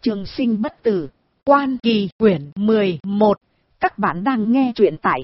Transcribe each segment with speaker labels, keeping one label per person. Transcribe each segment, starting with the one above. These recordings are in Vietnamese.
Speaker 1: Trường sinh bất tử, Quan Kỳ quyển 11. Các bạn đang nghe truyện tại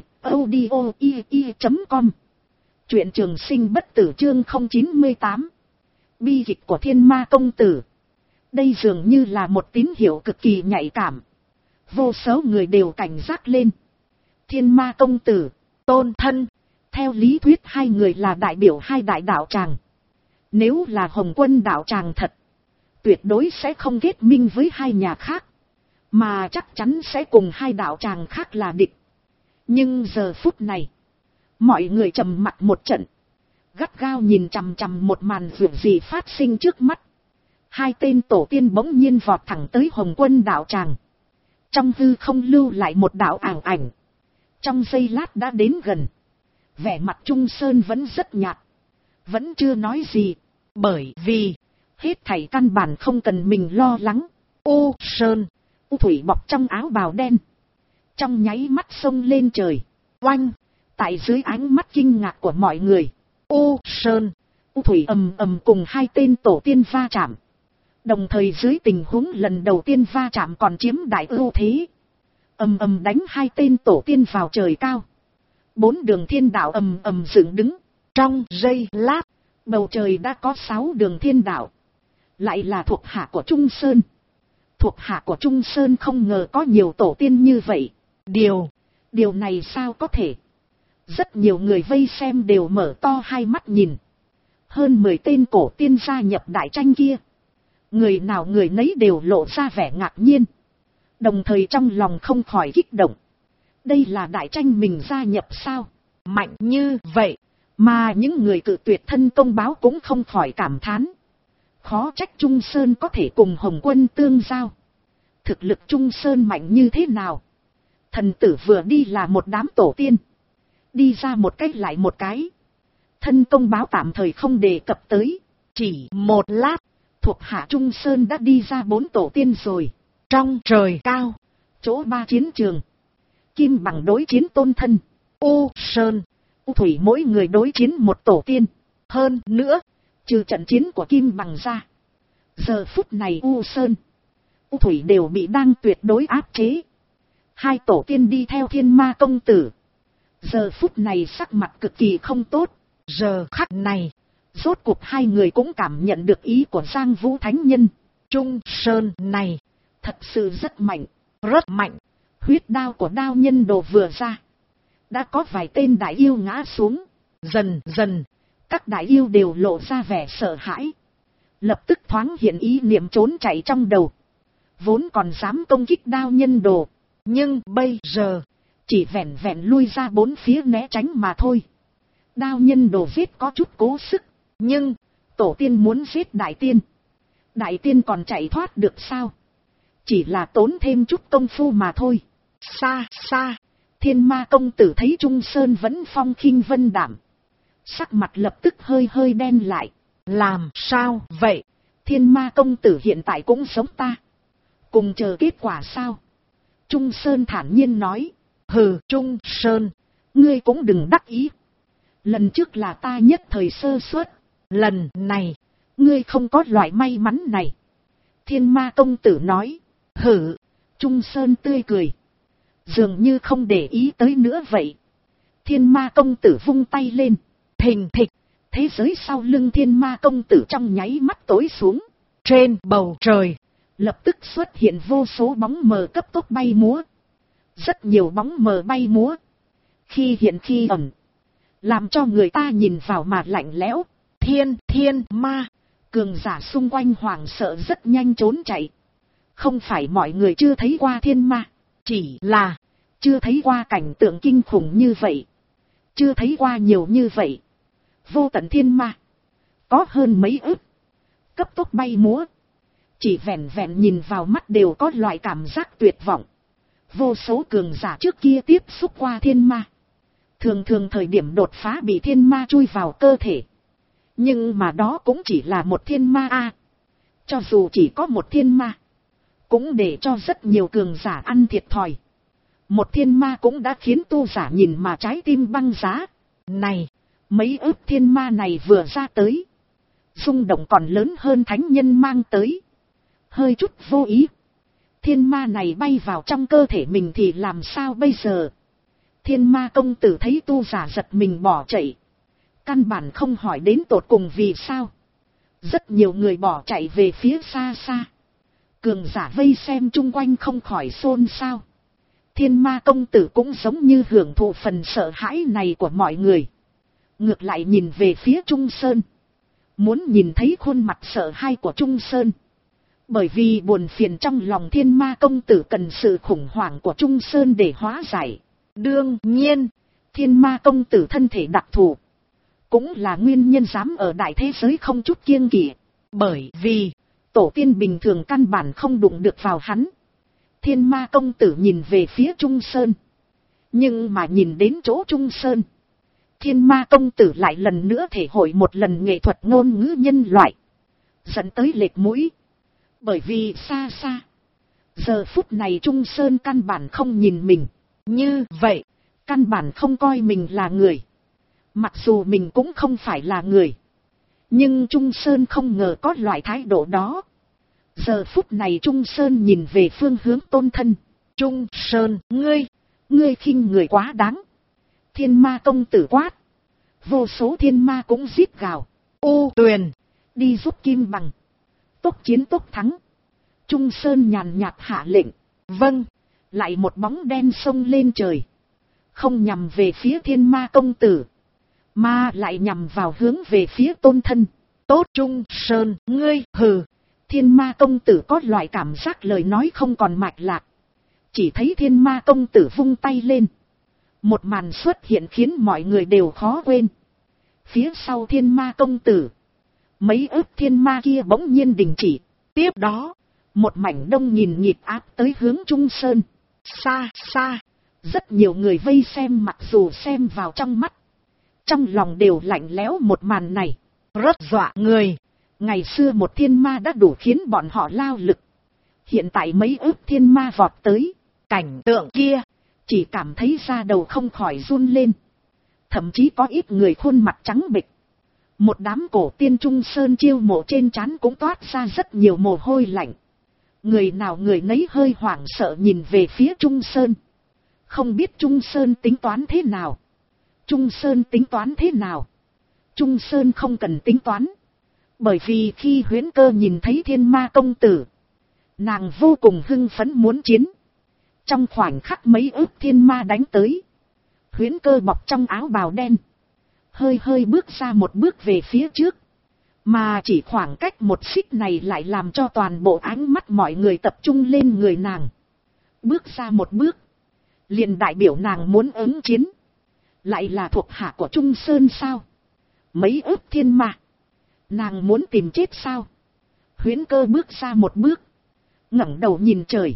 Speaker 1: audio.com. Truyện Trường sinh bất tử chương 098. Bi kịch của Thiên Ma công tử. Đây dường như là một tín hiệu cực kỳ nhạy cảm. Vô số người đều cảnh giác lên. Thiên Ma công tử, Tôn Thân. Theo lý thuyết hai người là đại biểu hai đại đạo tràng. Nếu là Hồng Quân đạo tràng thật, tuyệt đối sẽ không kết minh với hai nhà khác, mà chắc chắn sẽ cùng hai đạo tràng khác là địch. Nhưng giờ phút này, mọi người trầm mặc một trận, gắt gao nhìn chằm chằm một màn việc gì phát sinh trước mắt. Hai tên tổ tiên bỗng nhiên vọt thẳng tới Hồng Quân đạo tràng. Trong hư không lưu lại một đạo ảo ảnh. Trong giây lát đã đến gần. Vẻ mặt Trung Sơn vẫn rất nhạt, vẫn chưa nói gì, bởi vì hết thảy căn bản không cần mình lo lắng. U Sơn, U Thủy bọc trong áo bào đen, trong nháy mắt xông lên trời. Oanh! Tại dưới ánh mắt kinh ngạc của mọi người, U Sơn, U Thủy ầm ầm cùng hai tên tổ tiên va chạm. Đồng thời dưới tình huống lần đầu tiên va chạm còn chiếm đại ưu thế, ầm ầm đánh hai tên tổ tiên vào trời cao. Bốn đường thiên đạo ầm ầm dựng đứng. Trong giây lát, bầu trời đã có 6 đường thiên đạo. Lại là thuộc hạ của Trung Sơn. Thuộc hạ của Trung Sơn không ngờ có nhiều tổ tiên như vậy. Điều này sao có thể? Rất nhiều người vây xem đều mở to hai mắt nhìn. Hơn 10 tên cổ tiên gia nhập đại tranh kia. Người nào người nấy đều lộ ra vẻ ngạc nhiên. Đồng thời trong lòng không khỏi kích động. Đây là đại tranh mình gia nhập sao? Mạnh như vậy. Mà những người cự tuyệt thân công báo cũng không khỏi cảm thán. Khó trách Trung Sơn có thể cùng Hồng Quân tương giao. Thực lực Trung Sơn mạnh như thế nào? Thần tử vừa đi là một đám tổ tiên. Đi ra một cách lại một cái. Thân công báo tạm thời không đề cập tới. Chỉ một lát, thuộc hạ Trung Sơn đã đi ra 4 tổ tiên rồi. Trong trời cao, chỗ 3 chiến trường. Kim Bằng đối chiến Tôn Thân, U Sơn, U Thủy mỗi người đối chiến một tổ tiên. Hơn nữa, trừ trận chiến của Kim Bằng ra, giờ phút này U Sơn, U Thủy đều bị đang tuyệt đối áp chế. Hai tổ tiên đi theo Thiên Ma công tử, giờ phút này sắc mặt cực kỳ không tốt. Giờ khắc này, rốt cuộc hai người cũng cảm nhận được ý của Giang Vũ Thánh Nhân. Trung Sơn này, thật sự rất mạnh, rất mạnh. Huyết đao của đao nhân đồ vừa ra, đã có vài tên đại yêu ngã xuống. Dần dần, các đại yêu đều lộ ra vẻ sợ hãi. Lập tức thoáng hiện ý niệm trốn chạy trong đầu. Vốn còn dám công kích đao nhân đồ, nhưng bây giờ, chỉ vẹn vẹn lui ra 4 phía né tránh mà thôi. Đao nhân đồ giết có chút cố sức, nhưng tổ tiên muốn giết đại tiên. Đại tiên còn chạy thoát được sao? Chỉ là tốn thêm chút công phu mà thôi. Xa xa, Thiên Ma công tử thấy Trung Sơn vẫn phong khinh vân đảm. Sắc mặt lập tức hơi hơi đen lại. Làm sao vậy? Thiên Ma công tử hiện tại cũng sống ta. Cùng chờ kết quả sao? Trung Sơn thản nhiên nói. Hừ, Trung Sơn, ngươi cũng đừng đắc ý. Lần trước là ta nhất thời sơ suất. Lần này, ngươi không có loại may mắn này. Thiên Ma công tử nói. Hừ, Trung Sơn tươi cười, dường như không để ý tới nữa vậy. Thiên Ma công tử vung tay lên, thình thịch, thế giới sau lưng Thiên Ma công tử trong nháy mắt tối xuống. Trên bầu trời, lập tức xuất hiện vô số bóng mờ cấp tốc bay múa. Rất nhiều bóng mờ bay múa, khi hiện khi ẩn, làm cho người ta nhìn vào mà lạnh lẽo. Thiên Ma, cường giả xung quanh hoảng sợ rất nhanh trốn chạy. Không phải mọi người chưa thấy qua thiên ma, chỉ là chưa thấy qua cảnh tượng kinh khủng như vậy. Chưa thấy qua nhiều như vậy. Vô tận thiên ma, có hơn mấy ức, cấp tốc bay múa. Chỉ vẹn vẹn nhìn vào mắt đều có loại cảm giác tuyệt vọng. Vô số cường giả trước kia tiếp xúc qua thiên ma, thường thường thời điểm đột phá bị thiên ma chui vào cơ thể. Nhưng mà đó cũng chỉ là một thiên ma a. Cho dù chỉ có một thiên ma, cũng để cho rất nhiều cường giả ăn thiệt thòi. Một thiên ma cũng đã khiến tu giả nhìn mà trái tim băng giá. Này, mấy ức thiên ma này vừa ra tới, rung động còn lớn hơn thánh nhân mang tới. Hơi chút vô ý, thiên ma này bay vào trong cơ thể mình thì làm sao bây giờ? Thiên ma công tử thấy tu giả giật mình bỏ chạy. Căn bản không hỏi đến tột cùng vì sao. Rất nhiều người bỏ chạy về phía xa xa. Cường giả vây xem chung quanh không khỏi xôn xao. Thiên ma công tử cũng giống như hưởng thụ phần sợ hãi này của mọi người. Ngược lại nhìn về phía Trung Sơn. Muốn nhìn thấy khuôn mặt sợ hãi của Trung Sơn. Bởi vì buồn phiền trong lòng thiên ma công tử cần sự khủng hoảng của Trung Sơn để hóa giải. Đương nhiên, thiên ma công tử thân thể đặc thù. Cũng là nguyên nhân dám ở đại thế giới không chút kiêng kỵ. Bởi vì, tổ tiên bình thường căn bản không đụng được vào hắn. Thiên ma công tử nhìn về phía Trung Sơn. Nhưng mà nhìn đến chỗ Trung Sơn. Thiên ma công tử lại lần nữa thể hội một lần nghệ thuật ngôn ngữ nhân loại. Dẫn tới lệch mũi. Bởi vì xa xa. Giờ phút này Trung Sơn căn bản không nhìn mình. Như vậy, căn bản không coi mình là người. Mặc dù mình cũng không phải là người. Nhưng Trung Sơn không ngờ có loại thái độ đó. Giờ phút này Trung Sơn nhìn về phương hướng Tôn Thân. Trung Sơn, ngươi khinh người quá đáng. Thiên ma công tử quát. Vô số thiên ma cũng rít gào. U Tuyền, đi giúp Kim Bằng. Tốc chiến tốc thắng. Trung Sơn nhàn nhạt hạ lệnh. Vâng. Lại một bóng đen xông lên trời. Không nhằm về phía thiên ma công tử. Mà lại nhằm vào hướng về phía Tôn Thân. Tốt Trung Sơn, ngươi hừ. Thiên ma công tử có loại cảm giác lời nói không còn mạch lạc. Chỉ thấy thiên ma công tử vung tay lên. Một màn xuất hiện khiến mọi người đều khó quên. Phía sau thiên ma công tử. Mấy ức thiên ma kia bỗng nhiên đình chỉ. Tiếp đó, một mảnh đông nhìn nhịp áp tới hướng Trung Sơn. Xa xa, rất nhiều người vây xem mặc dù xem vào trong mắt. Trong lòng đều lạnh lẽo một màn này. Rất dọa người. Ngày xưa một thiên ma đã đủ khiến bọn họ lao lực. Hiện tại mấy ức thiên ma vọt tới. Cảnh tượng kia, chỉ cảm thấy da đầu không khỏi run lên. Thậm chí có ít người khuôn mặt trắng bệch. Một đám cổ tiên Trung Sơn chiêu mộ trên trán cũng toát ra rất nhiều mồ hôi lạnh. Người nào người nấy hơi hoảng sợ nhìn về phía Trung Sơn. Không biết Trung Sơn tính toán thế nào. Trung Sơn tính toán thế nào. Trung Sơn không cần tính toán. Bởi vì khi Huyễn Cơ nhìn thấy thiên ma công tử. Nàng vô cùng hưng phấn muốn chiến. Trong khoảnh khắc mấy ức thiên ma đánh tới. Huyễn Cơ bọc trong áo bào đen. Hơi hơi bước ra một bước về phía trước. Mà chỉ khoảng cách một xích này lại làm cho toàn bộ ánh mắt mọi người tập trung lên người nàng. Bước ra một bước. Liền đại biểu nàng muốn ứng chiến. Lại là thuộc hạ của Trung Sơn sao? Mấy ức thiên ma. Nàng muốn tìm chết sao? Huyễn Cơ bước ra một bước. ngẩng đầu nhìn trời.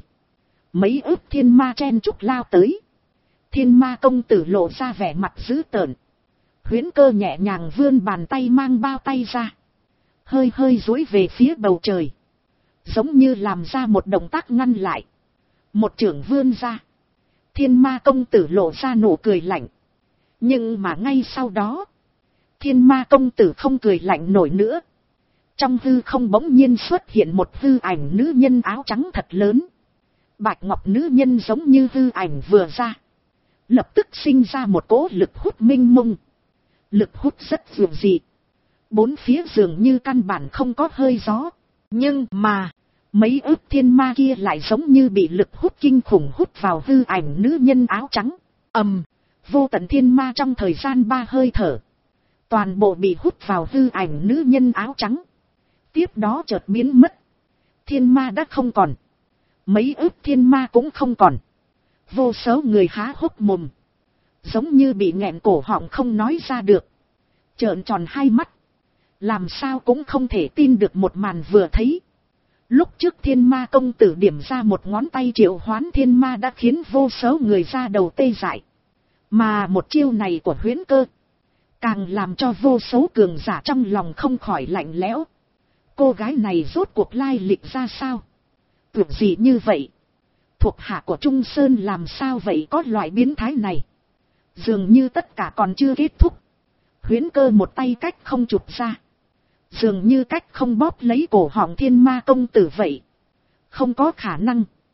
Speaker 1: Mấy ức thiên ma chen chúc lao tới. Thiên ma công tử lộ ra vẻ mặt dữ tợn. Huyễn Cơ nhẹ nhàng vươn bàn tay mang bao tay ra. Hơi hơi duỗi về phía bầu trời. Giống như làm ra một động tác ngăn lại. Một chưởng vươn ra. Thiên ma công tử lộ ra nụ cười lạnh. Nhưng mà ngay sau đó. Thiên ma công tử không cười lạnh nổi nữa. Trong hư không bỗng nhiên xuất hiện một hư ảnh nữ nhân áo trắng thật lớn. Bạch ngọc nữ nhân giống như hư ảnh vừa ra. Lập tức sinh ra một cỗ lực hút minh mông. Lực hút rất dịu dị. Bốn phía dường như căn bản không có hơi gió. Nhưng mà, mấy ức thiên ma kia lại giống như bị lực hút kinh khủng hút vào hư ảnh nữ nhân áo trắng. Vô tận thiên ma trong thời gian 3 hơi thở. Toàn bộ bị hút vào hư ảnh nữ nhân áo trắng. Tiếp đó chợt biến mất. Thiên ma đã không còn. Mấy ức thiên ma cũng không còn. Vô số người há hốc mồm. Giống như bị nghẹn cổ họng không nói ra được. Trợn tròn hai mắt. Làm sao cũng không thể tin được một màn vừa thấy. Lúc trước thiên ma công tử điểm ra một ngón tay triệu hoán thiên ma đã khiến vô số người ra đầu tê dại. Mà một chiêu này của Huyễn Cơ. Càng làm cho vô số cường giả trong lòng không khỏi lạnh lẽo. Cô gái này rốt cuộc lai lịch ra sao? Tuyệt gì như vậy? Thuộc hạ của Trung Sơn làm sao vậy có loại biến thái này? Dường như tất cả còn chưa kết thúc. Huyễn Cơ một tay cách không chụp ra. Dường như cách không bóp lấy cổ họng thiên ma công tử vậy. Không có khả năng.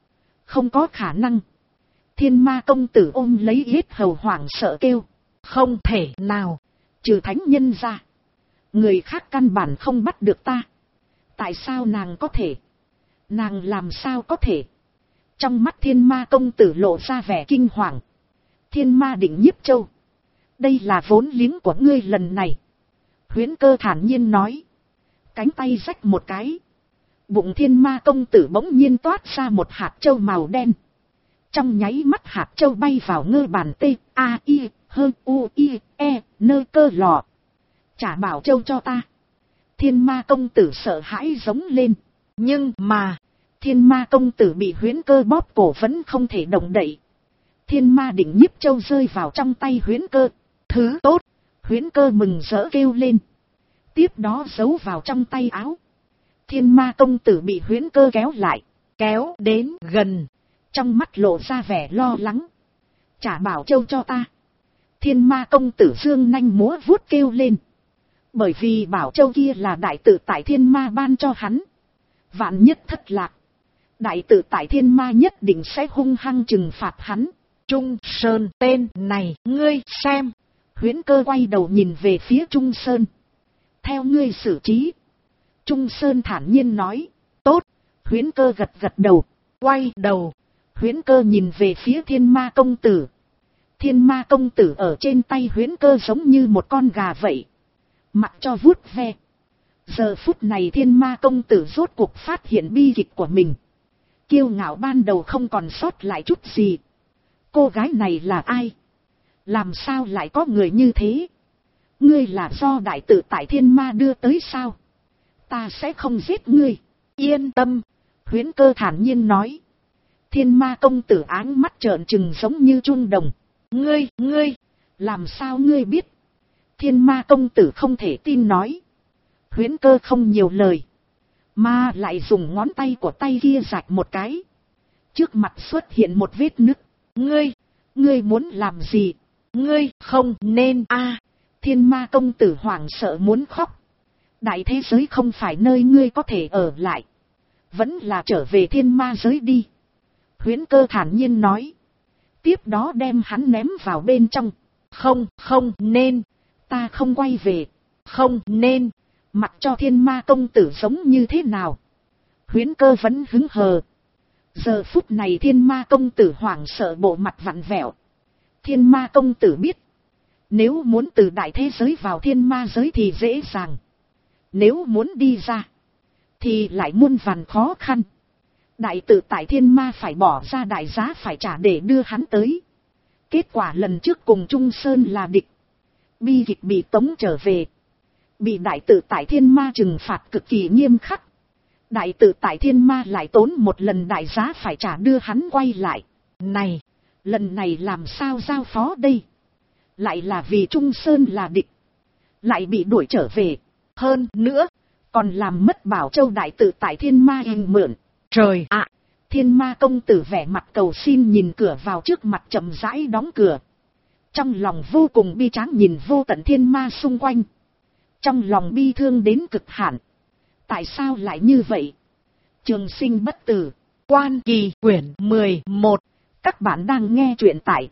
Speaker 1: Không có khả năng. Thiên ma công tử ôm lấy yết hầu hoảng sợ kêu. Không thể nào. Trừ thánh nhân ra. Người khác căn bản không bắt được ta. Tại sao nàng có thể? Nàng làm sao có thể? Trong mắt thiên ma công tử lộ ra vẻ kinh hoàng. Thiên ma Định Nhiếp Châu. Đây là vốn liếng của ngươi lần này. Huyễn Cơ thản nhiên nói. Cánh tay rách một cái. Bụng thiên ma công tử bỗng nhiên toát ra một hạt châu màu đen. Trong nháy mắt hạt châu bay vào ngơ bàn T, A, I, H, U, I, E, nơi cơ lọ. Trả bảo châu cho ta. Thiên ma công tử sợ hãi giống lên. Nhưng mà, thiên ma công tử bị Huyễn Cơ bóp cổ vẫn không thể động đậy. Thiên ma Định Nhiếp Châu rơi vào trong tay Huyễn Cơ. Thứ tốt, Huyễn Cơ mừng rỡ kêu lên. Tiếp đó giấu vào trong tay áo. Thiên ma công tử bị Huyễn Cơ kéo lại, kéo đến gần. Trong mắt lộ ra vẻ lo lắng. Trả bảo châu cho ta. Thiên ma công tử dương nanh múa vuốt kêu lên. Bởi vì bảo châu kia là đại tự tại thiên ma ban cho hắn. Vạn nhất thất lạc. Đại tự tại thiên ma nhất định sẽ hung hăng trừng phạt hắn. Trung Sơn tên này ngươi xem. Huyễn Cơ quay đầu nhìn về phía Trung Sơn. Theo ngươi xử trí. Trung Sơn thản nhiên nói. Tốt. Huyễn Cơ gật gật đầu. Quay đầu. Huyễn Cơ nhìn về phía thiên ma công tử. Thiên ma công tử ở trên tay Huyễn Cơ giống như một con gà vậy. Mặc cho vuốt ve. Giờ phút này thiên ma công tử rốt cuộc phát hiện bi kịch của mình. Kiêu ngạo ban đầu không còn sót lại chút gì. Cô gái này là ai? Làm sao lại có người như thế? Ngươi là do đại tự tại thiên ma đưa tới sao? Ta sẽ không giết ngươi. Yên tâm. Huyễn Cơ thản nhiên nói. Thiên ma công tử áng mắt trợn trừng giống như chun đồng. Ngươi, làm sao ngươi biết? Thiên ma công tử không thể tin nói. Huyễn Cơ không nhiều lời. Mà lại dùng ngón tay của tay kia rạch một cái. Trước mặt xuất hiện một vết nứt. Ngươi muốn làm gì? Ngươi không nên a. Thiên ma công tử hoảng sợ muốn khóc. Đại thế giới không phải nơi ngươi có thể ở lại. Vẫn là trở về thiên ma giới đi. Huyễn Cơ thản nhiên nói. Tiếp đó đem hắn ném vào bên trong. Không nên. Ta không quay về. Không nên. Mặc cho thiên ma công tử giống như thế nào. Huyễn Cơ vẫn hứng hờ. Giờ phút này thiên ma công tử hoảng sợ bộ mặt vặn vẹo. Thiên ma công tử biết. Nếu muốn từ đại thế giới vào thiên ma giới thì dễ dàng. Nếu muốn đi ra. Thì lại muôn vàn khó khăn. Đại tự tại thiên ma phải bỏ ra đại giá phải trả để đưa hắn tới. Kết quả lần trước cùng Trung Sơn là địch. Bi kịch bị tống trở về. Bị đại tự tại thiên ma trừng phạt cực kỳ nghiêm khắc. Đại tự tại thiên ma lại tốn một lần đại giá phải trả đưa hắn quay lại. Này, lần này làm sao giao phó đây? Lại là vì Trung Sơn là địch. Lại bị đuổi trở về. Hơn nữa, còn làm mất bảo châu đại tự tại thiên ma hình mượn. Trời ạ! Thiên ma công tử vẻ mặt cầu xin nhìn cửa vào trước mặt chậm rãi đóng cửa. Trong lòng vô cùng bi tráng nhìn vô tận thiên ma xung quanh. Trong lòng bi thương đến cực hạn. Tại sao lại như vậy? Trường Sinh Bất Tử. Quan Kỳ quyển 11. Các bạn đang nghe truyện tại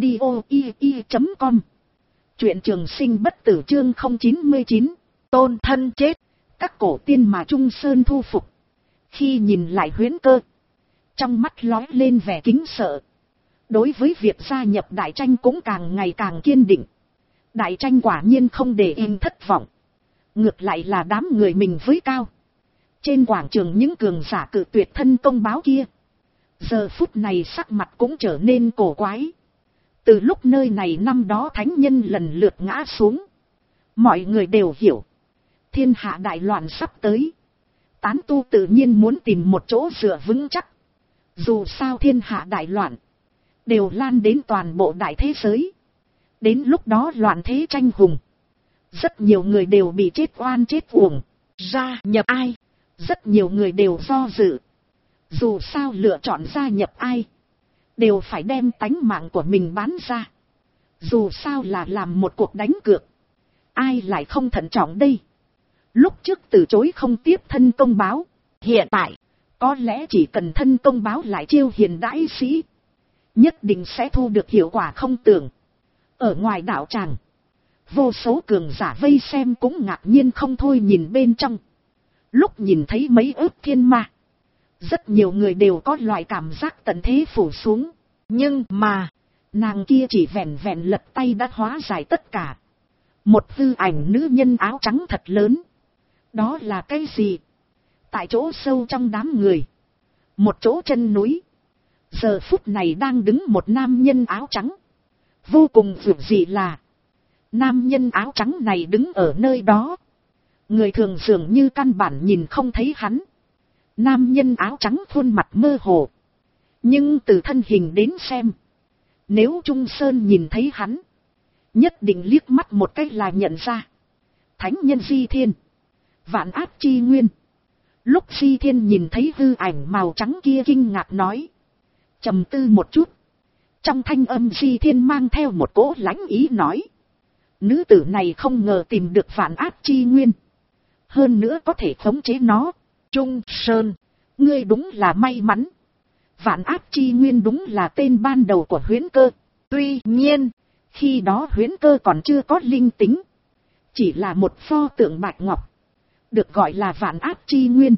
Speaker 1: audio.com. Truyện Trường Sinh Bất Tử chương 099. Tôn thân chết. Các cổ tiên mà Trung Sơn thu phục. Khi nhìn lại Huyễn Cơ. Trong mắt lóe lên vẻ kính sợ. Đối với việc gia nhập đại tranh cũng càng ngày càng kiên định. Đại tranh quả nhiên không để im thất vọng. Ngược lại là đám người mình với cao. Trên quảng trường những cường giả cự tuyệt thân công báo kia. Giờ phút này sắc mặt cũng trở nên cổ quái. Từ lúc nơi này năm đó thánh nhân lần lượt ngã xuống. Mọi người đều hiểu. Thiên hạ đại loạn sắp tới. Tán tu tự nhiên muốn tìm một chỗ dựa vững chắc. Dù sao thiên hạ đại loạn. Đều lan đến toàn bộ đại thế giới. Đến lúc đó loạn thế tranh hùng. Rất nhiều người đều bị chết oan chết uổng. Gia nhập ai? Rất nhiều người đều do dự. Dù sao lựa chọn gia nhập ai. Đều phải đem tánh mạng của mình bán ra. Dù sao là làm một cuộc đánh cược. Ai lại không thận trọng đây? Lúc trước từ chối không tiếp thân công báo. Hiện tại, Có lẽ chỉ cần thân công báo lại chiêu hiền đãi sĩ, nhất định sẽ thu được hiệu quả không tưởng. Ở ngoài đạo tràng, vô số cường giả vây xem cũng ngạc nhiên không thôi nhìn bên trong. Lúc nhìn thấy mấy ức thiên ma, rất nhiều người đều có loại cảm giác tận thế phủ xuống. Nhưng mà, nàng kia chỉ vẹn vẹn lật tay đã hóa giải tất cả. Một hư ảnh nữ nhân áo trắng thật lớn. Đó là cái gì? Tại chỗ sâu trong đám người, một chỗ chân núi, giờ phút này đang đứng một nam nhân áo trắng. Vô cùng vượt dị là, nam nhân áo trắng này đứng ở nơi đó, người thường dường như căn bản nhìn không thấy hắn. Nam nhân áo trắng khuôn mặt mơ hồ, nhưng từ thân hình đến xem, nếu Trung Sơn nhìn thấy hắn, nhất định liếc mắt một cái là nhận ra. Thánh nhân Di Thiên, vạn áp chi nguyên. Lúc Di Thiên nhìn thấy hư ảnh màu trắng kia kinh ngạc nói, trầm tư một chút, trong thanh âm Di Thiên mang theo một cỗ lãnh ý nói, nữ tử này không ngờ tìm được vạn áp chi nguyên, hơn nữa có thể khống chế nó. Trung Sơn, ngươi đúng là may mắn. Vạn áp chi nguyên đúng là tên ban đầu của huyễn cơ. Tuy nhiên, khi đó huyễn cơ còn chưa có linh tính, chỉ là một pho tượng bạch ngọc, được gọi là vạn áp chi nguyên.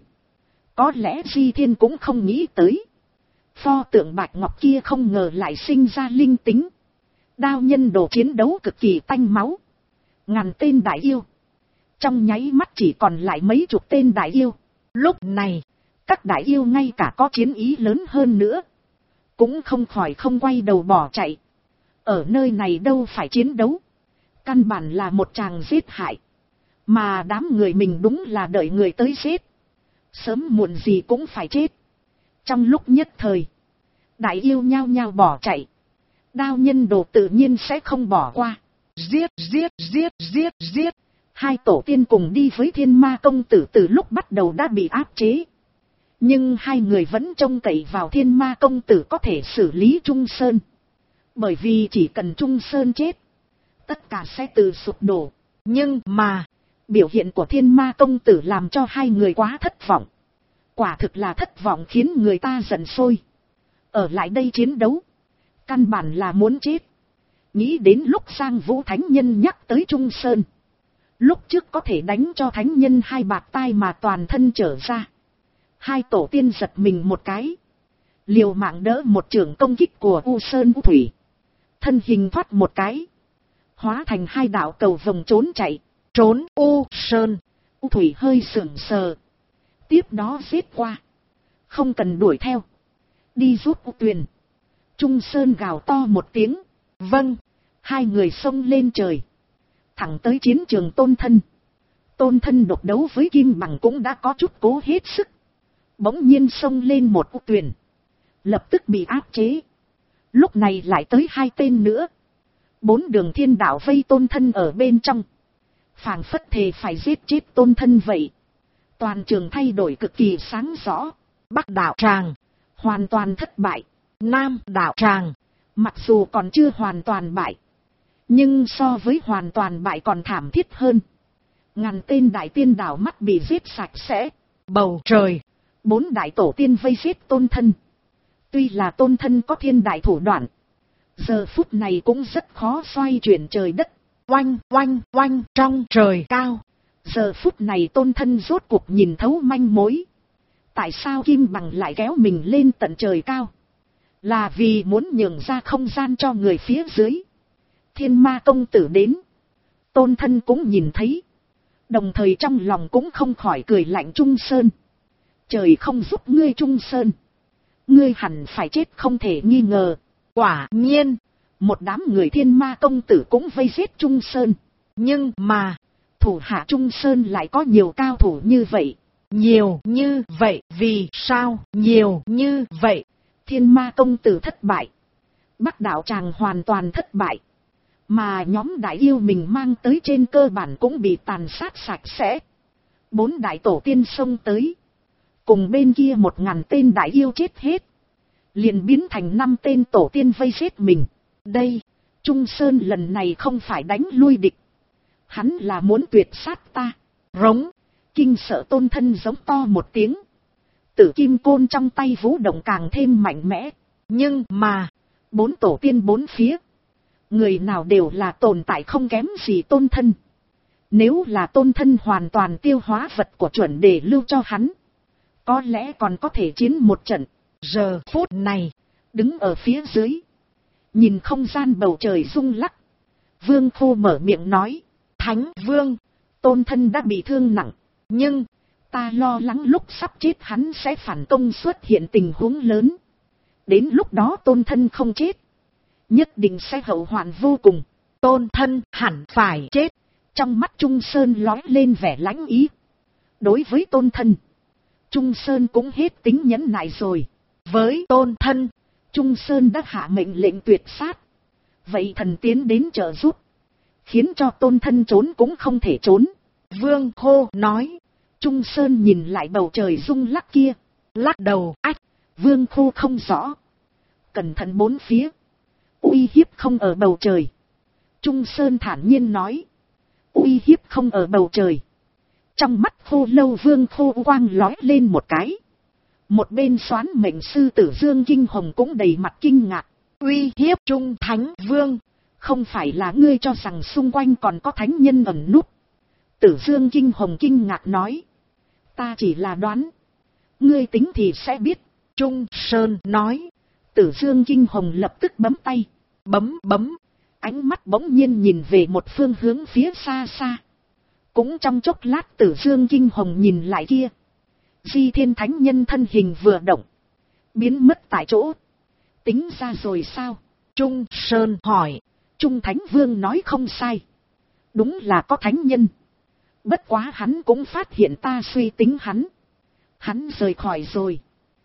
Speaker 1: Có lẽ Di Thiên cũng không nghĩ tới, pho tượng bạch ngọc kia không ngờ lại sinh ra linh tính. Đao nhân đồ chiến đấu cực kỳ tanh máu, ngàn tên đại yêu, trong nháy mắt chỉ còn lại mấy chục tên đại yêu. Lúc này, các đại yêu ngay cả có chiến ý lớn hơn nữa, cũng không khỏi không quay đầu bỏ chạy. Ở nơi này đâu phải chiến đấu, căn bản là một tràng giết hại. Mà đám người mình đúng là đợi người tới giết, sớm muộn gì cũng phải chết. Trong lúc nhất thời, đại yêu nhao nhao bỏ chạy. Đao nhân đồ tự nhiên sẽ không bỏ qua. Giết, giết, giết, giết, giết. Hai tổ tiên cùng đi với Thiên Ma công tử từ lúc bắt đầu đã bị áp chế. Nhưng hai người vẫn trông cậy vào Thiên Ma công tử có thể xử lý Trung Sơn. Bởi vì chỉ cần Trung Sơn chết, tất cả sẽ tự sụp đổ. Nhưng mà, biểu hiện của Thiên Ma công tử làm cho hai người quá thất vọng. Quả thực là thất vọng khiến người ta giận sôi. Ở lại đây chiến đấu, căn bản là muốn chết. Nghĩ đến lúc Giang Vũ Thánh Nhân nhắc tới Trung Sơn, lúc trước có thể đánh cho Thánh Nhân hai bạt tai mà toàn thân trở ra, hai tổ tiên giật mình một cái, liều mạng đỡ một trường công kích của U Sơn U Thủy. Thân hình thoát một cái, hóa thành hai đạo cầu vồng trốn chạy. Trốn U Sơn, U Thủy hơi sững sờ, tiếp đó giết qua. Không cần đuổi theo, đi giúp U Tuyền. Trung Sơn gào to một tiếng, vâng. Hai người xông lên trời, thẳng tới chiến trường Tôn Thân. Tôn Thân độc đấu với Kim Bằng cũng đã có chút cố hết sức, bỗng nhiên xông lên một U Tuyền, lập tức bị áp chế. Lúc này lại tới hai tên nữa, 4 đường thiên đạo vây Tôn Thân ở bên trong, phảng phất thề phải giết chết Tôn Thân vậy. Toàn trường thay đổi cực kỳ sáng rõ. Bắc đạo tràng hoàn toàn thất bại. Nam đạo tràng mặc dù còn chưa hoàn toàn bại, nhưng so với hoàn toàn bại còn thảm thiết hơn. Ngàn tên đại tiên đảo mắt bị giết sạch sẽ. Bầu trời, 4 đại tổ tiên vây giết Tôn Thân. Tuy là Tôn Thân có thiên đại thủ đoạn, giờ phút này cũng rất khó xoay chuyển trời đất. Oanh, oanh, oanh trong trời cao. Giờ phút này Tôn Thân rốt cuộc nhìn thấu manh mối. Tại sao Kim Bằng lại kéo mình lên tận trời cao? Là vì muốn nhường ra không gian cho người phía dưới. Thiên Ma công tử đến, Tôn Thân cũng nhìn thấy, đồng thời trong lòng cũng không khỏi cười lạnh. Trung Sơn, trời không giúp ngươi Trung Sơn, ngươi hẳn phải chết không thể nghi ngờ. Quả nhiên, một đám người Thiên Ma công tử cũng vây giết Trung Sơn. Nhưng mà, thủ hạ Trung Sơn lại có nhiều cao thủ như vậy. Nhiều như vậy, vì sao nhiều như vậy? Thiên Ma công tử thất bại, Bắc đạo tràng hoàn toàn thất bại, mà nhóm đại yêu mình mang tới trên cơ bản cũng bị tàn sát sạch sẽ. 4 đại tổ tiên xông tới, cùng bên kia 1000 tên đại yêu chết hết, liền biến thành 5 tên tổ tiên vây giết mình. Đây, Trung Sơn lần này không phải đánh lui địch, hắn là muốn tuyệt sát ta. Rống, kinh sợ Tôn Thân giống to một tiếng, Tử kim côn trong tay vũ động càng thêm mạnh mẽ. Nhưng mà, 4 tổ tiên 4 phía. Người nào đều là tồn tại không kém gì tôn thân. Nếu là tôn thân hoàn toàn tiêu hóa vật của chuẩn để lưu cho hắn, có lẽ còn có thể chiến một trận. Giờ phút này, đứng ở phía dưới, nhìn không gian bầu trời rung lắc. Vương Khô mở miệng nói, Thánh Vương, tôn thân đã bị thương nặng. Nhưng, ta lo lắng lúc sắp chết hắn sẽ phản công xuất hiện tình huống lớn. Đến lúc đó tôn thân không chết, nhất định sẽ hậu hoạn vô cùng. Tôn thân hẳn phải chết. Trong mắt Trung Sơn lói lên vẻ lãnh ý. Đối với tôn thân, Trung Sơn cũng hết tính nhẫn nại rồi. Với tôn thân, Trung Sơn đã hạ mệnh lệnh tuyệt sát. Vậy thần tiến đến trợ giúp, khiến cho tôn thân trốn cũng không thể trốn. Vương Khô nói. Trung Sơn nhìn lại bầu trời rung lắc kia, lắc đầu. Ách, Vương Khô không rõ. Cẩn thận bốn phía, uy hiếp không ở bầu trời. Trung Sơn thản nhiên nói, uy hiếp không ở bầu trời. Trong mắt Khô Lâu Vương Khô quang lói lên một cái. Một bên soán mệnh sư Tử Dương Kinh Hồng cũng đầy mặt kinh ngạc. Uy hiếp Trung Thánh Vương, không phải là ngươi cho rằng xung quanh còn có thánh nhân ẩn núp? Tử Dương Kinh Hồng kinh ngạc nói, ta chỉ là đoán, ngươi tính thì sẽ biết. Trung Sơn nói. Tử Dương Kinh Hồng lập tức bấm tay, bấm, ánh mắt bỗng nhiên nhìn về một phương hướng phía xa xa. Cũng trong chốc lát Tử Dương Kinh Hồng nhìn lại kia, Di Thiên Thánh Nhân thân hình vừa động, biến mất tại chỗ. Tính ra rồi sao? Trung Sơn hỏi. Trung Thánh Vương nói không sai, đúng là có thánh nhân. Bất quá hắn cũng phát hiện ta suy tính hắn rời khỏi rồi,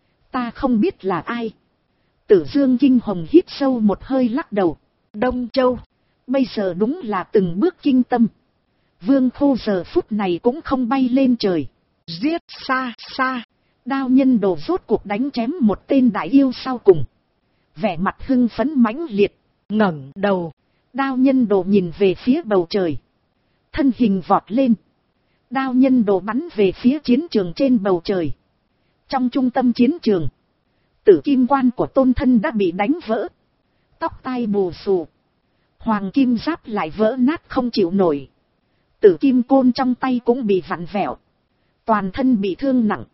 Speaker 1: ta không biết là ai. Tử Dương Kinh Hồng hít sâu một hơi lắc đầu. Đông Châu, bây giờ đúng là từng bước kinh tâm. Vương Khô giờ phút này cũng không bay lên trời. Giết xa xa, đao nhân đồ rốt cuộc đánh chém một tên đại yêu sau cùng. Vẻ mặt hưng phấn mãnh liệt, ngẩng đầu, đao nhân đồ nhìn về phía bầu trời. Thân hình vọt lên, đao nhân đồ bắn về phía chiến trường trên bầu trời. Trong trung tâm chiến trường, tử kim quan của tôn thân đã bị đánh vỡ. Tóc tai bù xù, hoàng kim giáp lại vỡ nát không chịu nổi. Tử kim côn trong tay cũng bị vặn vẹo, toàn thân bị thương nặng.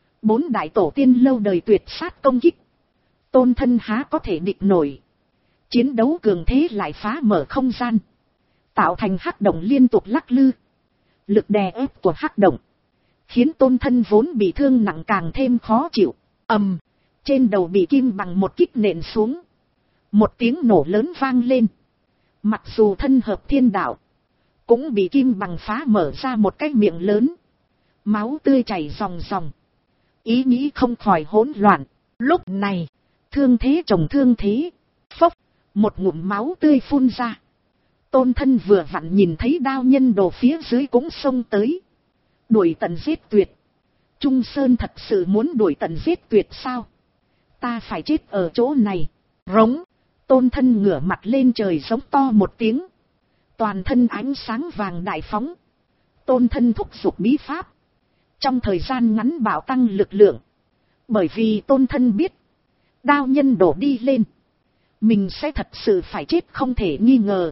Speaker 1: 4 đại tổ tiên lâu đời tuyệt sát công kích, tôn thân há có thể địch nổi. Chiến đấu cường thế lại phá mở không gian, tạo thành hắc động liên tục lắc lư. Lực đè ép của hắc động khiến tôn thân vốn bị thương nặng càng thêm khó chịu. Ầm, trên đầu bị kim bằng một kích nện xuống. Một tiếng nổ lớn vang lên. Mặc dù thân hợp thiên đạo, cũng bị kim bằng phá mở ra một cái miệng lớn. Máu tươi chảy ròng ròng. Ý nghĩ không khỏi hỗn loạn. Lúc này, thương thế chồng thương thế. Phốc, một ngụm máu tươi phun ra. Tôn thân vừa vặn nhìn thấy đao nhân đồ phía dưới cũng xông tới. Đuổi tận giết tuyệt. Trung Sơn thật sự muốn đuổi tận giết tuyệt sao? Ta phải chết ở chỗ này. Rống. Tôn thân ngửa mặt lên trời giống to một tiếng. Toàn thân ánh sáng vàng đại phóng. Tôn thân thúc giục bí pháp. Trong thời gian ngắn bạo tăng lực lượng. Bởi vì tôn thân biết, đao nhân đổ đi lên, mình sẽ thật sự phải chết không thể nghi ngờ.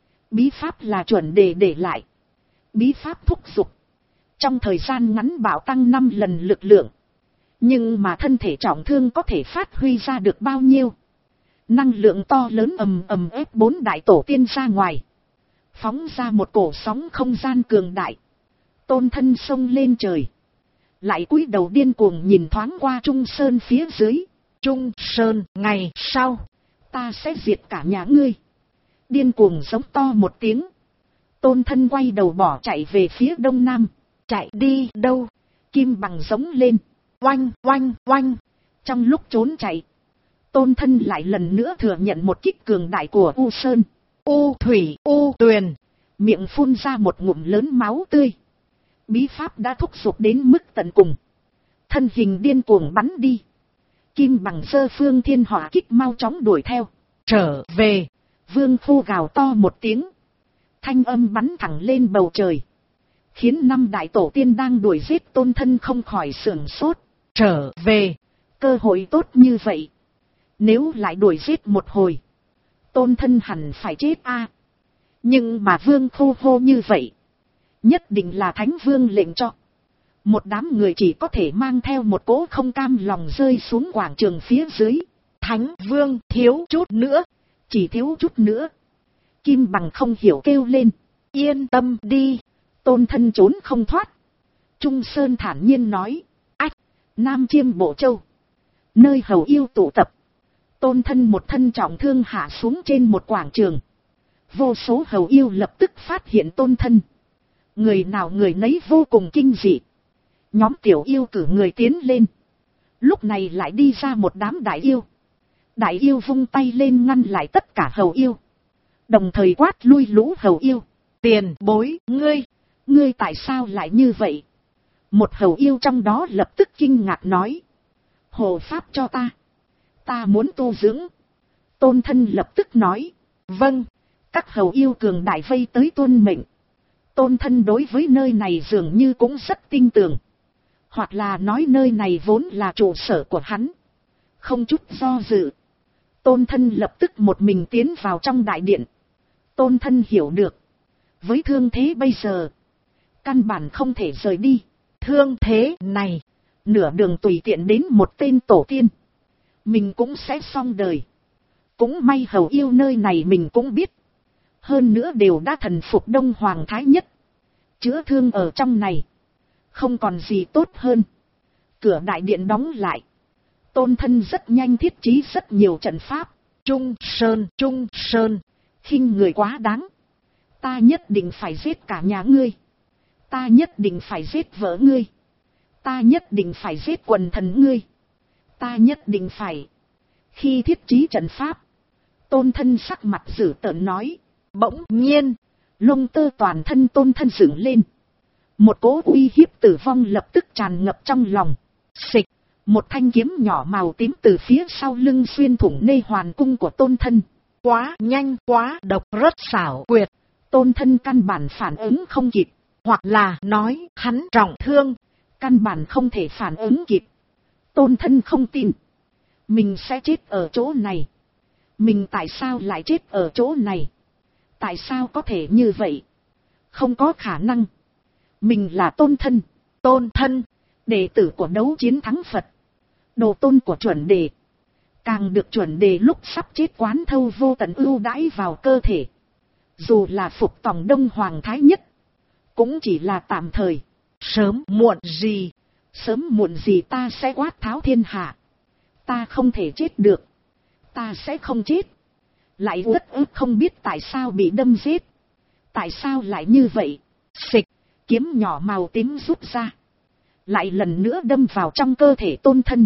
Speaker 1: Bí pháp là chuẩn để lại. Bí pháp thúc giục. Trong thời gian ngắn bạo tăng 5 lần lực lượng. Nhưng mà thân thể trọng thương có thể phát huy ra được bao nhiêu? Năng lượng to lớn ầm ép 4 đại tổ tiên ra ngoài. Phóng ra một cổ sóng không gian cường đại. Tôn thân sông lên trời. Lại cúi đầu điên cuồng nhìn thoáng qua Trung Sơn phía dưới. Trung Sơn, ngày sau, ta sẽ diệt cả nhà ngươi. Điên cuồng giống to một tiếng. Tôn thân quay đầu bỏ chạy về phía đông nam. Chạy đi đâu? Kim bằng giống lên. Oanh, oanh, oanh. Trong lúc trốn chạy, tôn thân lại lần nữa thừa nhận một kích cường đại của U Sơn. U Thủy, U Tuyền. Miệng phun ra một ngụm lớn máu tươi. Bí pháp đã thúc giục đến mức tận cùng. Thân hình điên cuồng bắn đi. Kim bằng giơ phương thiên hỏa kích mau chóng đuổi theo. Trở về. Vương Khô gào to một tiếng. Thanh âm bắn thẳng lên bầu trời. Khiến 5 đại tổ tiên đang đuổi giết tôn thân không khỏi sửng sốt.
Speaker 2: trở về.
Speaker 1: Cơ hội tốt như vậy. Nếu lại đuổi giết một hồi. Tôn thân hẳn phải chết a. Nhưng mà vương khô hô như vậy. Nhất định là thánh vương lệnh cho. Một đám người chỉ có thể mang theo một cỗ không cam lòng rơi xuống quảng trường phía dưới.
Speaker 2: Thánh vương thiếu chút nữa.
Speaker 1: Chỉ thiếu chút nữa. Kim Bằng không hiểu kêu lên.
Speaker 2: Yên tâm đi.
Speaker 1: Tôn thân trốn không thoát. Trung Sơn thản nhiên nói. Ách, Nam Chiêm Bộ Châu. Nơi hầu yêu tụ tập. Tôn thân một thân trọng thương hạ xuống trên một quảng trường. Vô số hầu yêu lập tức phát hiện tôn thân. Người nào người nấy vô cùng kinh dị. Nhóm tiểu yêu cử người tiến lên. Lúc này lại đi ra một đám đại yêu. Đại yêu vung tay lên ngăn lại tất cả hầu yêu. Đồng thời quát lui lũ hầu yêu.
Speaker 2: Tiền bối,
Speaker 1: ngươi tại sao lại như vậy? Một hầu yêu trong đó lập tức kinh ngạc nói. Hộ pháp cho ta. Ta muốn tu dưỡng. Tôn thân lập tức nói.
Speaker 2: Vâng.
Speaker 1: Các hầu yêu cường đại vây tới tuân mệnh. Tôn thân đối với nơi này dường như cũng rất tin tưởng. Hoặc là nói nơi này vốn là trụ sở của hắn. Không chút do dự. Tôn thân lập tức một mình tiến vào trong đại điện. Tôn thân hiểu được. Với thương thế bây giờ. Căn bản không thể rời đi.
Speaker 2: Thương thế này.
Speaker 1: Nửa đường tùy tiện đến một tên tổ tiên. Mình cũng sẽ xong đời. Cũng may hầu yêu nơi này mình cũng biết. Hơn nữa đều đã thần phục Đông Hoàng Thái Nhất. Chữa thương ở trong này. Không còn gì tốt hơn. Cửa đại điện đóng lại. Tôn thân rất nhanh thiết trí rất nhiều trận pháp.
Speaker 2: Trung Sơn.
Speaker 1: Khinh người quá đáng. Ta nhất định phải giết cả nhà ngươi. Ta nhất định phải giết vợ ngươi. Ta nhất định phải giết quần thần ngươi. Ta nhất định phải. Khi thiết trí trận pháp. Tôn thân sắc mặt dữ tợn nói. Bỗng nhiên. Lông tơ toàn thân tôn thân dựng lên. Một cỗ uy hiếp tử vong lập tức tràn ngập trong lòng. Xịch. Một thanh kiếm nhỏ màu tím từ phía sau lưng xuyên thủng nê hoàn cung của tôn thân.
Speaker 2: Quá nhanh quá độc rất xảo quyệt.
Speaker 1: Tôn thân căn bản phản ứng không kịp.
Speaker 2: Hoặc là nói hắn trọng thương.
Speaker 1: Căn bản không thể phản ứng kịp. Tôn thân không tin. Mình sẽ chết ở chỗ này. Mình tại sao lại chết ở chỗ này? Tại sao có thể như vậy? Không có khả năng. Mình là tôn thân.
Speaker 2: Tôn thân.
Speaker 1: Đệ tử của đấu chiến thắng Phật. Đồ tôn của chuẩn đề. Càng được chuẩn đề lúc sắp chết quán thâu vô tận ưu đãi vào cơ thể. Dù là phục tòng Đông Hoàng Thái Nhất. Cũng chỉ là tạm thời.
Speaker 2: Sớm muộn gì
Speaker 1: ta sẽ quát tháo thiên hạ. Ta không thể chết được. Ta sẽ không chết. Lại uất ức không biết tại sao bị đâm giết. Tại sao lại như vậy?
Speaker 2: Xịch.
Speaker 1: Kiếm nhỏ màu tím rút ra. Lại lần nữa đâm vào trong cơ thể tôn thân.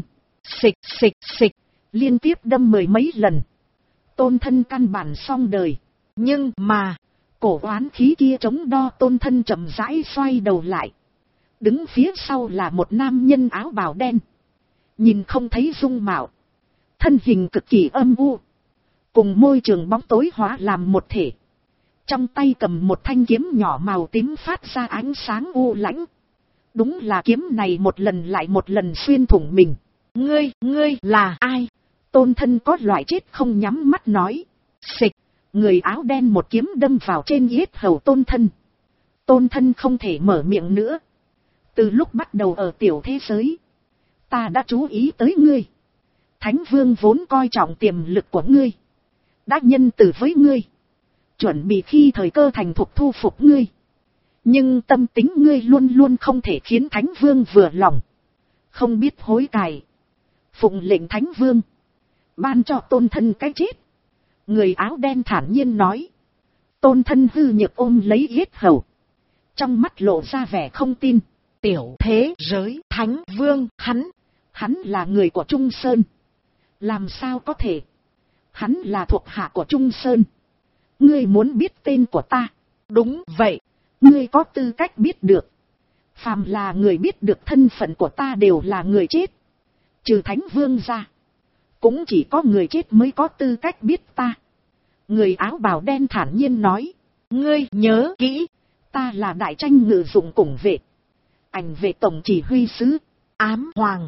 Speaker 2: Xịch.
Speaker 1: Liên tiếp đâm mười mấy lần. Tôn thân căn bản xong đời.
Speaker 2: Nhưng mà.
Speaker 1: Cổ oán khí kia chống đo tôn thân chậm rãi xoay đầu lại. Đứng phía sau là một nam nhân áo bào đen. Nhìn không thấy dung mạo. Thân hình cực kỳ âm u. Cùng môi trường bóng tối hóa làm một thể. Trong tay cầm một thanh kiếm nhỏ màu tím phát ra ánh sáng u lãnh. Đúng là kiếm này một lần lại một lần xuyên thủng mình.
Speaker 2: Ngươi là ai?
Speaker 1: Tôn thân có loại chết không nhắm mắt nói.
Speaker 2: Xịch.
Speaker 1: Người áo đen một kiếm đâm vào trên yết hầu tôn thân. Tôn thân không thể mở miệng nữa. Từ lúc bắt đầu ở tiểu thế giới. Ta đã chú ý tới ngươi. Thánh vương vốn coi trọng tiềm lực của ngươi. Đã nhân từ với ngươi. Chuẩn bị khi thời cơ thành thục thu phục ngươi. Nhưng tâm tính ngươi luôn luôn không thể khiến thánh vương vừa lòng. Không biết hối cải. Phụng lệnh thánh vương. Ban cho tôn thân cái chết. Người áo đen thản nhiên nói. Tôn thân hư nhược ôm lấy yết hầu. Trong mắt lộ ra vẻ không tin.
Speaker 2: Tiểu thế giới thánh vương
Speaker 1: Hắn là người của Trung Sơn. Làm sao có thể? Hắn là thuộc hạ của Trung Sơn. Ngươi muốn biết tên của ta?
Speaker 2: Đúng vậy.
Speaker 1: Ngươi có tư cách biết được. Phàm là người biết được thân phận của ta đều là người chết. Trừ thánh vương ra. Cũng chỉ có người chết mới có tư cách biết ta. Người áo bào đen thản nhiên nói.
Speaker 2: Ngươi nhớ kỹ.
Speaker 1: Ta là đại tranh ngự dụng củng vệ. Ảnh vệ tổng chỉ huy sứ.
Speaker 2: Ám hoàng.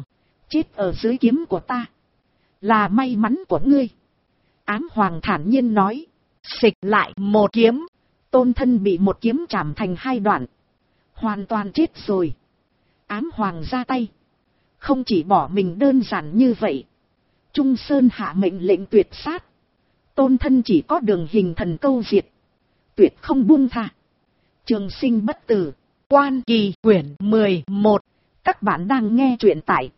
Speaker 1: Chết ở dưới kiếm của ta, là may mắn của ngươi. Ám Hoàng thản nhiên nói.
Speaker 2: Xịch lại một kiếm.
Speaker 1: Tôn Thân bị một kiếm chảm thành hai đoạn, hoàn toàn chết rồi. Ám Hoàng ra tay, không chỉ bỏ mình đơn giản như vậy. Trung Sơn hạ mệnh lệnh tuyệt sát. Tôn Thân chỉ có đường hình thần câu diệt, tuyệt không buông tha. Trường sinh bất tử.
Speaker 2: Quan Kỳ quyển 11.
Speaker 1: Các bạn đang nghe truyện tại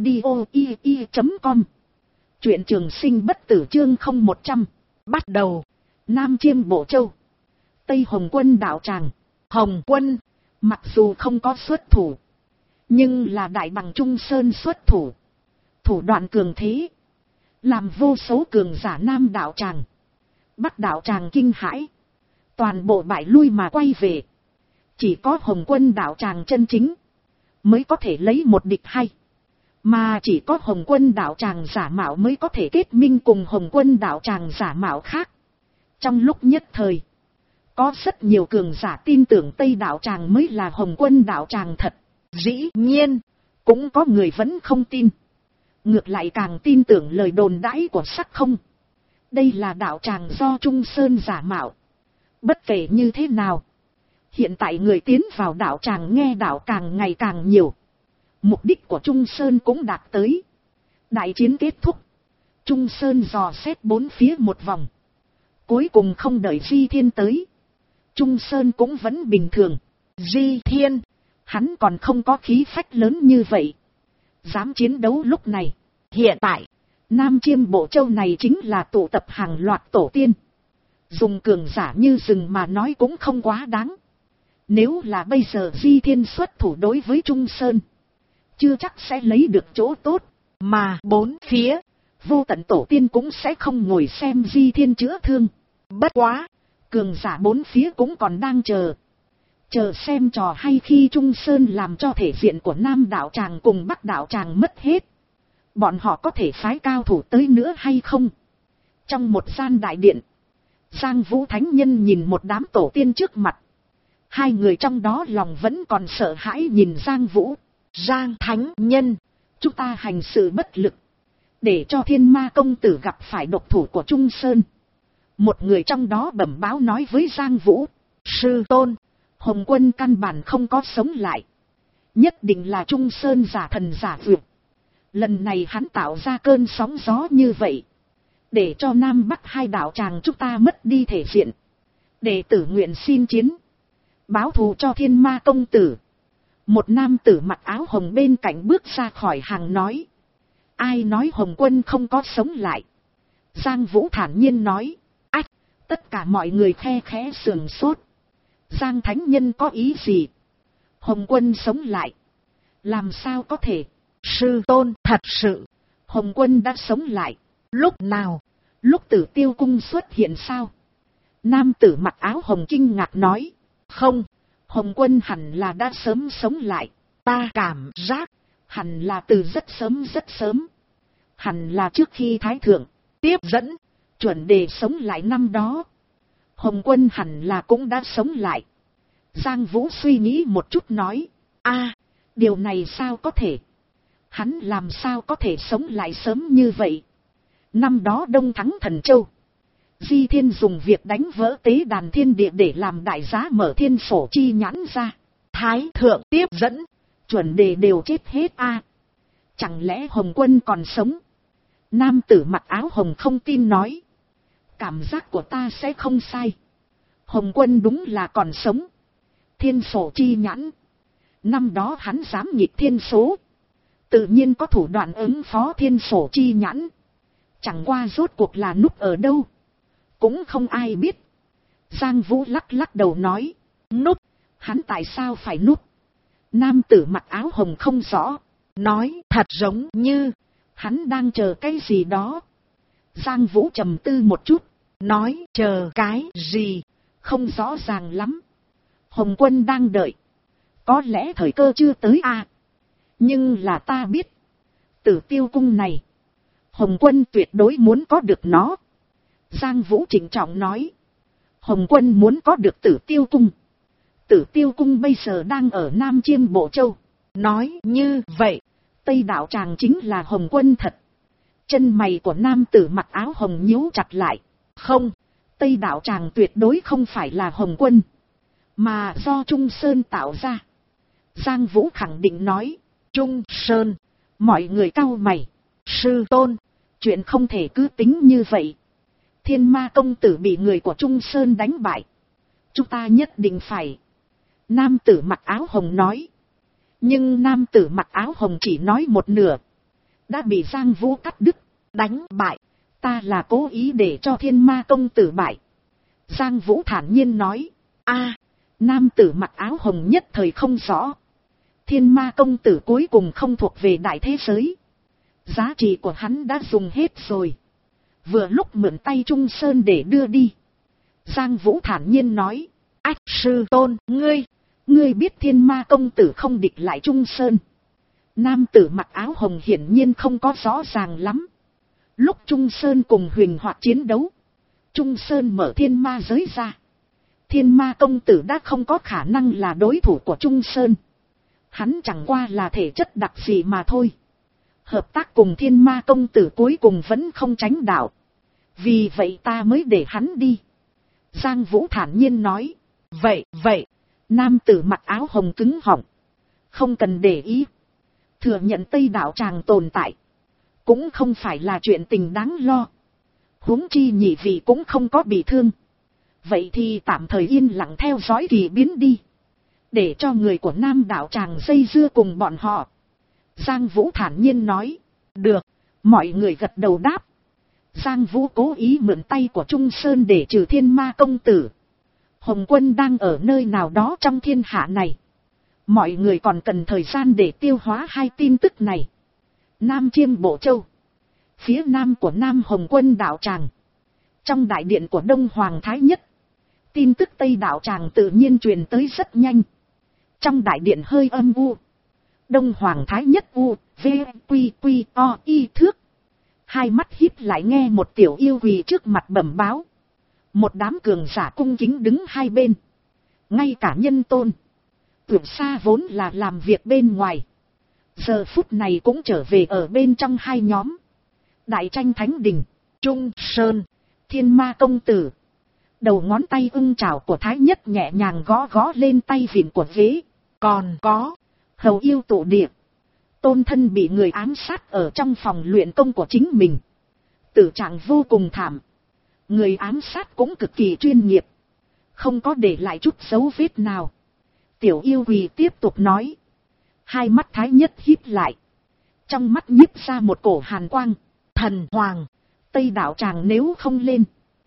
Speaker 1: audio.com. Truyện Trường sinh bất tử chương 0100.
Speaker 2: Bắt đầu.
Speaker 1: Nam Chiêm Bộ Châu, Tây Hồng Quân đạo tràng.
Speaker 2: Hồng Quân
Speaker 1: mặc dù không có xuất thủ, nhưng là đại bằng Trung Sơn xuất thủ. Thủ đoạn cường thế, làm vô số cường giả Nam đạo tràng, Bắc đạo tràng kinh hãi. Toàn bộ bại lui mà quay về. Chỉ có Hồng Quân đạo tràng chân chính mới có thể lấy một địch hai. Mà chỉ có Hồng Quân đạo tràng giả mạo mới có thể kết minh cùng Hồng Quân đạo tràng giả mạo khác. Trong lúc nhất thời, có rất nhiều cường giả tin tưởng Tây đạo tràng mới là Hồng Quân đạo tràng thật.
Speaker 2: Dĩ nhiên,
Speaker 1: cũng có người vẫn không tin. Ngược lại càng tin tưởng lời đồn đãi của Sắc Không. Đây là đạo tràng do Trung Sơn giả mạo. Bất kể như thế nào, hiện tại người tiến vào đạo tràng nghe đạo càng ngày càng nhiều. Mục đích của Trung Sơn cũng đạt tới. Đại chiến kết thúc, Trung Sơn dò xét bốn phía một vòng, cuối cùng không đợi Di Thiên tới. Trung Sơn cũng vẫn bình thường.
Speaker 2: Di Thiên,
Speaker 1: hắn còn không có khí phách lớn như vậy, dám chiến đấu lúc này.
Speaker 2: Hiện tại,
Speaker 1: Nam Chiêm Bộ Châu này chính là tụ tập hàng loạt tổ tiên. Dùng cường giả như rừng mà nói cũng không quá đáng. Nếu là bây giờ Di Thiên xuất thủ đối với Trung Sơn, chưa chắc sẽ lấy được chỗ tốt.
Speaker 2: Mà bốn phía,
Speaker 1: vô tận tổ tiên cũng sẽ không ngồi xem Di Thiên chữa thương.
Speaker 2: Bất quá,
Speaker 1: cường giả bốn phía cũng còn đang chờ xem trò hay khi Trung Sơn làm cho thể diện của Nam đạo tràng cùng Bắc đạo tràng mất hết. Bọn họ có thể phái cao thủ tới nữa hay không? Trong một gian đại điện, Giang Vũ Thánh Nhân nhìn một đám tổ tiên trước mặt. Hai người trong đó lòng vẫn còn sợ hãi nhìn Giang Vũ.
Speaker 2: Giang Thánh Nhân,
Speaker 1: chúng ta hành sự bất lực, để cho Thiên Ma công tử gặp phải độc thủ của Trung Sơn. Một người trong đó bẩm báo nói với Giang Vũ.
Speaker 2: Sư tôn,
Speaker 1: Hồng Quân căn bản không có sống lại, nhất định là Trung Sơn giả thần giả vượt. Lần này hắn tạo ra cơn sóng gió như vậy, để cho Nam Bắc hai đạo tràng chúng ta mất đi thể diện. Đệ tử nguyện xin chiến, báo thù cho Thiên Ma công tử. Một nam tử mặc áo hồng bên cạnh bước ra khỏi hàng nói. Ai nói Hồng Quân không có sống lại? Giang Vũ thản nhiên nói. Ách, tất cả mọi người khe khẽ sườn sốt. Giang Thánh Nhân có ý gì? Hồng Quân sống lại? Làm sao có thể?
Speaker 2: Sư tôn, thật sự,
Speaker 1: Hồng Quân đã sống lại.
Speaker 2: Lúc nào?
Speaker 1: Lúc Tử Tiêu Cung xuất hiện sao? Nam tử mặc áo hồng kinh ngạc nói. Không, Hồng Quân hẳn là đã sớm sống lại.
Speaker 2: Ta cảm giác,
Speaker 1: hẳn là từ rất sớm. Hẳn là trước khi Thái Thượng tiếp dẫn chuẩn đề sống lại năm đó, Hồng Quân hẳn là cũng đã sống lại. Giang Vũ suy nghĩ một chút nói. Điều này sao có thể? Hắn làm sao có thể sống lại sớm như vậy? Năm đó Đông thắng Thần Châu, Di Thiên dùng việc đánh vỡ tế đàn thiên địa để làm đại giá mở thiên phổ chi nhãn ra.
Speaker 2: Thái Thượng tiếp dẫn,
Speaker 1: chuẩn đề đều chết hết Chẳng lẽ Hồng Quân còn sống? Nam tử mặc áo hồng không tin nói. Cảm giác của ta sẽ không sai. Hồng Quân đúng là còn sống. Thiên phổ chi nhãn, năm đó hắn dám nghịch thiên số, tự nhiên có thủ đoạn ứng phó thiên phổ chi nhãn. Chẳng qua rốt cuộc là núp ở đâu, cũng không ai biết. Giang Vũ lắc đầu nói. Núp? Hắn tại sao phải núp? Nam tử mặc áo hồng không rõ, nói thật giống như hắn đang chờ cái gì đó. Giang Vũ trầm tư một chút, nói chờ cái gì? Không rõ ràng lắm. Hồng Quân đang đợi, có lẽ thời cơ chưa tới nhưng là ta biết, Tử Tiêu Cung này, Hồng Quân tuyệt đối muốn có được nó. Giang Vũ trịnh trọng nói. Hồng Quân muốn có được Tử Tiêu Cung. Tử Tiêu Cung bây giờ đang ở Nam Chiêm Bộ Châu.
Speaker 2: Nói như vậy,
Speaker 1: Tây đạo tràng chính là Hồng Quân thật. Chân mày của nam tử mặc áo hồng nhíu chặt lại. Không, Tây đạo tràng tuyệt đối không phải là Hồng Quân, mà do Trung Sơn tạo ra. Giang Vũ khẳng định nói. Trung Sơn. Mọi người cau mày. Sư tôn, chuyện không thể cứ tính như vậy. Thiên Ma công tử bị người của Trung Sơn đánh bại, chúng ta nhất định phải. Nam tử mặc áo hồng nói. Nhưng nam tử mặc áo hồng chỉ nói một nửa, đã bị Giang Vũ cắt đứt. Đánh bại? Ta là cố ý để cho Thiên Ma công tử bại. Giang Vũ thản nhiên nói. A, nam tử mặc áo hồng nhất thời không rõ. Thiên Ma công tử cuối cùng không thuộc về đại thế giới. Giá trị của hắn đã dùng hết rồi. Vừa lúc mượn tay Trung Sơn để đưa đi. Giang Vũ thản nhiên nói. Ách, sư tôn, ngươi biết Thiên Ma công tử không địch lại Trung Sơn. Nam tử mặc áo hồng hiển nhiên không có rõ ràng lắm. Lúc Trung Sơn cùng Huỳnh Hoạt chiến đấu, Trung Sơn mở Thiên Ma giới ra. Thiên Ma công tử đã không có khả năng là đối thủ của Trung Sơn. Hắn chẳng qua là thể chất đặc dị mà thôi. Hợp tác cùng Thiên Ma công tử cuối cùng vẫn không tránh đạo. Vì vậy ta mới để hắn đi. Giang Vũ thản nhiên nói. Vậy, nam tử mặc áo hồng cứng họng. Không cần để ý. Thừa nhận Tây đạo tràng tồn tại, cũng không phải là chuyện tình đáng lo. Huống chi nhị vị cũng không có bị thương. Vậy thì tạm thời yên lặng theo dõi kỳ biến đi. Để cho người của Nam đạo tràng dây dưa cùng bọn họ. Giang Vũ thản nhiên nói. Được, mọi người gật đầu đáp. Giang Vũ cố ý mượn tay của Trung Sơn để trừ Thiên Ma công tử. Hồng Quân đang ở nơi nào đó trong thiên hạ này. Mọi người còn cần thời gian để tiêu hóa hai tin tức này. Nam Chiêm Bộ Châu, phía nam của Nam Hồng Quân đạo tràng, trong đại điện của Đông Hoàng Thái Nhất. Tin tức Tây đạo tràng tự nhiên truyền tới rất nhanh. Trong đại điện hơi âm u. Đông Hoàng Thái Nhất u, v, quy, quy, o, y thước. Hai mắt híp lại nghe một tiểu yêu quỳ trước mặt bẩm báo. Một đám cường giả cung kính đứng hai bên. Ngay cả Nhân Tôn, Tưởng Sa vốn là làm việc bên ngoài, giờ phút này cũng trở về ở bên trong hai nhóm. Đại Tranh Thánh Đình, Trung Sơn, Thiên Ma công tử. Đầu ngón tay ưng chảo của Thái Nhất nhẹ nhàng gõ gõ lên tay vịn của ghế. Còn có Hầu Yêu Tụ Địa, Tôn thân bị người ám sát ở trong phòng luyện công của chính mình. Tử trạng vô cùng thảm. Người ám sát cũng cực kỳ chuyên nghiệp, không có để lại chút dấu vết nào. Tiểu yêu quỳ tiếp tục nói. Hai mắt Thái Nhất híp lại, trong mắt nhíp ra một cổ hàn quang. Thần Hoàng, Tây đạo tràng nếu không lên.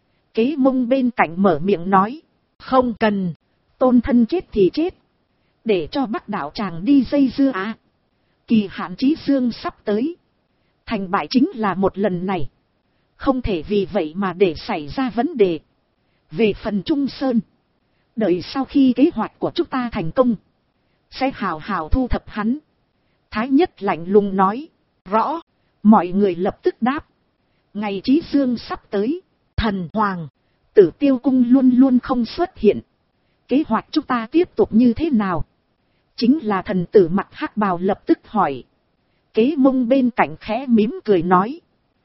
Speaker 1: Kế Mông bên cạnh mở miệng nói. Không cần, Tôn thân chết thì chết, để cho Bắc đạo tràng đi dây dưa à. Kỳ hạn Chí Dương sắp tới, thành bại chính là một lần này, không thể vì vậy mà để xảy ra vấn đề. Về phần Trung Sơn, đợi sau khi kế hoạch của chúng ta thành công, sẽ hào hào thu thập hắn. Thái Nhất lạnh lùng nói. Rõ. Mọi người lập tức đáp. Ngày Chí Dương sắp tới, Thần Hoàng, Tử Tiêu Cung luôn luôn không xuất hiện. Kế hoạch chúng ta tiếp tục như thế nào? Chính là thần tử mặc hắc bào lập tức hỏi. Kế Mông bên cạnh khẽ mím cười nói.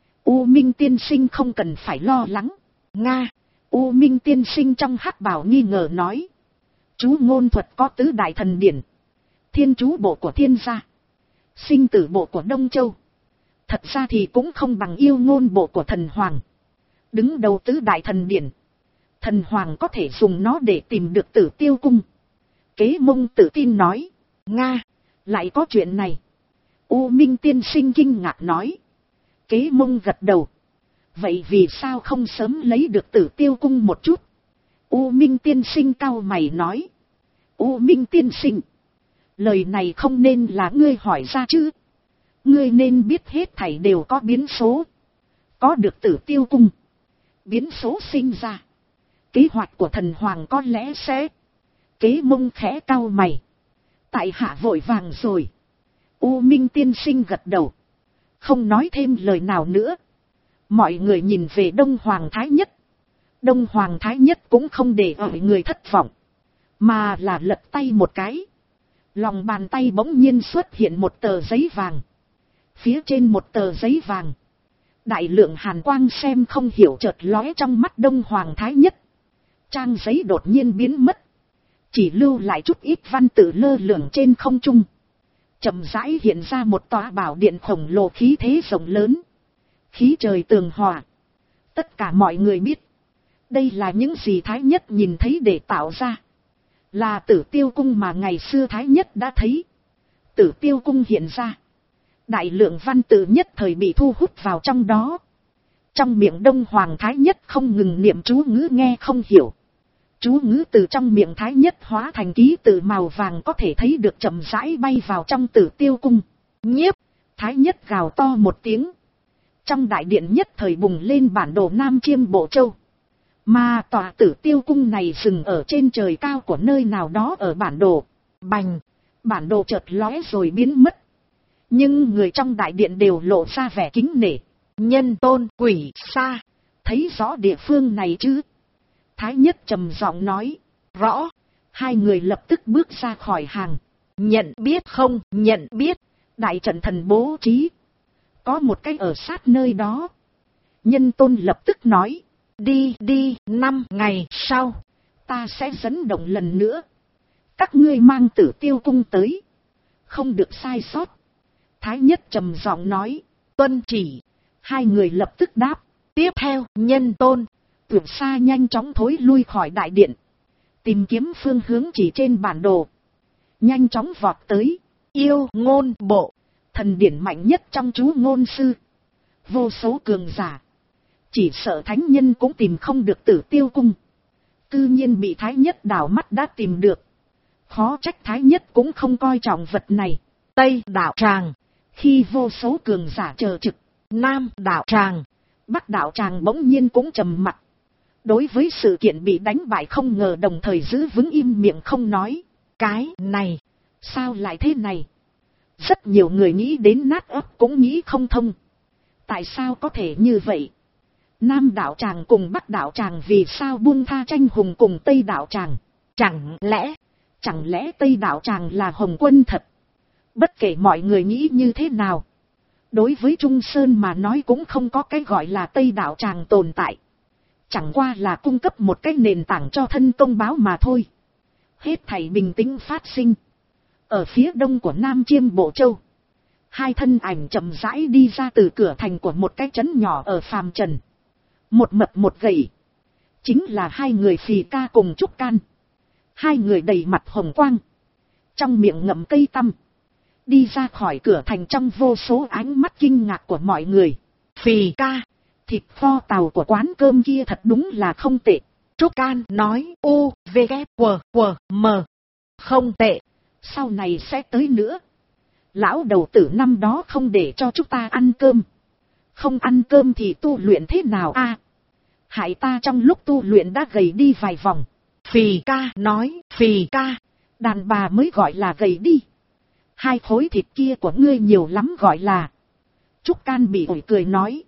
Speaker 1: U Minh tiên sinh không cần phải lo lắng. Nga. U Minh tiên sinh trong hắc bào nghi ngờ nói. Chú ngôn thuật có tứ đại thần điển, thiên chú bộ của Thiên gia, sinh tử bộ của Đông Châu. Thật ra thì cũng không bằng yêu ngôn bộ của Thần Hoàng. Đứng đầu tứ đại thần điển, Thần Hoàng có thể dùng nó để tìm được Tử Tiêu Cung. Kế Mông tự tin nói. Nga, lại có chuyện này? U Minh tiên sinh kinh ngạc nói. Kế Mông gật đầu. Vậy vì sao không sớm lấy được Tử Tiêu Cung một chút? U Minh tiên sinh cau mày nói. U Minh tiên sinh, lời này không nên là ngươi hỏi ra chứ. Ngươi nên biết hết thảy đều có biến số. Có được Tử Tiêu Cung, biến số sinh ra, kế hoạch của Thần Hoàng có lẽ sẽ... Kế Mông khẽ cau mày. Tại hạ vội vàng rồi. U Minh tiên sinh gật đầu, không nói thêm lời nào nữa. Mọi người nhìn về Đông Hoàng Thái Nhất. Đông Hoàng Thái Nhất cũng không để mọi người thất vọng, mà là lật tay một cái. Lòng bàn tay bỗng nhiên xuất hiện một tờ giấy vàng. Phía trên một tờ giấy vàng. Đại lượng hàn quang xem không hiểu chợt lóe trong mắt Đông Hoàng Thái Nhất. Trang giấy đột nhiên biến mất. Chỉ lưu lại chút ít văn tự lơ lửng trên không trung. Chậm rãi hiện ra một tòa bảo điện khổng lồ khí thế rộng lớn. Khí trời tường hòa. Tất cả mọi người biết. Đây là những gì Thái Nhất nhìn thấy để tạo ra. Là Tử Tiêu Cung mà ngày xưa Thái Nhất đã thấy. Tử Tiêu Cung hiện ra. Đại lượng văn tự nhất thời bị thu hút vào trong đó. Trong miệng Đông Hoàng Thái Nhất không ngừng niệm chú ngữ nghe không hiểu. Chú ngữ từ trong miệng Thái Nhất hóa thành ký tự màu vàng có thể thấy được chậm rãi bay vào trong Tử Tiêu Cung. Nhiếp, Thái Nhất gào to một tiếng. Trong đại điện nhất thời bùng lên bản đồ Nam Chiêm Bộ Châu. Mà tòa Tử Tiêu Cung này dừng ở trên trời cao của nơi nào đó ở bản đồ. Bành, bản đồ chợt lóe rồi biến mất. Nhưng người trong đại điện đều lộ ra vẻ kính nể. Nhân Tôn, Quỷ Sa, thấy rõ địa phương này chứ? Thái Nhất trầm giọng nói. Rõ. Hai người lập tức bước ra khỏi hàng. Nhận biết không? Nhận biết. Đại trận thần bố trí. Có một cái ở sát nơi đó. Nhân Tôn lập tức nói. Đi, 5 ngày sau. Ta sẽ dẫn động lần nữa. Các ngươi mang Tử Tiêu Cung tới. Không được sai sót. Thái Nhất trầm giọng nói. Tuân chỉ. Hai người lập tức đáp. Tiếp theo, Nhân Tôn. Tuyệt Sa nhanh chóng thối lui khỏi đại điện. Tìm kiếm phương hướng chỉ trên bản đồ. Nhanh chóng vọt tới. Yêu ngôn bộ. Thần điển mạnh nhất trong chú ngôn sư. Vô số cường giả. Chỉ sợ thánh nhân cũng tìm không được Tử Tiêu Cung. Cư nhiên bị Thái Nhất đảo mắt đã tìm được. Khó trách Thái Nhất cũng không coi trọng vật này. Tây Đạo Tràng. Khi vô số cường giả chờ trực. Nam Đạo Tràng. Bắc Đạo Tràng bỗng nhiên cũng trầm mặc. Đối với sự kiện bị đánh bại không ngờ đồng thời giữ vững im miệng không nói. Cái này, sao lại thế này? Rất nhiều người nghĩ đến nát óc cũng nghĩ không thông. Tại sao có thể như vậy? Nam Đạo Tràng cùng Bắc Đạo Tràng vì sao buông tha tranh hùng cùng Tây Đạo Tràng? Chẳng lẽ Tây Đạo Tràng là Hồng Quân thật? Bất kể mọi người nghĩ như thế nào. Đối với Trung Sơn mà nói cũng không có cái gọi là Tây Đạo Tràng tồn tại. Chẳng qua là cung cấp một cái nền tảng cho thân công báo mà thôi. Hết thảy bình tĩnh phát sinh. Ở phía đông của Nam Chiêm Bộ Châu. Hai thân ảnh chậm rãi đi ra từ cửa thành của một cái trấn nhỏ ở phàm trần. Một mập một gầy. Chính là hai người Phì Ca cùng Trúc Can. Hai người đầy mặt hồng quang. Trong miệng ngậm cây tăm. Đi ra khỏi cửa thành trong vô số ánh mắt kinh ngạc của mọi người. Phì Ca. Thịt kho tàu của quán cơm kia thật đúng là không tệ. Trúc Can nói u, v, k, w, m. Không tệ. Sau này sẽ tới nữa. Lão đầu tử năm đó không để cho chúng ta ăn cơm. Không ăn cơm thì tu luyện thế nào a? Hại ta trong lúc tu luyện đã gầy đi vài vòng. Phì Ca nói. Phì Ca. Đàn bà mới gọi là gầy đi. Hai khối thịt kia của ngươi nhiều lắm gọi là. Trúc Can bị ổi cười nói.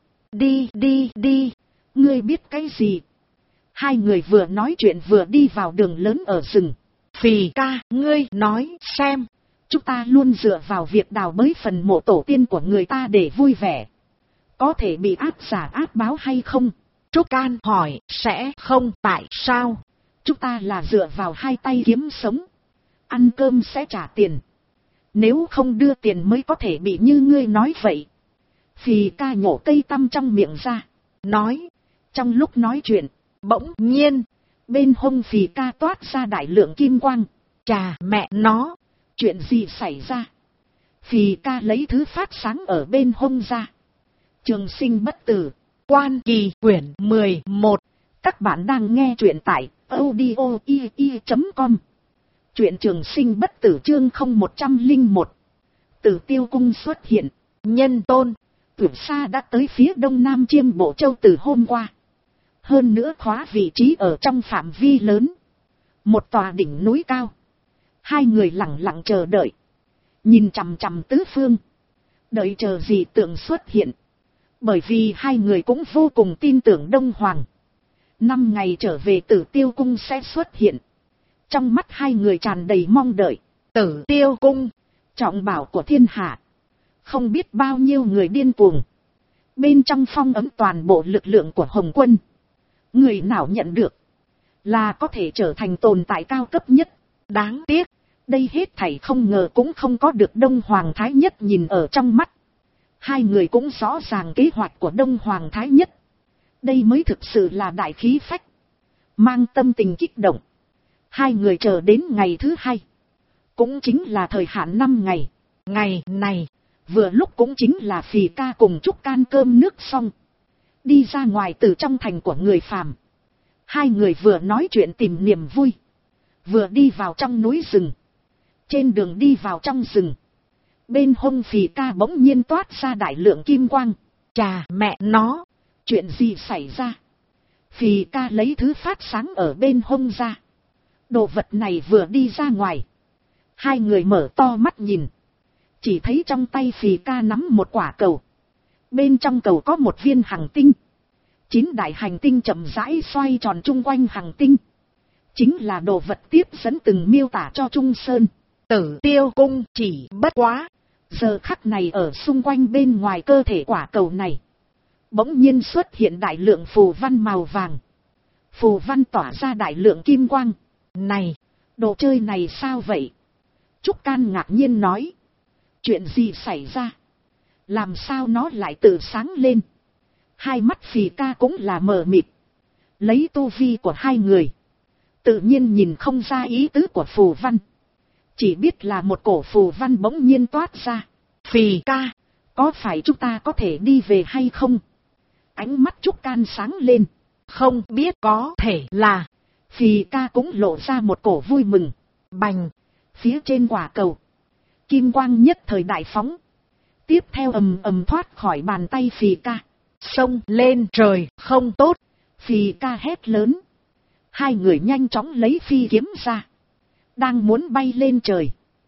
Speaker 1: Đi. Ngươi biết cái gì? Hai người vừa nói chuyện vừa đi vào đường lớn ở rừng. Phì Ca, ngươi nói xem. Chúng ta luôn dựa vào việc đào bới phần mộ tổ tiên của người ta để vui vẻ. Có thể bị áp giả áp báo hay không? Trúc Can hỏi, sẽ không, tại sao? Chúng ta là dựa vào hai tay kiếm sống. Ăn cơm sẽ trả tiền. Nếu không đưa tiền mới có thể bị như ngươi nói vậy. Phì Ca nhổ cây tăm trong miệng ra. Nói. Trong lúc nói chuyện. Bỗng nhiên. Bên hông Phì Ca toát ra đại lượng kim quang. Chà mẹ nó. Chuyện gì xảy ra? Phì Ca lấy thứ phát sáng ở bên hông ra. Trường sinh bất tử. Quan Kỳ quyển 11. Các bạn đang nghe chuyện tại audio.com. Chuyện trường sinh bất tử chương 0101. Tử Tiêu Cung xuất hiện. Nhân Tôn. Tuyệt Sa đã tới phía đông Nam Chiêm Bộ Châu từ hôm qua. Hơn nữa khóa vị trí ở trong phạm vi lớn. Một tòa đỉnh núi cao. Hai người lặng lặng chờ đợi. Nhìn chằm chằm tứ phương. Đợi chờ gì tượng xuất hiện. Bởi vì hai người cũng vô cùng tin tưởng Đông Hoàng. 5 ngày trở về Tử Tiêu Cung sẽ xuất hiện. Trong mắt hai người tràn đầy mong đợi. Tử Tiêu Cung. Trọng bảo của thiên hạ. Không biết bao nhiêu người điên cuồng. Bên trong phong ấm toàn bộ lực lượng của Hồng Quân. Người nào nhận được. Là có thể trở thành tồn tại cao cấp nhất. Đáng tiếc. Đây hết thảy không ngờ cũng không có được Đông Hoàng Thái Nhất nhìn ở trong mắt. Hai người cũng rõ ràng kế hoạch của Đông Hoàng Thái Nhất. Đây mới thực sự là đại khí phách. Mang tâm tình kích động. Hai người chờ đến ngày thứ hai. Cũng chính là thời hạn 5 ngày. Ngày này, vừa lúc cũng chính là Phì Ca cùng Trúc Can cơm nước xong. Đi ra ngoài từ trong thành của người phàm. Hai người vừa nói chuyện tìm niềm vui. Vừa đi vào trong núi rừng. Trên đường đi vào trong rừng. Bên hông Phì Ca bỗng nhiên toát ra đại lượng kim quang. Chà mẹ nó. Chuyện gì xảy ra? Phì Ca lấy thứ phát sáng ở bên hông ra. Đồ vật này vừa đi ra ngoài. Hai người mở to mắt nhìn. Chỉ thấy trong tay Phì Ca nắm một quả cầu. Bên trong cầu có một viên hành tinh. 9 đại hành tinh chậm rãi xoay tròn chung quanh hành tinh. Chính là đồ vật tiếp dẫn từng miêu tả cho Trung Sơn. Tử Tiêu Cung chỉ bất quá. Giờ khắc này ở xung quanh bên ngoài cơ thể quả cầu này. Bỗng nhiên xuất hiện đại lượng phù văn màu vàng. Phù văn tỏa ra đại lượng kim quang. Này, đồ chơi này sao vậy? Trúc Can ngạc nhiên nói. Chuyện gì xảy ra? Làm sao nó lại tự sáng lên? Hai mắt Phì Ca cũng là mờ mịt. Lấy tu vi của hai người. Tự nhiên nhìn không ra ý tứ của phù văn. Chỉ biết là một cổ phù văn bỗng nhiên toát ra. Phì Ca, có phải chúng ta có thể đi về hay không? Ánh mắt Trúc Can sáng lên. Không biết có thể là. Phì Ca cũng lộ ra một cổ vui mừng. Bành. Phía trên quả cầu. Kim quang nhất thời đại phóng. Tiếp theo ầm ầm thoát khỏi bàn tay Phì Ca. Xông lên trời không tốt. Phì Ca hét lớn. Hai người nhanh chóng lấy phi kiếm ra. Đang muốn bay lên trời.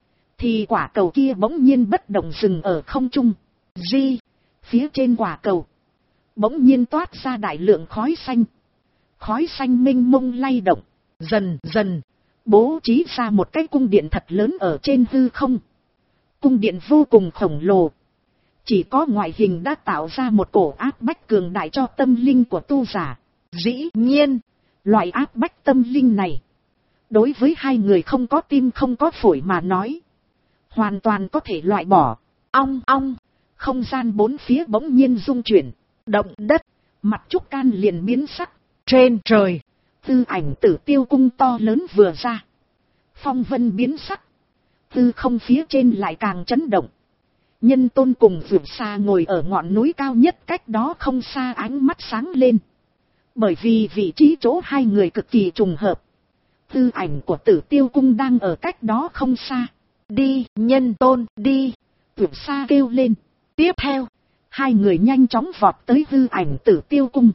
Speaker 1: Thì quả cầu kia bỗng nhiên bất động dừng ở không trung. Di. Phía trên quả cầu. Bỗng nhiên toát ra đại lượng khói xanh. Khói xanh mênh mông lay động. Dần dần. Bố trí ra một cái cung điện thật lớn ở trên hư không. Cung điện vô cùng khổng lồ. Chỉ có ngoại hình đã tạo ra một cổ áp bách cường đại cho tâm linh của tu giả. Dĩ nhiên, loại áp bách tâm linh này. Đối với hai người không có tim không có phổi mà nói. Hoàn toàn có thể loại bỏ. Ong ong. Không gian bốn phía bỗng nhiên rung chuyển. Động đất. Mặt Trúc Can liền biến sắc. Trên trời. Tư ảnh Tử Tiêu Cung to lớn vừa ra. Phong vân biến sắc. Tư không phía trên lại càng chấn động. Nhân Tôn cùng Vượt Xa ngồi ở ngọn núi cao nhất cách đó không xa ánh mắt sáng lên. Bởi vì vị trí chỗ hai người cực kỳ trùng hợp. Tư ảnh của Tử Tiêu Cung đang ở cách đó không xa. Đi, Nhân Tôn, đi. Vượt Xa kêu lên. Tiếp theo, hai người nhanh chóng vọt tới hư ảnh Tử Tiêu Cung.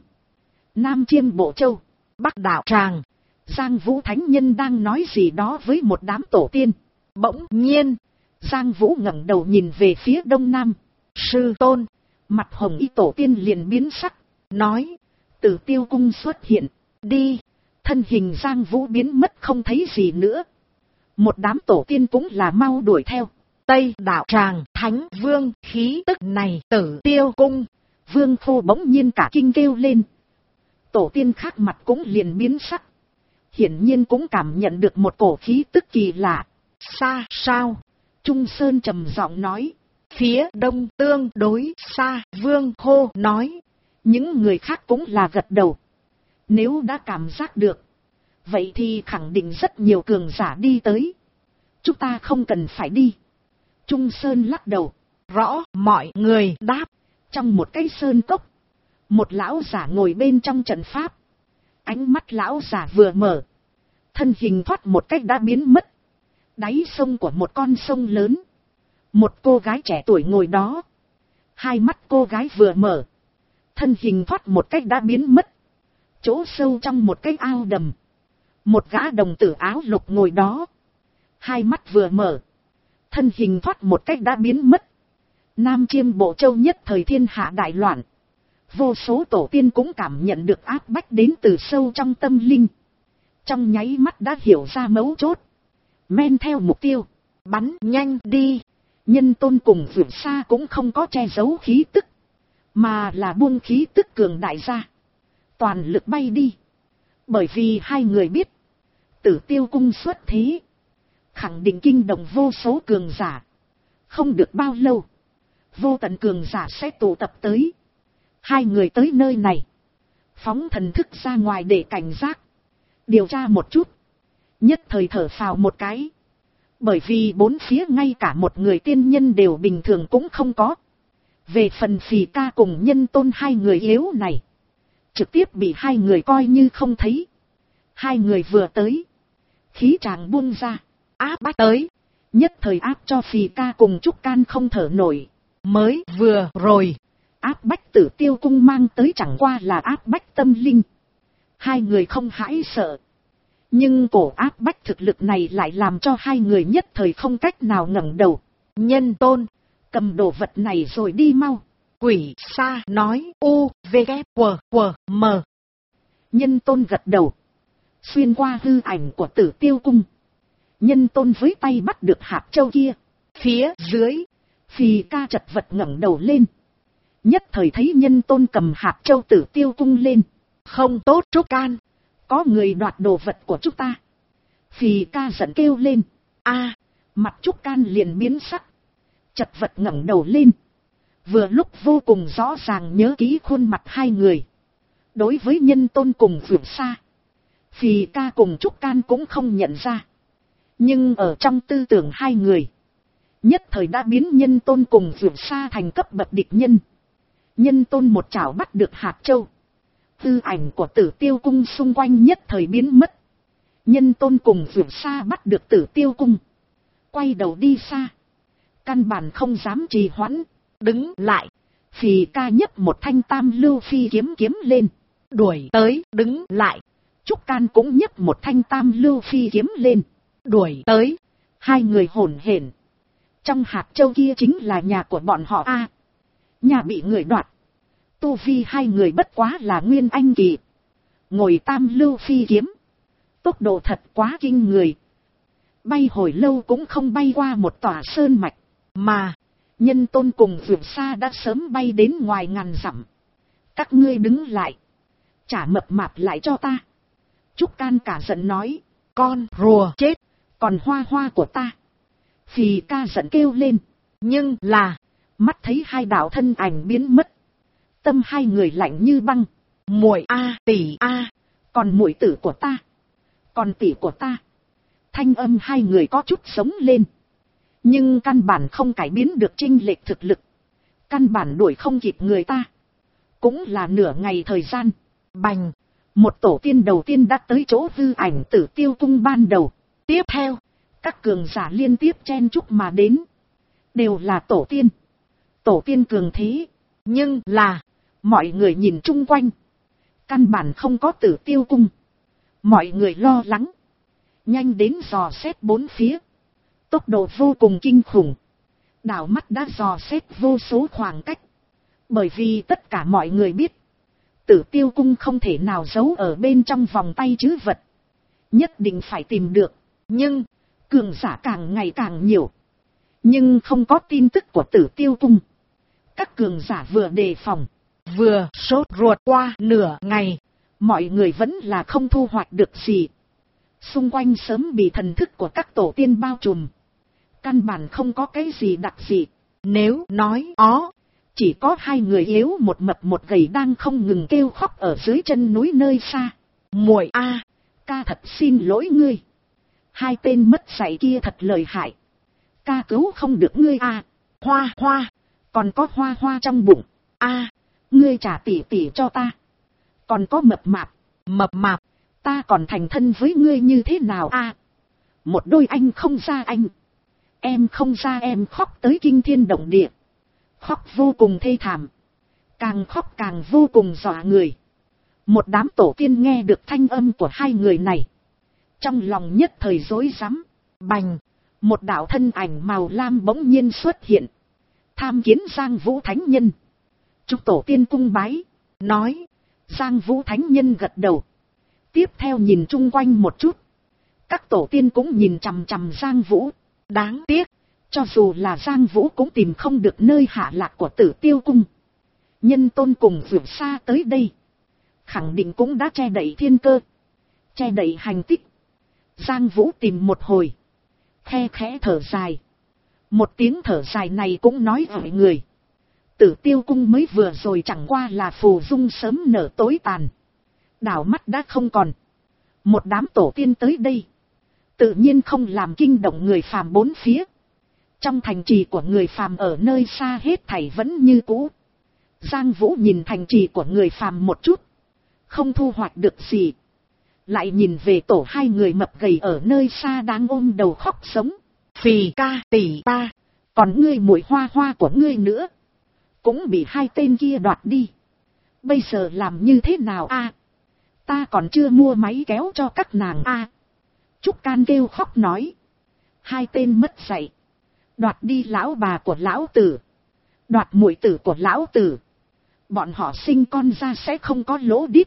Speaker 1: Nam Chiêm Bộ Châu, Bắc Đạo Tràng. Giang Vũ Thánh Nhân đang nói gì đó với một đám tổ tiên. Bỗng nhiên, Giang Vũ ngẩng đầu nhìn về phía đông nam. Sư tôn, mặt hồng y tổ tiên liền biến sắc. Nói, Tử Tiêu Cung xuất hiện. Đi, thân hình Giang Vũ biến mất không thấy gì nữa. Một đám tổ tiên cũng là mau đuổi theo. Tây Đạo Tràng, Thánh Vương, khí tức này Tử Tiêu Cung. Vương Khô bỗng nhiên cả kinh kêu lên. Tổ tiên khác mặt cũng liền biến sắc. Hiển nhiên cũng cảm nhận được một cổ khí tức kỳ lạ. Xa sao? Trung Sơn trầm giọng nói. Phía đông tương đối xa. Vương Khô nói. Những người khác cũng là gật đầu. Nếu đã cảm giác được. Vậy thì khẳng định rất nhiều cường giả đi tới. Chúng ta không cần phải đi. Trung Sơn lắc đầu. Rõ, mọi người đáp. Trong một cái sơn cốc. Một lão giả ngồi bên trong trận pháp. Ánh mắt lão giả vừa mở. Thân hình thoát một cách đã biến mất. Đáy sông của một con sông lớn. Một cô gái trẻ tuổi ngồi đó. Hai mắt cô gái vừa mở. Thân hình thoát một cách đã biến mất. Chỗ sâu trong một cái ao đầm. Một gã đồng tử áo lục ngồi đó. Hai mắt vừa mở. Thân hình thoát một cách đã biến mất. Nam Chiêm Bộ Châu nhất thời thiên hạ đại loạn. Vô số tổ tiên cũng cảm nhận được áp bách đến từ sâu trong tâm linh. Trong nháy mắt đã hiểu ra mấu chốt. Men theo mục tiêu. Bắn nhanh đi. Nhân Tôn cùng Vượt Xa cũng không có che giấu khí tức, mà là buông khí tức cường đại ra, toàn lực bay đi. Bởi vì hai người biết, Tử Tiêu cung xuất thế, khẳng định kinh động vô số cường giả. Không được bao lâu, vô tận cường giả sẽ tụ tập tới. Hai người tới nơi này, phóng thần thức ra ngoài để cảnh giác, điều tra một chút. Nhất thời thở phào một cái, bởi vì bốn phía ngay cả một người tiên nhân đều bình thường cũng không có. Về phần Phì Ca cùng Nhân Tôn hai người yếu này, trực tiếp bị hai người coi như không thấy. Hai người vừa tới, khí tràng buông ra, áp bách tới, nhất thời áp cho Phì Ca cùng Trúc Can không thở nổi.
Speaker 2: Mới vừa rồi,
Speaker 1: áp bách Tử Tiêu cung mang tới chẳng qua là áp bách tâm linh. Hai người không hãi sợ, nhưng cổ áp bách thực lực này lại làm cho hai người nhất thời không cách nào ngẩng đầu.
Speaker 2: Nhân Tôn,
Speaker 1: cầm đồ vật này rồi đi mau.
Speaker 2: Quỷ Sa nói u v g q q m.
Speaker 1: Nhân Tôn gật đầu, xuyên qua hư ảnh của Tử Tiêu cung. Nhân Tôn với tay bắt được hạt châu kia.
Speaker 2: Phía dưới,
Speaker 1: Phì Ca chật vật ngẩng đầu lên, nhất thời thấy Nhân Tôn cầm hạt châu Tử Tiêu cung lên.
Speaker 2: Không tốt Trúc Can,
Speaker 1: có người đoạt đồ vật của chúng ta. Phì Ca giận kêu lên.
Speaker 2: A,
Speaker 1: mặt Trúc Can liền biến sắc, chật vật ngẩng đầu lên, vừa lúc vô cùng rõ ràng nhớ kỹ khuôn mặt hai người. Đối với Nhân Tôn cùng Vượt Xa, Phì Ca cùng Trúc Can cũng không nhận ra, nhưng ở trong tư tưởng hai người, nhất thời đã biến Nhân Tôn cùng Vượt Xa thành cấp bậc địch nhân. Nhân Tôn một chảo bắt được hạt châu, tư ảnh của Tử Tiêu cung xung quanh nhất thời biến mất. Nhân Tôn cùng Vượt Xa bắt được Tử Tiêu cung, quay đầu đi xa, căn bản không dám trì hoãn.
Speaker 2: Đứng lại,
Speaker 1: Phì Ca nhấc một thanh tam lưu phi kiếm kiếm lên,
Speaker 2: đuổi tới. Đứng lại,
Speaker 1: Trúc Can cũng nhấc một thanh tam lưu phi kiếm lên,
Speaker 2: đuổi tới.
Speaker 1: Hai người hỗn hển. Trong hạt châu kia chính là nhà của bọn họ a. Nhà bị người đoạt. Tu vi hai người bất quá là nguyên anh kỳ, ngồi tam lưu phi kiếm, tốc độ thật quá kinh người. Bay hồi lâu cũng không bay qua một tòa sơn mạch, mà Nhân Tôn cùng Vượt Xa đã sớm bay đến ngoài ngàn dặm. Các ngươi đứng lại, trả mập mạp lại cho ta. Trúc Can cả giận nói.
Speaker 2: Con rùa chết,
Speaker 1: còn hoa hoa của ta. Phì Ca giận kêu lên,
Speaker 2: nhưng là
Speaker 1: mắt thấy hai đạo thân ảnh biến mất, tâm hai người lạnh như băng.
Speaker 2: Muội a, tỷ a,
Speaker 1: còn muội tử của ta, còn tỷ của ta. Thanh âm hai người có chút sống lên, nhưng căn bản không cải biến được chênh lệch thực lực, căn bản đuổi không kịp người ta. Cũng là nửa ngày thời gian,
Speaker 2: bành,
Speaker 1: một tổ tiên đầu tiên đã tới chỗ hư ảnh Tử Tiêu cung ban đầu. Tiếp theo, các cường giả liên tiếp chen chúc mà đến, đều là tổ tiên. Tổ tiên cường thế,
Speaker 2: nhưng là
Speaker 1: mọi người nhìn chung quanh, căn bản không có Tử Tiêu cung. Mọi người lo lắng, nhanh đến dò xét bốn phía, tốc độ vô cùng kinh khủng, đảo mắt đã dò xét vô số khoảng cách. Bởi vì tất cả mọi người biết, Tử Tiêu cung không thể nào giấu ở bên trong vòng tay trữ vật, nhất định phải tìm được. Nhưng cường giả càng ngày càng nhiều, nhưng không có tin tức của Tử Tiêu cung. Các cường giả vừa đề phòng,
Speaker 2: vừa sốt ruột qua nửa ngày,
Speaker 1: mọi người vẫn là không thu hoạch được gì. Xung quanh sớm bị thần thức của các tổ tiên bao trùm, căn bản không có cái gì đặc dị.
Speaker 2: Nếu nói
Speaker 1: chỉ có hai người yếu một mập một gầy đang không ngừng kêu khóc ở dưới chân núi nơi xa.
Speaker 2: Muội a,
Speaker 1: ca thật xin lỗi ngươi, hai tên mất dạy kia thật lợi hại, ca cứu không được ngươi a.
Speaker 2: Hoa hoa,
Speaker 1: còn có hoa hoa trong bụng a, ngươi trả tỷ tỷ cho ta. Còn có mập mạp, ta còn thành thân với ngươi như thế nào a. Một đôi anh không ra anh, em không ra em, khóc tới kinh thiên động địa, khóc vô cùng thê thảm, càng khóc càng vô cùng dọa người. Một đám tổ tiên nghe được thanh âm của hai người này, trong lòng nhất thời rối rắm. Bành, một đạo thân ảnh màu lam bỗng nhiên xuất hiện, tham kiến Giang Vũ Thánh Nhân. Chúc tổ tiên cung bái, nói. Giang Vũ Thánh Nhân gật đầu, tiếp theo nhìn chung quanh một chút, các tổ tiên cũng nhìn chằm chằm Giang Vũ. Đáng tiếc, Cho dù là Giang Vũ cũng tìm không được nơi hạ lạc của Tử Tiêu cung. Nhân Tôn cùng vượt xa tới đây, khẳng định cũng đã che đậy thiên cơ, che đậy hành tích. Giang Vũ tìm một hồi, khe khẽ thở dài. Một tiếng thở dài này cũng nói với người. Tử Tiêu cung mới vừa rồi chẳng qua là phù dung sớm nở tối tàn. Đảo mắt đã không còn. Một đám tổ tiên tới đây, tự nhiên không làm kinh động người phàm bốn phía. Trong thành trì của người phàm ở nơi xa hết thảy vẫn như cũ. Giang Vũ nhìn thành trì của người phàm một chút, không thu hoạch được gì. Lại nhìn về tổ hai người mập gầy ở nơi xa đang ôm đầu khóc sống.
Speaker 2: Phì ca tỷ ta,
Speaker 1: còn ngươi muội hoa hoa của ngươi nữa, cũng bị hai tên kia đoạt đi. Bây giờ làm như thế nào a? Ta còn chưa mua máy kéo cho các nàng a. Trúc Can kêu khóc nói. Hai tên mất dạy, đoạt đi lão bà của lão tử, đoạt muội tử của lão tử. Bọn họ sinh con ra sẽ không có lỗ đít.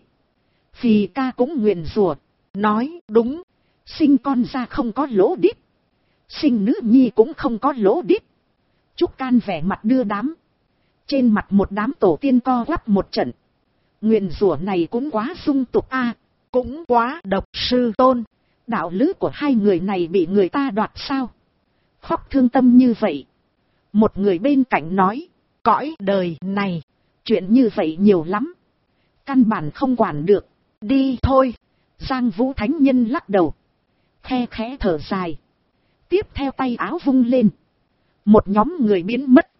Speaker 1: Phì ca cũng nguyền rủa, nói đúng, sinh con ra không có lỗ đít, sinh nữ nhi cũng không có lỗ đít. Trúc Can vẻ mặt đưa đám. Trên mặt một đám tổ tiên co quắp một trận. Nguyền rủa này cũng quá dung tục a,
Speaker 2: cũng quá độc. Sư tôn,
Speaker 1: đạo lữ của hai người này bị người ta đoạt sao? Khóc thương tâm như vậy. Một người bên cạnh nói,
Speaker 2: cõi đời này,
Speaker 1: chuyện như vậy nhiều lắm, căn bản không quản được.
Speaker 2: Đi thôi.
Speaker 1: Giang Vũ thánh nhân lắc đầu, khe khẽ thở dài. Tiếp theo tay áo vung lên, một nhóm người biến mất.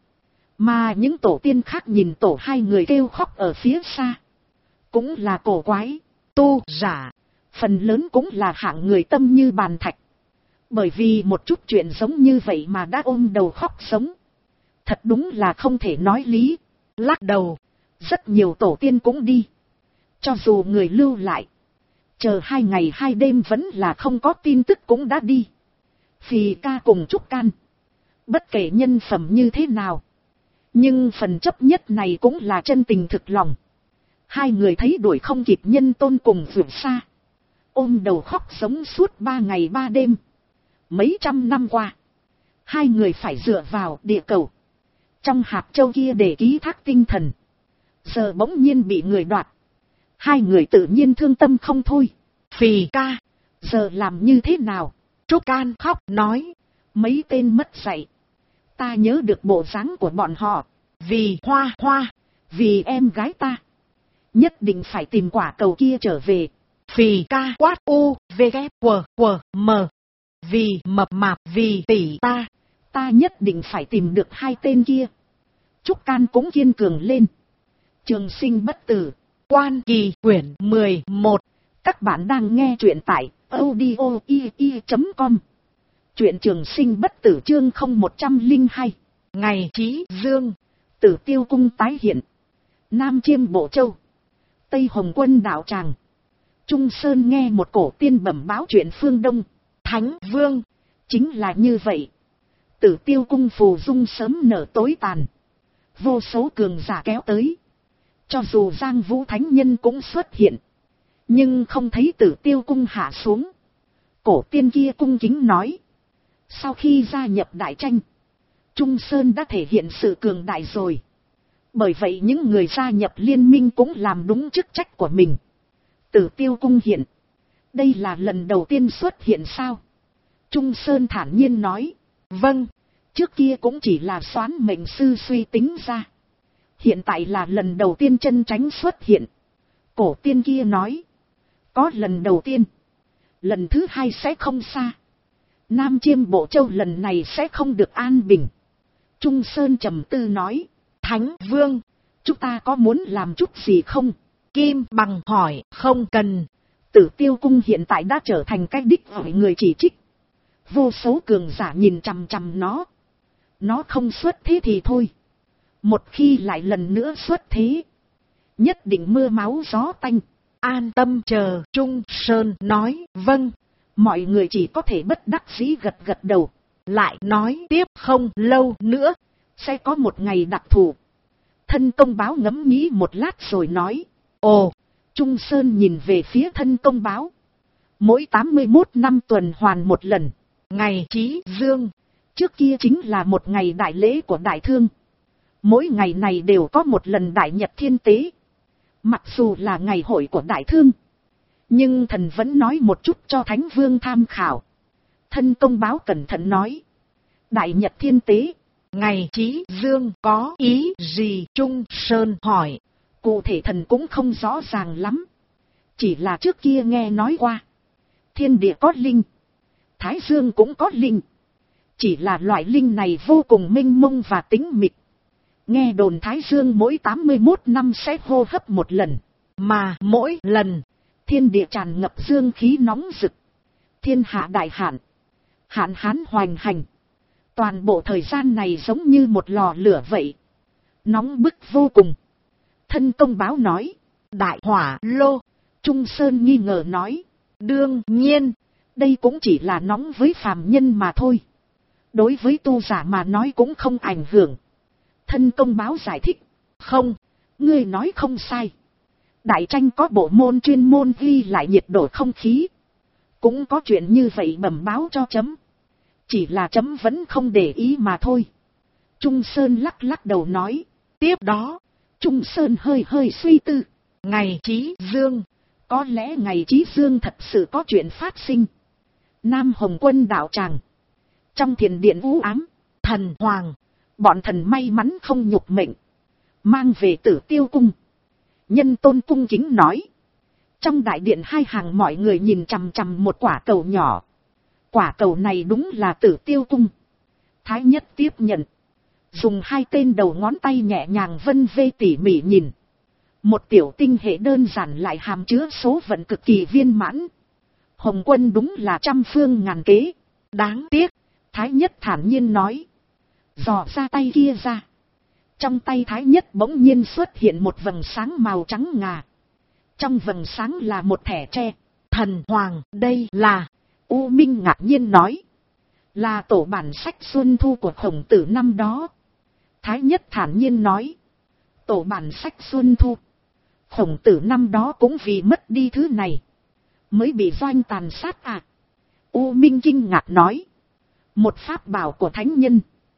Speaker 1: Mà những tổ tiên khác nhìn tổ hai người kêu khóc ở phía xa, cũng là cổ quái.
Speaker 2: Tu giả,
Speaker 1: phần lớn cũng là hạng người tâm như bàn thạch. Bởi vì một chút chuyện giống như vậy mà đã ôm đầu khóc sống, thật đúng là không thể nói lý.
Speaker 2: Lắc đầu,
Speaker 1: rất nhiều tổ tiên cũng đi. Cho dù người lưu lại, chờ 2 ngày 2 đêm vẫn là không có tin tức cũng đã đi. Phì ca cùng Trúc Can, bất kể nhân phẩm như thế nào, nhưng phần chấp nhất này cũng là chân tình thực lòng. Hai người thấy đuổi không kịp Nhân Tôn cùng vượt xa, ôm đầu khóc sống suốt 3 ngày 3 đêm. Mấy trăm năm qua, hai người phải dựa vào địa cầu trong hạt châu kia để ký thác tinh thần. Giờ bỗng nhiên bị người đoạt, hai người tự nhiên thương tâm không thôi.
Speaker 2: Phì ca,
Speaker 1: giờ làm như thế nào?
Speaker 2: Trúc Can khóc nói,
Speaker 1: mấy tên mất dạy, ta nhớ được bộ dáng của bọn họ.
Speaker 2: Vì hoa hoa,
Speaker 1: vì em gái ta, nhất định phải tìm quả cầu kia trở về.
Speaker 2: Phì ca quát u, v, k, w, m. Vì mập mạp, vì tỷ ta,
Speaker 1: ta nhất định phải tìm được hai tên kia. Trúc Can cũng kiên cường lên. Trường sinh bất tử,
Speaker 2: Quan Kỳ quyển 11.
Speaker 1: Các bạn đang nghe truyện tại audio.com. Truyện Trường sinh bất tử chương 0102.
Speaker 2: Ngày Chí Dương,
Speaker 1: Tử Tiêu cung tái hiện. Nam Chiêm Bộ Châu, Tây Hồng Quân đạo tràng. Trung Sơn nghe một cổ tiên bẩm báo chuyện phương Đông.
Speaker 2: Thánh Vương,
Speaker 1: chính là như vậy. Tử Tiêu cung phù dung sớm nở tối tàn, vô số cường giả kéo tới. Cho dù Giang Vũ thánh nhân cũng xuất hiện, nhưng không thấy Tử Tiêu cung hạ xuống. Cổ tiên kia cung kính nói, sau khi gia nhập đại tranh, Trung Sơn đã thể hiện sự cường đại rồi. Bởi vậy những người gia nhập liên minh cũng làm đúng chức trách của mình. Tử Tiêu cung hiện, đây là lần đầu tiên xuất hiện sao? Trung Sơn thản nhiên nói,
Speaker 2: vâng,
Speaker 1: trước kia cũng chỉ là soán mệnh sư suy tính ra. Hiện tại là lần đầu tiên chân chánh xuất hiện. Cổ tiên kia nói, có lần đầu tiên, lần thứ hai sẽ không xa. Nam Chiêm Bộ Châu lần này sẽ không được an bình. Trung Sơn trầm tư nói,
Speaker 2: Thánh Vương,
Speaker 1: chúng ta có muốn làm chút gì không?
Speaker 2: Kim Bằng hỏi, không cần.
Speaker 1: Tử Tiêu cung hiện tại đã trở thành cái đích hỏi người chỉ trích. Vô số cường giả nhìn chằm chằm nó. Nó không xuất thế thì thôi, một khi lại lần nữa xuất thế, nhất định mưa máu gió tanh.
Speaker 2: An tâm chờ. Trung Sơn nói, vâng.
Speaker 1: Mọi người chỉ có thể bất đắc dĩ gật gật đầu.
Speaker 2: Lại nói tiếp, không lâu nữa
Speaker 1: sẽ có một ngày đặc thù. Thân công báo ngẫm nghĩ một lát rồi nói,
Speaker 2: ồ.
Speaker 1: Trung Sơn nhìn về phía thân công báo. Mỗi 81 năm tuần hoàn một lần.
Speaker 2: Ngày Chí Dương,
Speaker 1: Trước kia chính là một ngày đại lễ của đại thương. Mỗi ngày này đều có một lần đại nhật thiên tế. Mặc dù là ngày hội của đại thương, nhưng thần vẫn nói một chút cho Thánh Vương tham khảo. Thân công báo cẩn thận nói. Đại nhật thiên tế,
Speaker 2: ngày Chí Dương có ý gì? Trung Sơn hỏi.
Speaker 1: Cụ thể thần cũng không rõ ràng lắm. Chỉ là trước kia nghe nói qua. Thiên địa có linh, Thái Dương cũng có linh. Chỉ là loại linh này vô cùng mênh mông và tính mịch. Nghe đồn Thái Dương mỗi 81 năm sẽ hô hấp một lần.
Speaker 2: Mà mỗi lần
Speaker 1: thiên địa tràn ngập dương khí nóng rực. Thiên hạ đại hạn, hạn hán hoành hành. Toàn bộ thời gian này giống như một lò lửa vậy. Nóng bức vô cùng. Thân công báo nói.
Speaker 2: Đại hỏa lô.
Speaker 1: Trung Sơn nghi ngờ nói.
Speaker 2: Đương nhiên,
Speaker 1: đây cũng chỉ là nóng với phàm nhân mà thôi. Đối với tu giả mà nói cũng không ảnh hưởng. Thân công báo giải thích. Không, ngươi nói không sai. Đại tranh có bộ môn chuyên môn ghi lại nhiệt độ không khí. Cũng có chuyện như vậy bẩm báo cho chấm. Chỉ là chấm vẫn không để ý mà thôi. Trung Sơn lắc lắc đầu nói.
Speaker 2: Tiếp đó,
Speaker 1: Trung Sơn hơi hơi suy tư.
Speaker 2: Ngày Chí Dương.
Speaker 1: Có lẽ ngày Chí Dương thật sự có chuyện phát sinh. Nam Hồng Quân đạo tràng. Trong thiền điện u ám,
Speaker 2: thần hoàng.
Speaker 1: Bọn thần may mắn không nhục mệnh. Mang về Tử Tiêu cung. Nhân Tôn cung kính nói. Trong đại điện hai hàng mọi người nhìn chằm chằm một quả cầu nhỏ. Quả cầu này đúng là Tử Tiêu cung. Thái nhất tiếp nhận. Dùng hai tên đầu ngón tay nhẹ nhàng vân vê tỉ mỉ nhìn. Một tiểu tinh hệ đơn giản lại hàm chứa số vận cực kỳ viên mãn. Hồng Quân đúng là trăm phương ngàn kế.
Speaker 2: Đáng tiếc,
Speaker 1: Thái nhất thản nhiên nói. Dò ra tay kia ra. Trong tay Thái nhất bỗng nhiên xuất hiện một vầng sáng màu trắng ngà. Trong vầng sáng là một thẻ tre.
Speaker 2: Thần hoàng, đây là...
Speaker 1: U Minh ngạc nhiên nói. Là tổ bản sách Xuân Thu của Khổng Tử năm đó. Thái nhất thản nhiên nói. Tổ bản sách Xuân Thu. Khổng Tử năm đó cũng vì mất đi thứ này. Mới bị doanh tàn sát à. U Minh kinh ngạc nói. Một pháp bảo của thánh nhân.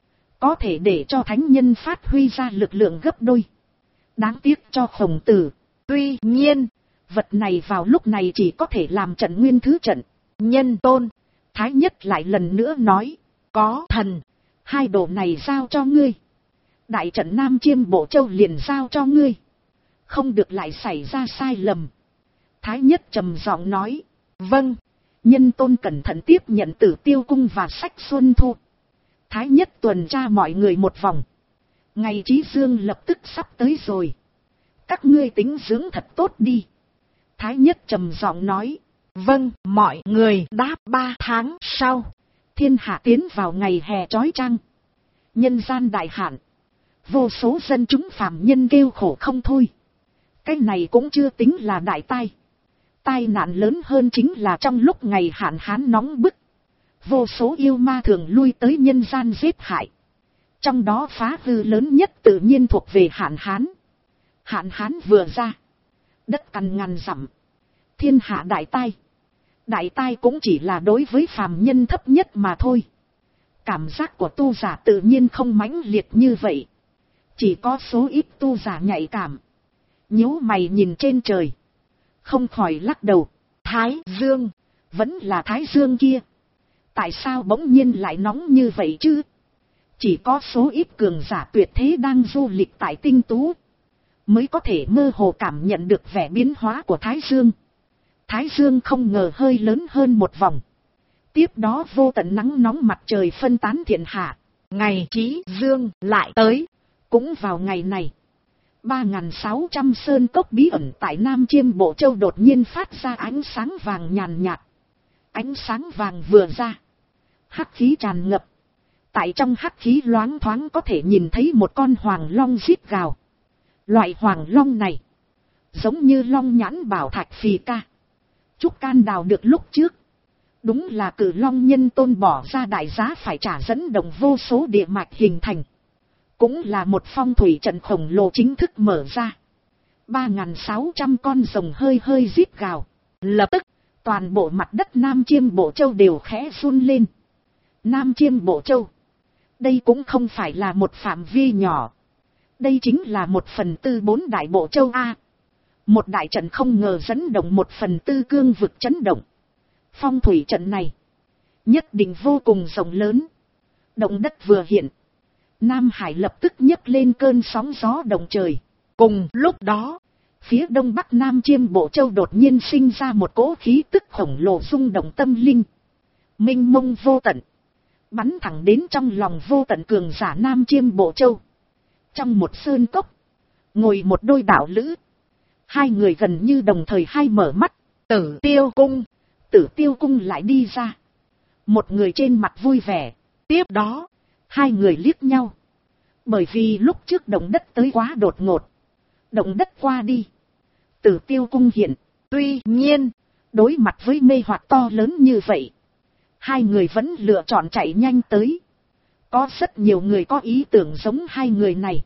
Speaker 1: Có thể để cho thánh nhân phát huy ra lực lượng gấp đôi. Đáng tiếc cho Khổng Tử.
Speaker 2: Tuy nhiên,
Speaker 1: vật này vào lúc này chỉ có thể làm trận nguyên thứ trận.
Speaker 2: Nhân Tôn,
Speaker 1: Thái nhất lại lần nữa nói.
Speaker 2: Có thần,
Speaker 1: hai đồ này giao cho ngươi. Đại trận Nam Chiêm Bộ Châu liền giao cho ngươi. Không được lại xảy ra sai lầm. Thái nhất trầm giọng nói.
Speaker 2: Vâng.
Speaker 1: Nhân Tôn cẩn thận tiếp nhận Tử Tiêu cung và sách Xuân Thu. Thái nhất tuần tra mọi người một vòng. Ngày Chí Dương lập tức sắp tới rồi. Các ngươi tính dưỡng thật tốt đi. Thái nhất trầm giọng nói.
Speaker 2: Vâng, mọi người đáp 3 tháng sau.
Speaker 1: Thiên hạ tiến vào ngày hè chói chang. Nhân gian đại hạn. Vô số dân chúng phàm nhân kêu khổ không thôi. Cái này cũng chưa tính là đại tai. Tai nạn lớn hơn chính là trong lúc ngày hạn hán nóng bức. Vô số yêu ma thường lui tới nhân gian giết hại. Trong đó phá hư lớn nhất tự nhiên thuộc về hạn hán. Hạn hán vừa ra. Đất cằn ngàn dặm. Thiên hạ đại tai. Đại tai cũng chỉ là đối với phàm nhân thấp nhất mà thôi. Cảm giác của tu giả tự nhiên không mãnh liệt như vậy. Chỉ có số ít tu giả nhạy cảm. Nhíu mày nhìn trên trời. Không khỏi lắc đầu. Thái Dương. Vẫn là Thái Dương kia. Tại sao bỗng nhiên lại nóng như vậy chứ? Chỉ có số ít cường giả tuyệt thế đang du lịch tại tinh tú. Mới có thể mơ hồ cảm nhận được vẻ biến hóa của Thái Dương. Thái Dương không ngờ hơi lớn hơn một vòng. Tiếp đó vô tận nắng nóng mặt trời phân tán thiên hạ.
Speaker 2: Ngày Chí Dương lại tới.
Speaker 1: Cũng vào ngày này. 3.600 sơn cốc bí ẩn tại Nam Chiêm Bộ Châu đột nhiên phát ra ánh sáng vàng nhàn nhạt. Ánh sáng vàng vừa ra. Hắc khí tràn ngập. Tại trong hắc khí loáng thoáng có thể nhìn thấy một con hoàng long rít gào. Loại hoàng long này. Giống như long nhãn bảo thạch phì ca. Trúc can đào được lúc trước. Đúng là cử long nhân tôn bỏ ra đại giá phải trả dẫn động vô số địa mạch hình thành. Cũng là một phong thủy trận khổng lồ chính thức mở ra. 3.600 con rồng hơi hơi rít gào. Lập tức, toàn bộ mặt đất Nam Chiêm Bộ Châu đều khẽ run lên. Nam Chiêm Bộ Châu, Đây cũng không phải là một phạm vi nhỏ. Đây chính là 1/4 đại bộ châu A. Một đại trận không ngờ dẫn động 1/4 cương vực chấn động. Phong thủy trận này nhất định vô cùng rộng lớn. Động đất vừa hiện, Nam Hải lập tức nhấc lên cơn sóng gió động trời.
Speaker 2: Cùng lúc đó,
Speaker 1: phía đông bắc Nam Chiêm Bộ Châu đột nhiên sinh ra một cỗ khí tức khổng lồ rung động tâm linh. Mênh mông vô tận, bắn thẳng đến trong lòng vô tận cường giả Nam Chiêm Bộ Châu. Trong một sơn cốc, ngồi một đôi đạo lữ. Hai người gần như đồng thời hai mở mắt.
Speaker 2: Tử Tiêu Cung.
Speaker 1: Tử Tiêu Cung lại đi ra. Một người trên mặt vui vẻ.
Speaker 2: Tiếp đó,
Speaker 1: hai người liếc nhau. Bởi vì lúc trước động đất tới quá đột ngột. Động đất qua đi, Tử Tiêu Cung hiện.
Speaker 2: Tuy nhiên,
Speaker 1: đối mặt với mê hoặc to lớn như vậy, hai người vẫn lựa chọn chạy nhanh tới. Có rất nhiều người có ý tưởng giống hai người này.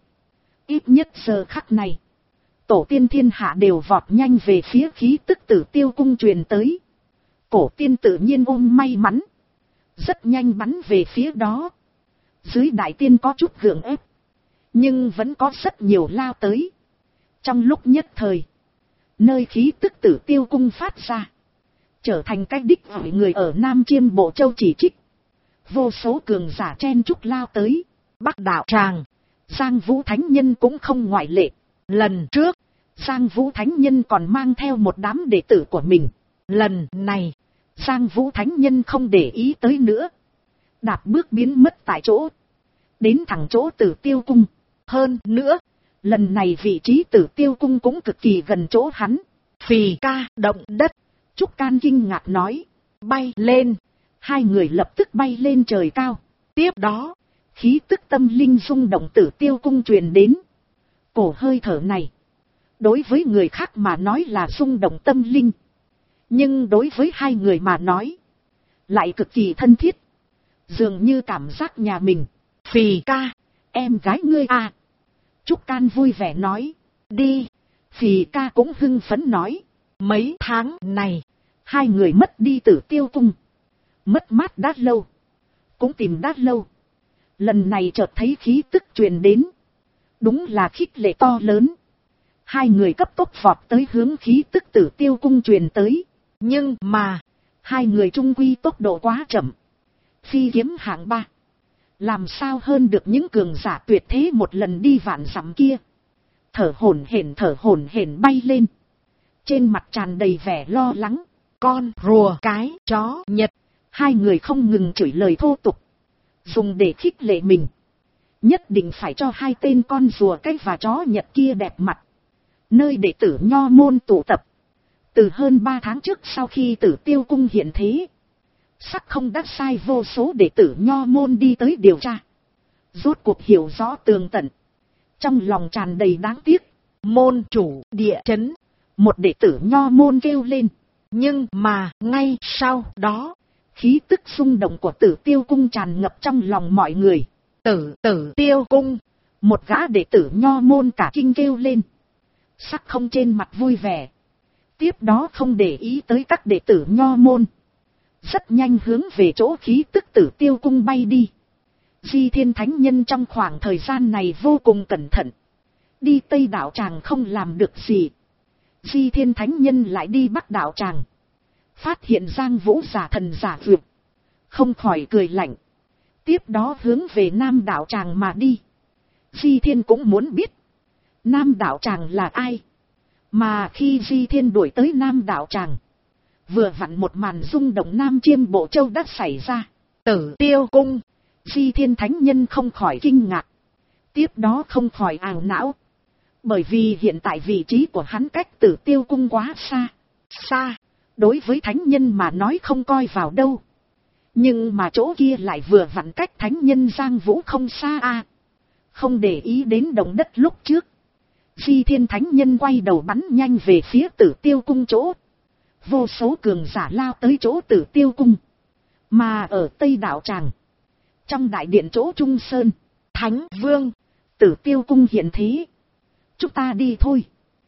Speaker 1: Ít nhất giờ khắc này, tổ tiên thiên hạ đều vọt nhanh về phía khí tức Tử Tiêu Cung truyền tới. Cổ tiên tự nhiên ôm may mắn, rất nhanh bắn về phía đó. Dưới đại tiên có chút gượng ép, nhưng vẫn có rất nhiều lao tới. Trong lúc nhất thời, nơi khí tức Tử Tiêu Cung phát ra, trở thành cái đích hỏi người ở Nam Chiêm Bộ Châu chỉ trích. Vô số cường giả chen chúc lao tới.
Speaker 2: Bắc Đạo Tràng,
Speaker 1: Giang Vũ Thánh Nhân cũng không ngoại lệ.
Speaker 2: Lần trước,
Speaker 1: Giang Vũ Thánh Nhân còn mang theo một đám đệ tử của mình.
Speaker 2: Lần này,
Speaker 1: Giang Vũ Thánh Nhân không để ý tới nữa. Đạp bước biến mất tại chỗ. Đến thẳng chỗ Tử Tiêu Cung.
Speaker 2: Hơn nữa,
Speaker 1: lần này vị trí Tử Tiêu Cung cũng cực kỳ gần chỗ hắn.
Speaker 2: Phì ca động đất.
Speaker 1: Trúc Can kinh ngạc nói.
Speaker 2: Bay lên.
Speaker 1: Hai người lập tức bay lên trời cao.
Speaker 2: Tiếp đó,
Speaker 1: khí tức tâm linh rung động Tử Tiêu Cung truyền đến. Cổ hơi thở này, đối với người khác mà nói là rung động tâm linh. Nhưng đối với hai người mà nói, lại cực kỳ thân thiết. Dường như cảm giác nhà mình.
Speaker 2: Phì ca,
Speaker 1: em gái ngươi à. Trúc Can vui vẻ nói.
Speaker 2: Đi.
Speaker 1: Phì ca cũng hưng phấn nói.
Speaker 2: Mấy tháng này,
Speaker 1: hai người mất đi Tử Tiêu Cung. Mất mát đã lâu, cũng tìm đã lâu. Lần này chợt thấy khí tức truyền đến, đúng là khích lệ to lớn. Hai người cấp tốc vọt tới hướng khí tức Tử Tiêu Cung truyền tới.
Speaker 2: Nhưng mà,
Speaker 1: hai người trung quy tốc độ quá chậm. Phi kiếm hạng 3, làm sao hơn được những cường giả tuyệt thế một lần đi vạn dặm kia. Thở hổn hển bay lên. Trên mặt tràn đầy vẻ lo lắng.
Speaker 2: Con rùa cái chó Nhật.
Speaker 1: Hai người không ngừng chửi lời thô tục, dùng để khích lệ mình. Nhất định phải cho hai tên con rùa cái và chó Nhật kia đẹp mặt. Nơi đệ tử Nho môn tụ tập. Từ hơn 3 tháng trước sau khi Tử Tiêu Cung hiện thế, sắc không đã sai vô số đệ tử Nho môn đi tới điều tra. Rốt cuộc hiểu rõ tường tận. Trong lòng tràn đầy đáng tiếc.
Speaker 2: Môn chủ địa chấn.
Speaker 1: Một đệ tử Nho môn kêu lên.
Speaker 2: Nhưng mà ngay sau đó,
Speaker 1: khí tức xung động của Tử Tiêu Cung tràn ngập trong lòng mọi người.
Speaker 2: Tử Tiêu Cung.
Speaker 1: Một gã đệ tử Nho môn cả kinh kêu lên. Sắc không trên mặt vui vẻ. Tiếp đó không để ý tới các đệ tử Nho môn. Rất nhanh hướng về chỗ khí tức Tử Tiêu Cung bay đi. Di Thiên Thánh Nhân trong khoảng thời gian này vô cùng cẩn thận. Đi Tây Đạo Tràng không làm được gì. Di Thiên Thánh Nhân lại đi Bắc Đạo Tràng. Phát hiện Giang Vũ giả thần giả vượt. Không khỏi cười lạnh. Tiếp đó hướng về Nam Đạo Tràng mà đi. Di Thiên cũng muốn biết Nam Đạo Tràng là ai. Mà khi Di Thiên đuổi tới Nam Đạo Tràng, vừa vặn một màn rung động Nam Chiêm Bộ Châu đã xảy ra.
Speaker 2: Tử Tiêu Cung.
Speaker 1: Di Thiên Thánh Nhân không khỏi kinh ngạc. Tiếp đó không khỏi ảo não. Bởi vì hiện tại vị trí của hắn cách Tử Tiêu Cung quá xa.
Speaker 2: Xa,
Speaker 1: đối với Thánh Nhân mà nói không coi vào đâu. Nhưng mà chỗ kia lại vừa vặn cách Thánh Nhân Giang Vũ không xa à. Không để ý đến động đất lúc trước, Di Thiên Thánh Nhân quay đầu bắn nhanh về phía Tử Tiêu Cung chỗ. Vô số cường giả lao tới chỗ Tử Tiêu Cung. Mà ở Tây Đạo Tràng, trong đại điện chỗ Trung Sơn,
Speaker 2: Thánh Vương,
Speaker 1: Tử Tiêu Cung hiện thế. Chúng ta đi thôi.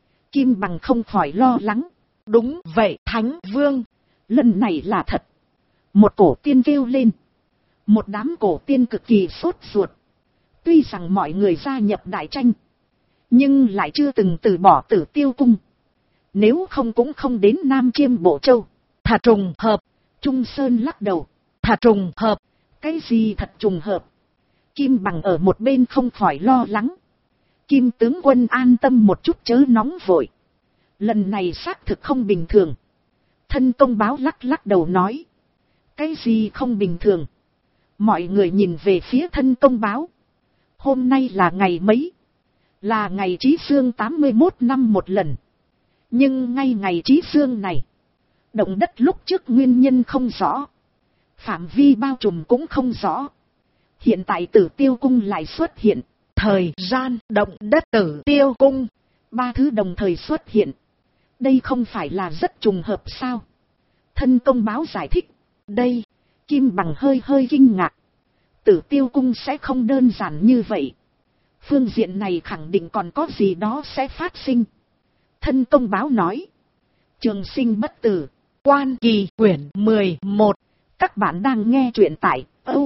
Speaker 1: Kim Bằng không khỏi lo lắng.
Speaker 2: Đúng vậy Thánh Vương.
Speaker 1: Lần này là thật. Một cổ tiên kêu lên. Một đám cổ tiên cực kỳ sốt ruột. Tuy rằng mọi người gia nhập đại tranh, nhưng lại chưa từng từ bỏ Tử Tiêu cung. Nếu không cũng không đến Nam Chiêm Bộ Châu.
Speaker 2: Thà trùng hợp.
Speaker 1: Trung Sơn lắc đầu.
Speaker 2: Thà trùng hợp.
Speaker 1: Cái gì thật trùng hợp? Kim Bằng ở một bên không khỏi lo lắng. Kim tướng quân an tâm một chút chớ nóng vội. Lần này xác thực không bình thường. Thân công báo lắc lắc đầu nói. Cái gì không bình thường? Mọi người nhìn về phía thân công báo. Hôm nay là ngày mấy? Là ngày Chí Dương 81 năm một lần. Nhưng ngay ngày Chí Dương này, động đất lúc trước nguyên nhân không rõ. Phạm vi bao trùm cũng không rõ. Hiện tại Tử Tiêu cung lại xuất hiện.
Speaker 2: Thời gian động đất Tử Tiêu cung.
Speaker 1: 3 thứ đồng thời xuất hiện. Đây không phải là rất trùng hợp sao? Thân công báo giải thích. Đây, Kim Bằng hơi kinh ngạc. Tử Tiêu cung sẽ không đơn giản như vậy. Phương diện này khẳng định còn có gì đó sẽ phát sinh. Thân công báo nói. Trường sinh bất tử.
Speaker 2: Quan Kỳ quyển 11.
Speaker 1: Các bạn đang nghe truyện tại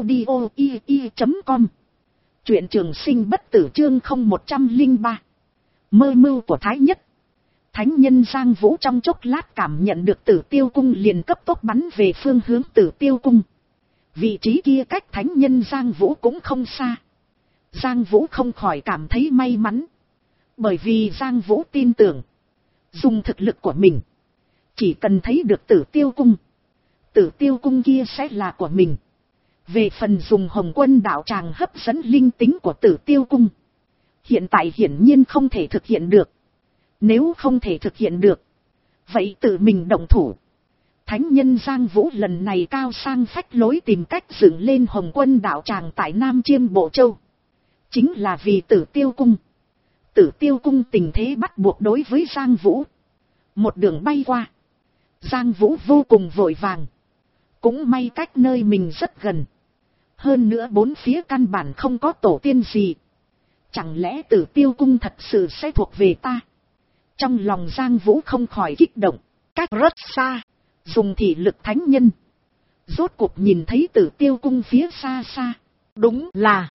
Speaker 1: audio.com. Truyện trường sinh bất tử chương 0103. Mơ mưu của Thái Nhất. Thánh nhân Giang Vũ trong chốc lát cảm nhận được Tử Tiêu cung liền cấp tốc bắn về phương hướng Tử Tiêu cung. Vị trí kia cách thánh nhân Giang Vũ cũng không xa. Giang Vũ không khỏi cảm thấy may mắn. Bởi vì Giang Vũ tin tưởng. Dùng thực lực của mình. Chỉ cần thấy được Tử Tiêu cung. Tử Tiêu cung kia sẽ là của mình. Về phần dùng Hồng Quân đạo tràng hấp dẫn linh tính của Tử Tiêu cung. Hiện tại hiển nhiên không thể thực hiện được. Nếu không thể thực hiện được. Vậy tự mình động thủ. Thánh nhân Giang Vũ lần này cao sang phách lối tìm cách dựng lên Hồng Quân đạo tràng tại Nam Chiêm Bộ Châu. Chính là vì Tử Tiêu cung. Tử Tiêu cung tình thế bắt buộc đối với Giang Vũ. Một đường bay qua. Giang Vũ vô cùng vội vàng. Cũng may cách nơi mình rất gần. Hơn nữa bốn phía căn bản không có tổ tiên gì. Chẳng lẽ Tử Tiêu cung thật sự sẽ thuộc về ta? Trong lòng Giang Vũ không khỏi kích động.
Speaker 2: Cách rất xa.
Speaker 1: Dùng thị lực thánh nhân. Rốt cuộc nhìn thấy Tử Tiêu cung phía xa xa.
Speaker 2: Đúng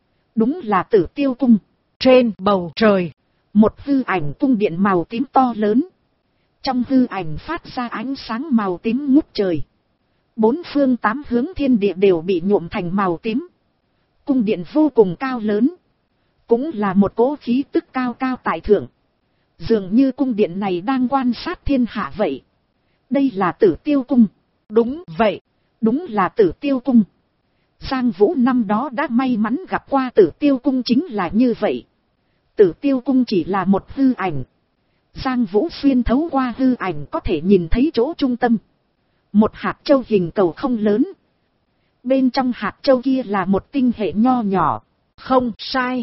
Speaker 2: là
Speaker 1: Tử Tiêu cung.
Speaker 2: Trên bầu trời.
Speaker 1: Một hư ảnh cung điện màu tím to lớn. Trong hư ảnh phát ra ánh sáng màu tím ngút trời. 4 phương 8 hướng thiên địa đều bị nhuộm thành màu tím. Cung điện vô cùng cao lớn. Cũng là một cỗ khí tức cao cao tại thượng. Dường như cung điện này đang quan sát thiên hạ vậy. Đây là Tử Tiêu cung.
Speaker 2: Đúng vậy.
Speaker 1: Đúng là Tử Tiêu cung. Giang Vũ năm đó đã may mắn gặp qua Tử Tiêu cung chính là như vậy. Tử Tiêu cung chỉ là một hư ảnh. Giang Vũ xuyên thấu qua hư ảnh có thể nhìn thấy chỗ trung tâm. Một hạt châu hình cầu không lớn. Bên trong hạt châu kia là một tinh hệ nho nhỏ.
Speaker 2: Không sai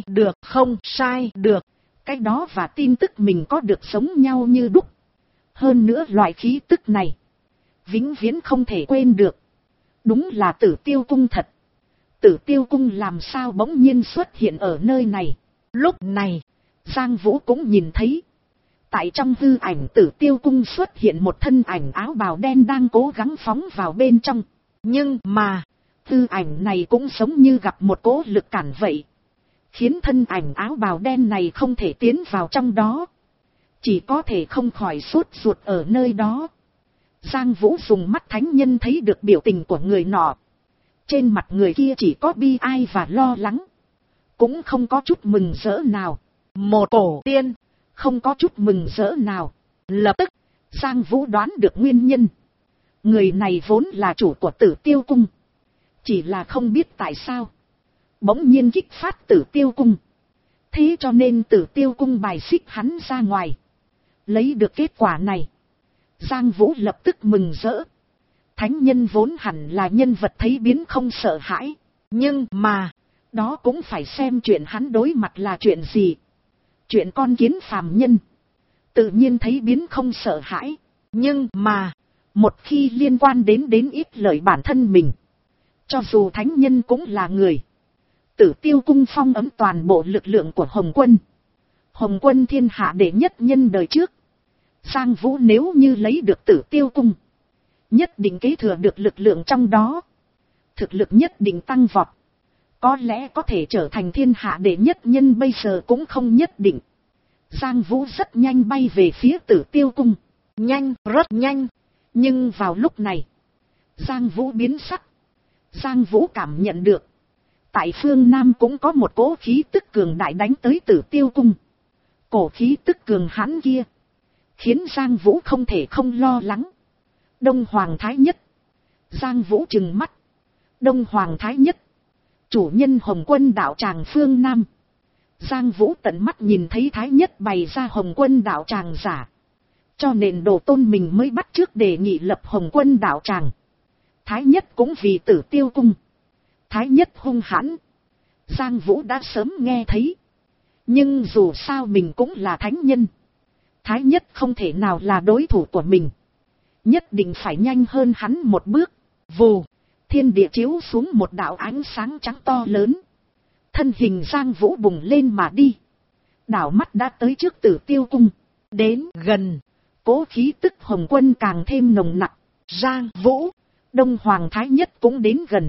Speaker 2: được.
Speaker 1: Cái đó và tin tức mình có được giống nhau như đúc. Hơn nữa loại khí tức này. Vĩnh viễn không thể quên được. Đúng là Tử Tiêu cung thật. Tử Tiêu cung làm sao bỗng nhiên xuất hiện ở nơi này.
Speaker 2: Lúc này,
Speaker 1: Giang Vũ cũng nhìn thấy. Tại trong hư ảnh Tử Tiêu cung xuất hiện một thân ảnh áo bào đen đang cố gắng phóng vào bên trong.
Speaker 2: Nhưng mà,
Speaker 1: hư ảnh này cũng giống như gặp một cỗ lực cản vậy. Khiến thân ảnh áo bào đen này không thể tiến vào trong đó. Chỉ có thể không khỏi sốt ruột ở nơi đó. Giang Vũ dùng mắt thánh nhân thấy được biểu tình của người nọ. Trên mặt người kia chỉ có bi ai và lo lắng. Cũng không có chút mừng rỡ nào.
Speaker 2: Một cổ tiên.
Speaker 1: Không có chút mừng rỡ nào.
Speaker 2: Lập tức,
Speaker 1: Giang Vũ đoán được nguyên nhân. Người này vốn là chủ của Tử Tiêu cung. Chỉ là không biết tại sao. Bỗng nhiên kích phát Tử Tiêu cung. Thế cho nên Tử Tiêu cung bài xích hắn ra ngoài. Lấy được kết quả này. Giang Vũ lập tức mừng rỡ. Thánh nhân vốn hẳn là nhân vật thấy biến không sợ hãi.
Speaker 2: Nhưng mà,
Speaker 1: đó cũng phải xem chuyện hắn đối mặt là chuyện gì. Chuyện con kiến phàm nhân. Tự nhiên thấy biến không sợ hãi.
Speaker 2: Nhưng mà,
Speaker 1: một khi liên quan đến ít lợi bản thân mình. Cho dù thánh nhân cũng là người. Tử Tiêu cung phong ấm toàn bộ lực lượng của Hồng Quân. Hồng Quân thiên hạ đệ nhất nhân đời trước. Giang Vũ nếu như lấy được Tử Tiêu cung. Nhất định kế thừa được lực lượng trong đó. thực lực nhất định tăng vọt. Có lẽ có thể trở thành thiên hạ đệ nhất nhân, bây giờ cũng không nhất định. Giang Vũ rất nhanh bay về phía Tử Tiêu Cung. Nhanh, rất nhanh. Nhưng vào lúc này, Giang Vũ biến sắc. Giang Vũ cảm nhận được, tại phương Nam cũng có một cỗ khí tức cường đại đánh tới Tử Tiêu Cung. Cổ khí tức cường hãn kia, khiến Giang Vũ không thể không lo lắng. Đông Hoàng Thái Nhất. Giang Vũ trừng mắt. Đông Hoàng Thái Nhất, chủ nhân Hồng Quân đạo tràng phương Nam. Giang Vũ tận mắt nhìn thấy Thái Nhất bày ra Hồng Quân đạo tràng giả, cho nên đồ tôn mình mới bắt trước đề nghị lập Hồng Quân đạo tràng. Thái Nhất cũng vì Tử Tiêu Cung. Thái Nhất hung hãn, Giang Vũ đã sớm nghe thấy. Nhưng dù sao mình cũng là thánh nhân, Thái Nhất không thể nào là đối thủ của mình. Nhất định phải nhanh hơn hắn một bước. Vù, thiên địa chiếu xuống một đạo ánh sáng trắng to lớn. Thân hình Giang Vũ bùng lên mà đi. Đảo mắt đã tới trước Tử Tiêu Cung. Đến gần, cố khí tức Hồng Quân càng thêm nồng nặc. Giang Vũ, Đông Hoàng Thái Nhất cũng đến gần.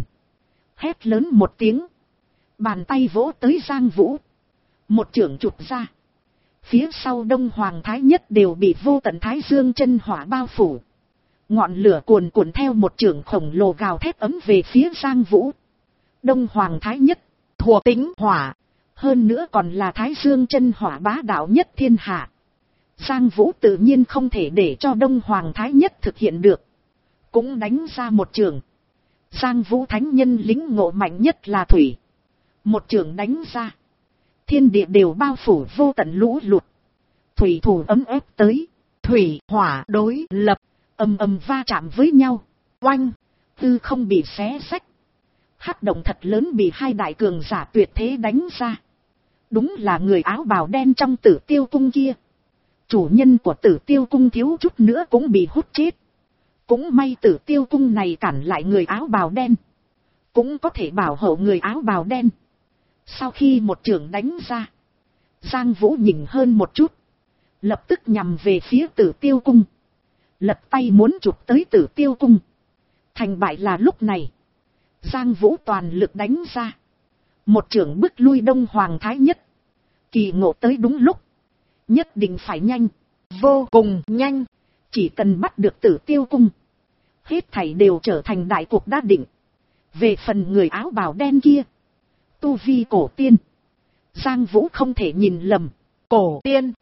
Speaker 1: Hét lớn một tiếng, bàn tay vỗ tới Giang Vũ. Một chưởng chụp ra. Phía sau Đông Hoàng Thái Nhất đều bị vô tận Thái Dương chân hỏa bao phủ. Ngọn lửa cuồn cuộn theo một chưởng khổng lồ gào thét ấm về phía Giang Vũ. Đông Hoàng Thái Nhất, thuộc tính hỏa, hơn nữa còn là Thái Dương chân hỏa bá đạo nhất thiên hạ. Giang Vũ tự nhiên không thể để cho Đông Hoàng Thái Nhất thực hiện được, cũng đánh ra một chưởng. Giang Vũ thánh nhân lĩnh ngộ mạnh nhất là thủy. Một chưởng đánh ra, thiên địa đều bao phủ vô tận lũ lụt. Thủy thủ ấm ép tới, thủy hỏa đối lập, ầm ầm va chạm với nhau. Oanh, tư không bị xé xách. Hắc động thật lớn bị hai đại cường giả tuyệt thế đánh ra. Đúng là người áo bào đen trong Tử Tiêu Cung kia. Chủ nhân của Tử Tiêu Cung thiếu chút nữa cũng bị hút chết. Cũng may Tử Tiêu Cung này cản lại người áo bào đen, cũng có thể bảo hộ người áo bào đen. Sau khi một chưởng đánh ra, Giang Vũ nhìn hơn một chút, lập tức nhằm về phía Tử Tiêu Cung. Lật tay muốn chụp tới Tử Tiêu Cung. Thành bại là lúc này. Giang Vũ toàn lực đánh ra. Một chưởng bức lui Đông Hoàng Thái Nhất. Kỳ ngộ tới đúng lúc. Nhất định phải nhanh. Vô cùng nhanh. Chỉ cần bắt được Tử Tiêu Cung, hết thảy đều trở thành đại cuộc đã định. Về phần người áo bào đen kia, tu vi cổ tiên, Giang Vũ không thể nhìn lầm. Cổ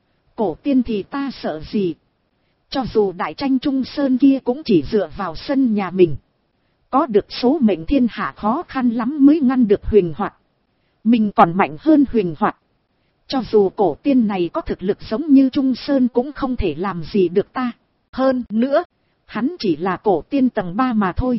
Speaker 1: tiên thì ta sợ gì? Cho dù đại tranh Trung Sơn kia cũng chỉ dựa vào sân nhà mình. Có được số mệnh thiên hạ khó khăn lắm mới ngăn được Huyền Hoạt. Mình còn mạnh hơn Huyền Hoạt. Cho dù cổ tiên này có thực lực giống như Trung Sơn cũng không thể làm gì được ta. Hơn nữa, hắn chỉ là cổ tiên tầng 3 mà thôi.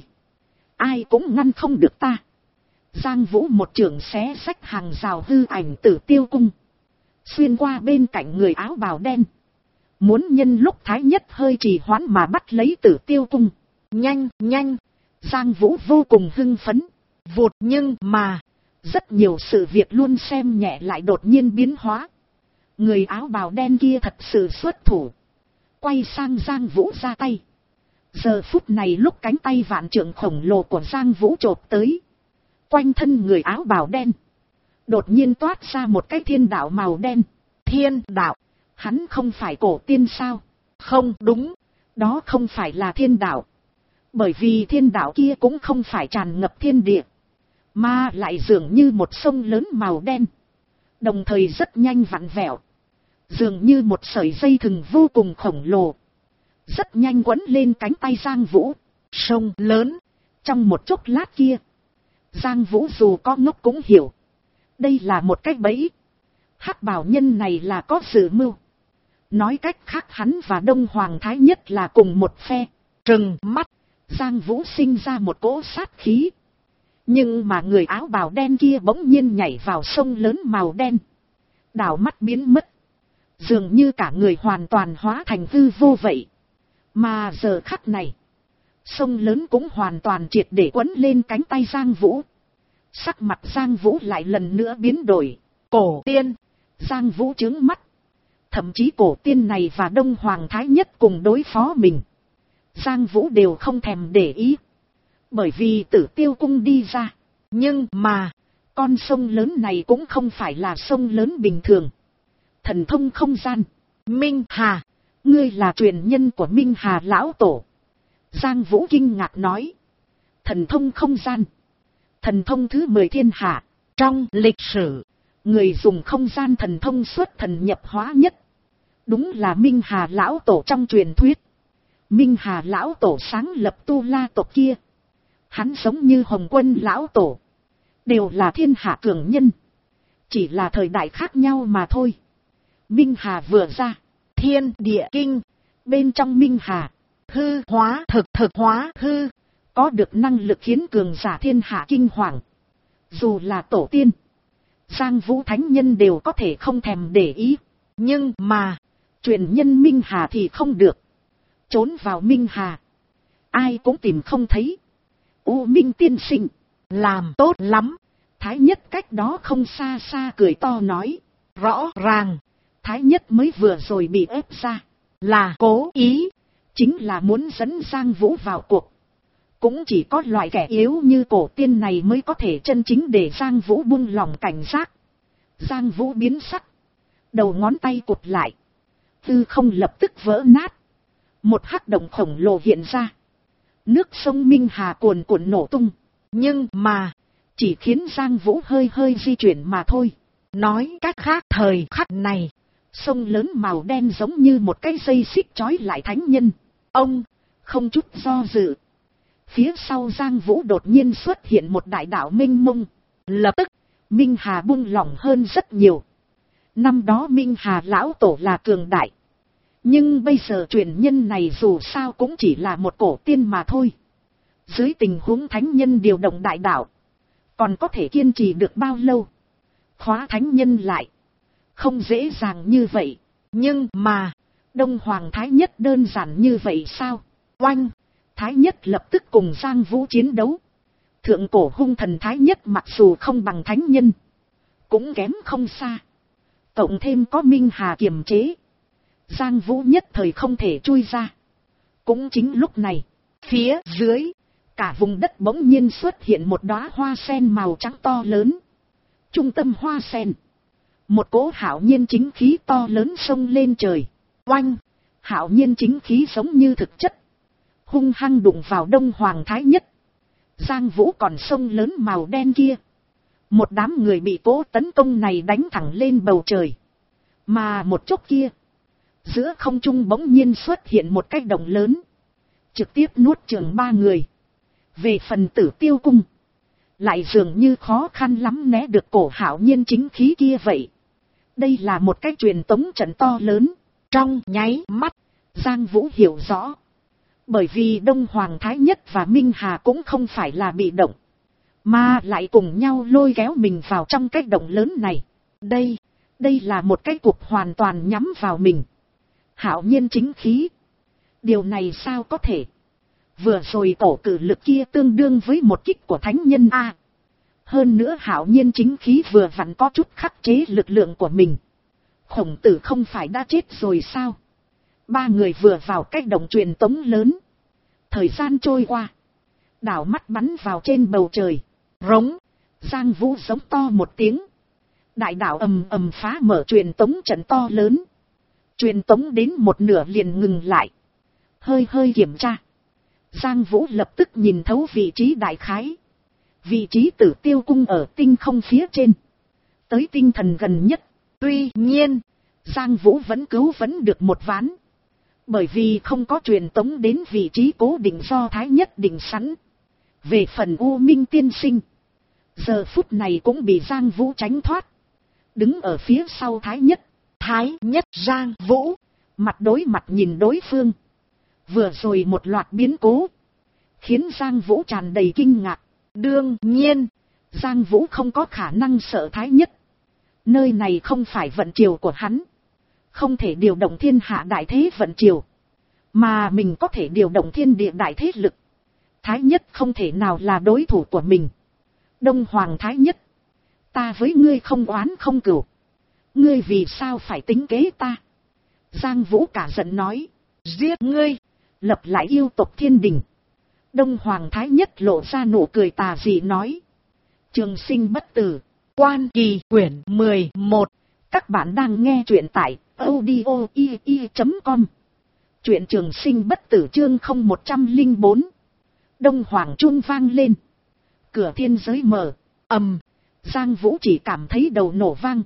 Speaker 1: Ai cũng ngăn không được ta. Giang Vũ một chưởng xé xách hàng rào hư ảnh Tử Tiêu Cung, xuyên qua bên cạnh người áo bào đen. Muốn nhân lúc Thái Nhất hơi trì hoãn mà bắt lấy Tử Tiêu Cung. Nhanh, nhanh. Giang Vũ vô cùng hưng phấn. Vụt, nhưng mà rất nhiều sự việc luôn xem nhẹ lại đột nhiên biến hóa. Người áo bào đen kia thật sự xuất thủ, quay sang Giang Vũ ra tay. Giờ phút này lúc cánh tay vạn trượng khổng lồ của Giang Vũ chộp tới, quanh thân người áo bào đen đột nhiên toát ra một cái thiên đạo màu đen. Thiên đạo? Hắn không phải cổ tiên sao? Không đúng, đó không phải là thiên đạo. Bởi vì thiên đạo kia cũng không phải tràn ngập thiên địa, mà lại dường như một sông lớn màu đen, đồng thời rất nhanh vặn vẹo, dường như một sợi dây thừng vô cùng khổng lồ, rất nhanh quấn lên cánh tay Giang Vũ. Sông lớn. Trong một chốc lát kia, Giang Vũ dù có ngốc cũng hiểu, đây là một cái bẫy. Hắc bào nhân này là có dự mưu. Nói cách khác hắn và Đông Hoàng Thái Nhất là cùng một phe. Trừng mắt, Giang Vũ sinh ra một cỗ sát khí. Nhưng mà người áo bào đen kia bỗng nhiên nhảy vào sông lớn màu đen, đảo mắt biến mất, dường như cả người hoàn toàn hóa thành hư vô vậy. Mà giờ khắc này, sông lớn cũng hoàn toàn triệt để quấn lên cánh tay Giang Vũ. Sắc mặt Giang Vũ lại lần nữa biến đổi. Cổ tiên. Giang Vũ trướng mắt. Thậm chí cổ tiên này và Đông Hoàng Thái Nhất cùng đối phó mình, Giang Vũ đều không thèm để ý. Bởi vì Tử Tiêu cung đi ra.
Speaker 2: Nhưng mà,
Speaker 1: con sông lớn này cũng không phải là sông lớn bình thường. Thần thông không gian.
Speaker 2: Minh Hà,
Speaker 1: ngươi là truyền nhân của Minh Hà lão tổ. Giang Vũ kinh ngạc nói. Thần thông không gian. Thần thông thứ 10 thiên hạ.
Speaker 2: trong lịch sử,
Speaker 1: Người dùng không gian thần thông xuất thần nhập hóa nhất. Đúng là Minh Hà lão tổ trong truyền thuyết. Minh Hà lão tổ sáng lập Tu La tộc kia. Hắn giống như Hồng Quân lão tổ. Đều là thiên hạ cường nhân. Chỉ là thời đại khác nhau mà thôi. Minh Hà vừa ra.
Speaker 2: thiên địa kinh,
Speaker 1: Bên trong Minh Hà.
Speaker 2: hư hóa thực, thực hóa hư.
Speaker 1: Có được năng lực khiến cường giả thiên hạ kinh hoàng. Dù là tổ tiên. Giang Vũ thánh nhân đều có thể không thèm để ý.
Speaker 2: Nhưng mà,
Speaker 1: Truyền nhân Minh Hà thì không được. Trốn vào Minh Hà. Ai cũng tìm không thấy. U Minh tiên sinh.
Speaker 2: làm tốt lắm,
Speaker 1: Thái nhất cách đó không xa xa cười to nói.
Speaker 2: rõ ràng,
Speaker 1: Thái nhất mới vừa rồi bị ép ra.
Speaker 2: là cố ý.
Speaker 1: Chính là muốn dẫn Giang Vũ vào cuộc. Cũng chỉ có loại kẻ yếu như cổ tiên này mới có thể chân chính để Giang Vũ buông lòng cảnh giác. Giang Vũ biến sắc. Đầu ngón tay cụt lại. Tư không lập tức vỡ nát. Một hắc động khổng lồ hiện ra. Nước sông Minh Hà cuồn cuộn nổ tung.
Speaker 2: Nhưng mà,
Speaker 1: Chỉ khiến Giang Vũ hơi hơi di chuyển mà thôi.
Speaker 2: nói cách khác thời khắc này,
Speaker 1: Sông lớn màu đen giống như một cái dây xích trói lại thánh nhân.
Speaker 2: ông,
Speaker 1: Không chút do dự. Phía sau Giang Vũ đột nhiên xuất hiện một đại đạo mênh mông.
Speaker 2: lập tức,
Speaker 1: Minh Hà buông lỏng hơn rất nhiều. Năm đó Minh Hà lão tổ là cường đại. Nhưng bây giờ truyền nhân này dù sao cũng chỉ là một cổ tiên mà thôi. Dưới tình huống thánh nhân điều động đại đạo. Còn có thể kiên trì được bao lâu? Khóa thánh nhân lại. Không dễ dàng như vậy.
Speaker 2: nhưng mà,
Speaker 1: Đông Hoàng Thái Nhất đơn giản như vậy sao?
Speaker 2: oanh,
Speaker 1: Thái Nhất lập tức cùng Giang Vũ chiến đấu. Thượng cổ hung thần Thái Nhất mặc dù không bằng thánh nhân. Cũng kém không xa. Cộng thêm có Minh Hà kiềm chế. Giang Vũ nhất thời không thể chui ra. Cũng chính lúc này.
Speaker 2: phía dưới,
Speaker 1: Cả vùng đất bỗng nhiên xuất hiện một đóa hoa sen màu trắng to lớn. Trung tâm hoa sen. Một cỗ hạo nhiên chính khí to lớn xông lên trời.
Speaker 2: oanh,
Speaker 1: Hạo nhiên chính khí giống như thực chất. Hung hăng đụng vào Đông Hoàng Thái Nhất. Giang Vũ còn sông lớn màu đen kia. Một đám người bị cỗ tấn công này đánh thẳng lên bầu trời. Mà một chốc kia. Giữa không trung bỗng nhiên xuất hiện một cái động lớn. Trực tiếp nuốt chửng 3 người. Về phần Tử Tiêu cung. Lại dường như khó khăn lắm né được cổ hạo nhiên chính khí kia vậy. Đây là một cái truyền tống trận to lớn.
Speaker 2: trong nháy mắt,
Speaker 1: Giang Vũ hiểu rõ. Bởi vì Đông Hoàng Thái Nhất và Minh Hà cũng không phải là bị động. Mà lại cùng nhau lôi kéo mình vào trong cái động lớn này. Đây là một cái cuộc hoàn toàn nhắm vào mình. Hạo nhiên chính khí. Điều này sao có thể? Vừa rồi tổ cử lực kia tương đương với một kích của thánh nhân A. Hơn nữa hạo nhiên chính khí vừa vặn có chút khắc chế lực lượng của mình. Khổng Tử không phải đã chết rồi sao? 3 người vừa vào cách động truyền tống lớn. Thời gian trôi qua. Đảo mắt bắn vào trên bầu trời.
Speaker 2: rống,
Speaker 1: Giang Vũ giống to một tiếng. Đại đảo ầm ầm phá mở truyền tống trận to lớn. Truyền tống đến một nửa liền ngừng lại. Hơi hơi kiểm tra. Giang Vũ lập tức nhìn thấu vị trí đại khái. Vị trí Tử Tiêu cung ở tinh không phía trên. Tới tinh thần gần nhất.
Speaker 2: tuy nhiên,
Speaker 1: Giang Vũ vẫn được một ván. Bởi vì không có truyền tống đến vị trí cố định do Thái Nhất định sẵn. Về phần U Minh tiên sinh. Giờ phút này cũng bị Giang Vũ tránh thoát. Đứng ở phía sau Thái Nhất.
Speaker 2: Thái Nhất Giang Vũ,
Speaker 1: Mặt đối mặt nhìn đối phương. Vừa rồi một loạt biến cố. Khiến Giang Vũ tràn đầy kinh ngạc.
Speaker 2: đương nhiên,
Speaker 1: Giang Vũ không có khả năng sợ Thái Nhất. Nơi này không phải vận triều của hắn. Không thể điều động thiên hạ đại thế vận triều. Mà mình có thể điều động thiên địa đại thế lực. Thái Nhất không thể nào là đối thủ của mình. Đông Hoàng Thái Nhất. Ta với ngươi không oán không cừu. Ngươi vì sao phải tính kế ta? Giang Vũ cả giận nói.
Speaker 2: giết ngươi,
Speaker 1: Lập lại yêu tộc thiên đình. Đông Hoàng Thái Nhất lộ ra nụ cười tà dị nói. Trường sinh bất tử.
Speaker 2: Quan Kỳ quyển 11.
Speaker 1: Các bạn đang nghe truyện tại audio.com. Truyện Trường Sinh bất tử chương 0104. Đông Hoàng chuông vang lên. Cửa thiên giới mở.
Speaker 2: Ầm.
Speaker 1: Giang Vũ chỉ cảm thấy đầu nổ vang.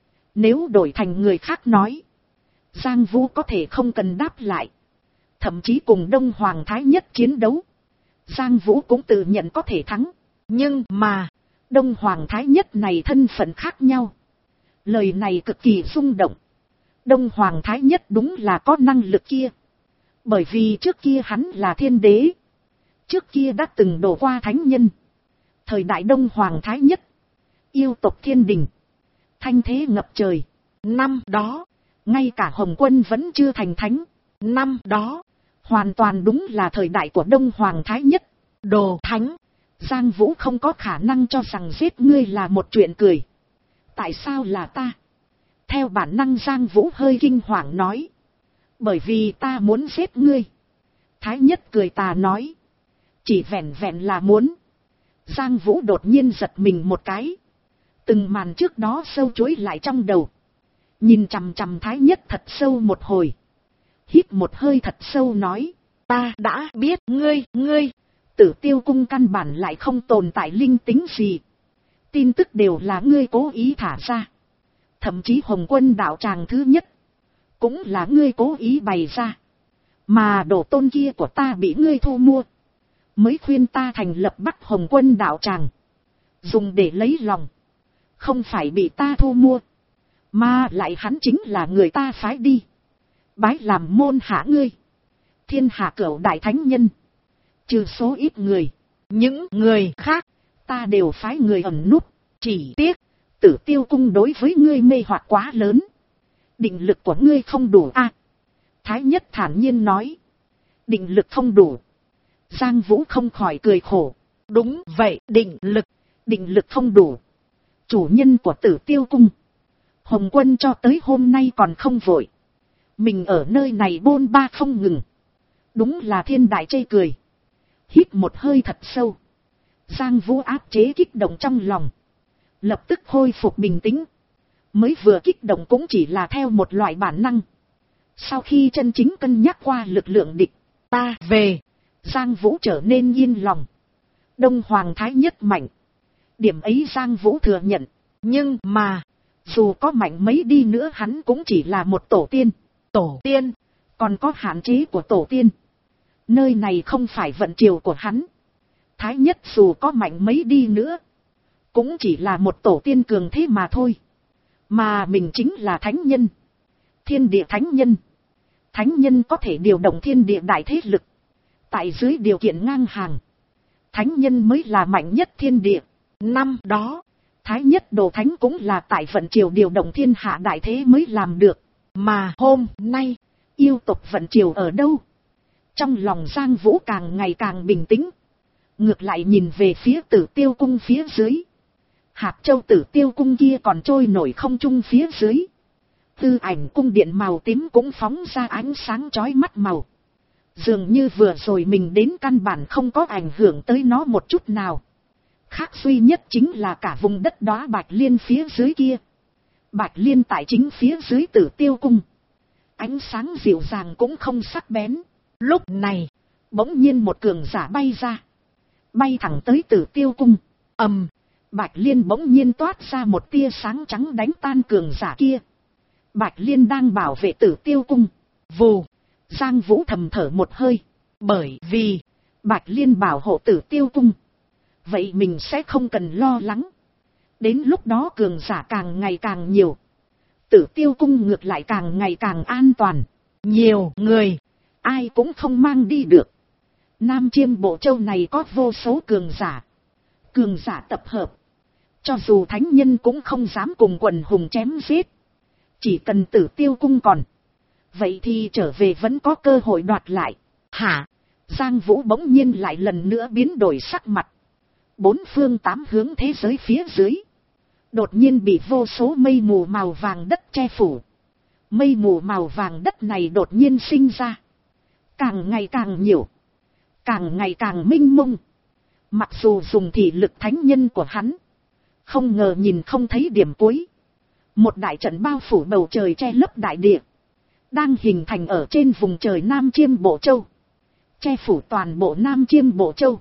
Speaker 1: Nếu đổi thành người khác nói, Giang Vũ có thể không cần đáp lại. Thậm chí cùng Đông Hoàng Thái Nhất chiến đấu, Giang Vũ cũng tự nhận có thể thắng.
Speaker 2: Nhưng mà,
Speaker 1: Đông Hoàng Thái Nhất này thân phận khác nhau. Lời này cực kỳ rung động. Đông Hoàng Thái Nhất đúng là có năng lực kia. Bởi vì trước kia hắn là thiên đế. Trước kia đã từng đổ qua thánh nhân. Thời đại Đông Hoàng Thái Nhất, yêu tộc thiên đình, thanh thế ngập trời.
Speaker 2: Năm đó,
Speaker 1: ngay cả Hồng Quân vẫn chưa thành thánh.
Speaker 2: Năm đó,
Speaker 1: hoàn toàn đúng là thời đại của Đông Hoàng Thái Nhất.
Speaker 2: Đồ thánh,
Speaker 1: Giang Vũ không có khả năng cho rằng giết ngươi là một chuyện cười. Tại sao là ta? Theo bản năng Giang Vũ hơi kinh hoàng nói. Bởi vì ta muốn giết ngươi. Thái Nhất cười tà nói. Chỉ vẹn vẹn là muốn. Giang Vũ đột nhiên giật mình một cái. Từng màn trước đó sâu chuỗi lại trong đầu. Nhìn chằm chằm Thái Nhất thật sâu một hồi. Hít một hơi thật sâu nói.
Speaker 2: Ta đã biết ngươi.
Speaker 1: Tử Tiêu cung căn bản lại không tồn tại linh tính gì. Tin tức đều là ngươi cố ý thả ra. Thậm chí Hồng Quân đạo tràng thứ nhất, cũng là ngươi cố ý bày ra. Mà đồ tôn kia của ta bị ngươi thu mua, mới khuyên ta thành lập Bắc Hồng Quân đạo tràng. Dùng để lấy lòng. Không phải bị ta thu mua, mà lại hắn chính là người ta phái đi. Bái làm môn hạ ngươi. Thiên hạ cửu đại thánh nhân, trừ số ít người,
Speaker 2: những người khác
Speaker 1: ta đều phái người ẩn núp.
Speaker 2: Chỉ
Speaker 1: tiếc, Tử Tiêu cung đối với ngươi mê hoặc quá lớn. Định lực của ngươi không đủ a. Thái Nhất thản nhiên nói. Định lực không đủ. Giang Vũ không khỏi cười khổ.
Speaker 2: Đúng vậy, định
Speaker 1: lực không đủ. Chủ nhân của Tử Tiêu cung, Hồng Quân cho tới hôm nay còn không vội. Mình ở nơi này bôn ba không ngừng. Đúng là thiên đại chê cười. Hít một hơi thật sâu. Giang Vũ áp chế kích động trong lòng. Lập tức khôi phục bình tĩnh. Mới vừa kích động cũng chỉ là theo một loại bản năng. Sau khi chân chính cân nhắc qua lực lượng địch,
Speaker 2: ta về,
Speaker 1: Giang Vũ trở nên yên lòng. Đông Hoàng Thái Nhất mạnh. Điểm ấy Giang Vũ thừa nhận.
Speaker 2: Nhưng mà,
Speaker 1: dù có mạnh mấy đi nữa hắn cũng chỉ là một tổ tiên.
Speaker 2: Tổ tiên,
Speaker 1: còn có hạn chế của tổ tiên. Nơi này không phải vận triều của hắn. Thái Nhất dù có mạnh mấy đi nữa, cũng chỉ là một tổ tiên cường thế mà thôi. Mà mình chính là thánh nhân. Thiên địa thánh nhân. Thánh nhân có thể điều động thiên địa đại thế lực. Tại dưới điều kiện ngang hàng, thánh nhân mới là mạnh nhất thiên địa.
Speaker 2: Năm đó,
Speaker 1: Thái Nhất đồ thánh cũng là tại vận triều điều động thiên hạ đại thế mới làm được.
Speaker 2: Mà hôm nay,
Speaker 1: yêu tộc vận triều ở đâu? Trong lòng Giang Vũ càng ngày càng bình tĩnh. Ngược lại nhìn về phía Tử Tiêu cung phía dưới. Hạt châu Tử Tiêu cung kia còn trôi nổi không trung phía dưới. Tư ảnh cung điện màu tím cũng phóng ra ánh sáng chói mắt màu. Dường như vừa rồi mình đến căn bản không có ảnh hưởng tới nó một chút nào. Khác duy nhất chính là cả vùng đất đóa Bạch Liên phía dưới kia. Bạch Liên tại chính phía dưới Tử Tiêu cung. Ánh sáng dịu dàng cũng không sắc bén.
Speaker 2: Lúc này,
Speaker 1: bỗng nhiên một cường giả bay ra. Bay thẳng tới Tử Tiêu cung.
Speaker 2: Ầm,
Speaker 1: Bạch Liên bỗng nhiên toát ra một tia sáng trắng đánh tan cường giả kia. Bạch Liên đang bảo vệ Tử Tiêu cung.
Speaker 2: Vù,
Speaker 1: Giang Vũ thầm thở một hơi.
Speaker 2: Bởi vì
Speaker 1: Bạch Liên bảo hộ Tử Tiêu cung, vậy mình sẽ không cần lo lắng. Đến lúc đó cường giả càng ngày càng nhiều, Tử Tiêu cung ngược lại càng ngày càng an toàn.
Speaker 2: Nhiều người,
Speaker 1: ai cũng không mang đi được. Nam Chiêm Bộ Châu này có vô số cường giả. Cường giả tập hợp. Cho dù thánh nhân cũng không dám cùng quần hùng chém giết. Chỉ cần Tử Tiêu cung còn, vậy thì trở về vẫn có cơ hội đoạt lại.
Speaker 2: Hả?
Speaker 1: Giang Vũ bỗng nhiên lại lần nữa biến đổi sắc mặt. Bốn phương tám hướng thế giới phía dưới, đột nhiên bị vô số mây mù màu vàng đất che phủ. Mây mù màu vàng đất này đột nhiên sinh ra. Càng ngày càng nhiều. càng ngày càng minh mông. Mặc dù dùng thị lực thánh nhân của hắn, không ngờ nhìn không thấy điểm cuối. Một đại trận bao phủ bầu trời che lấp đại địa, đang hình thành ở trên vùng trời Nam Chiêm Bộ Châu, che phủ toàn bộ Nam Chiêm Bộ Châu.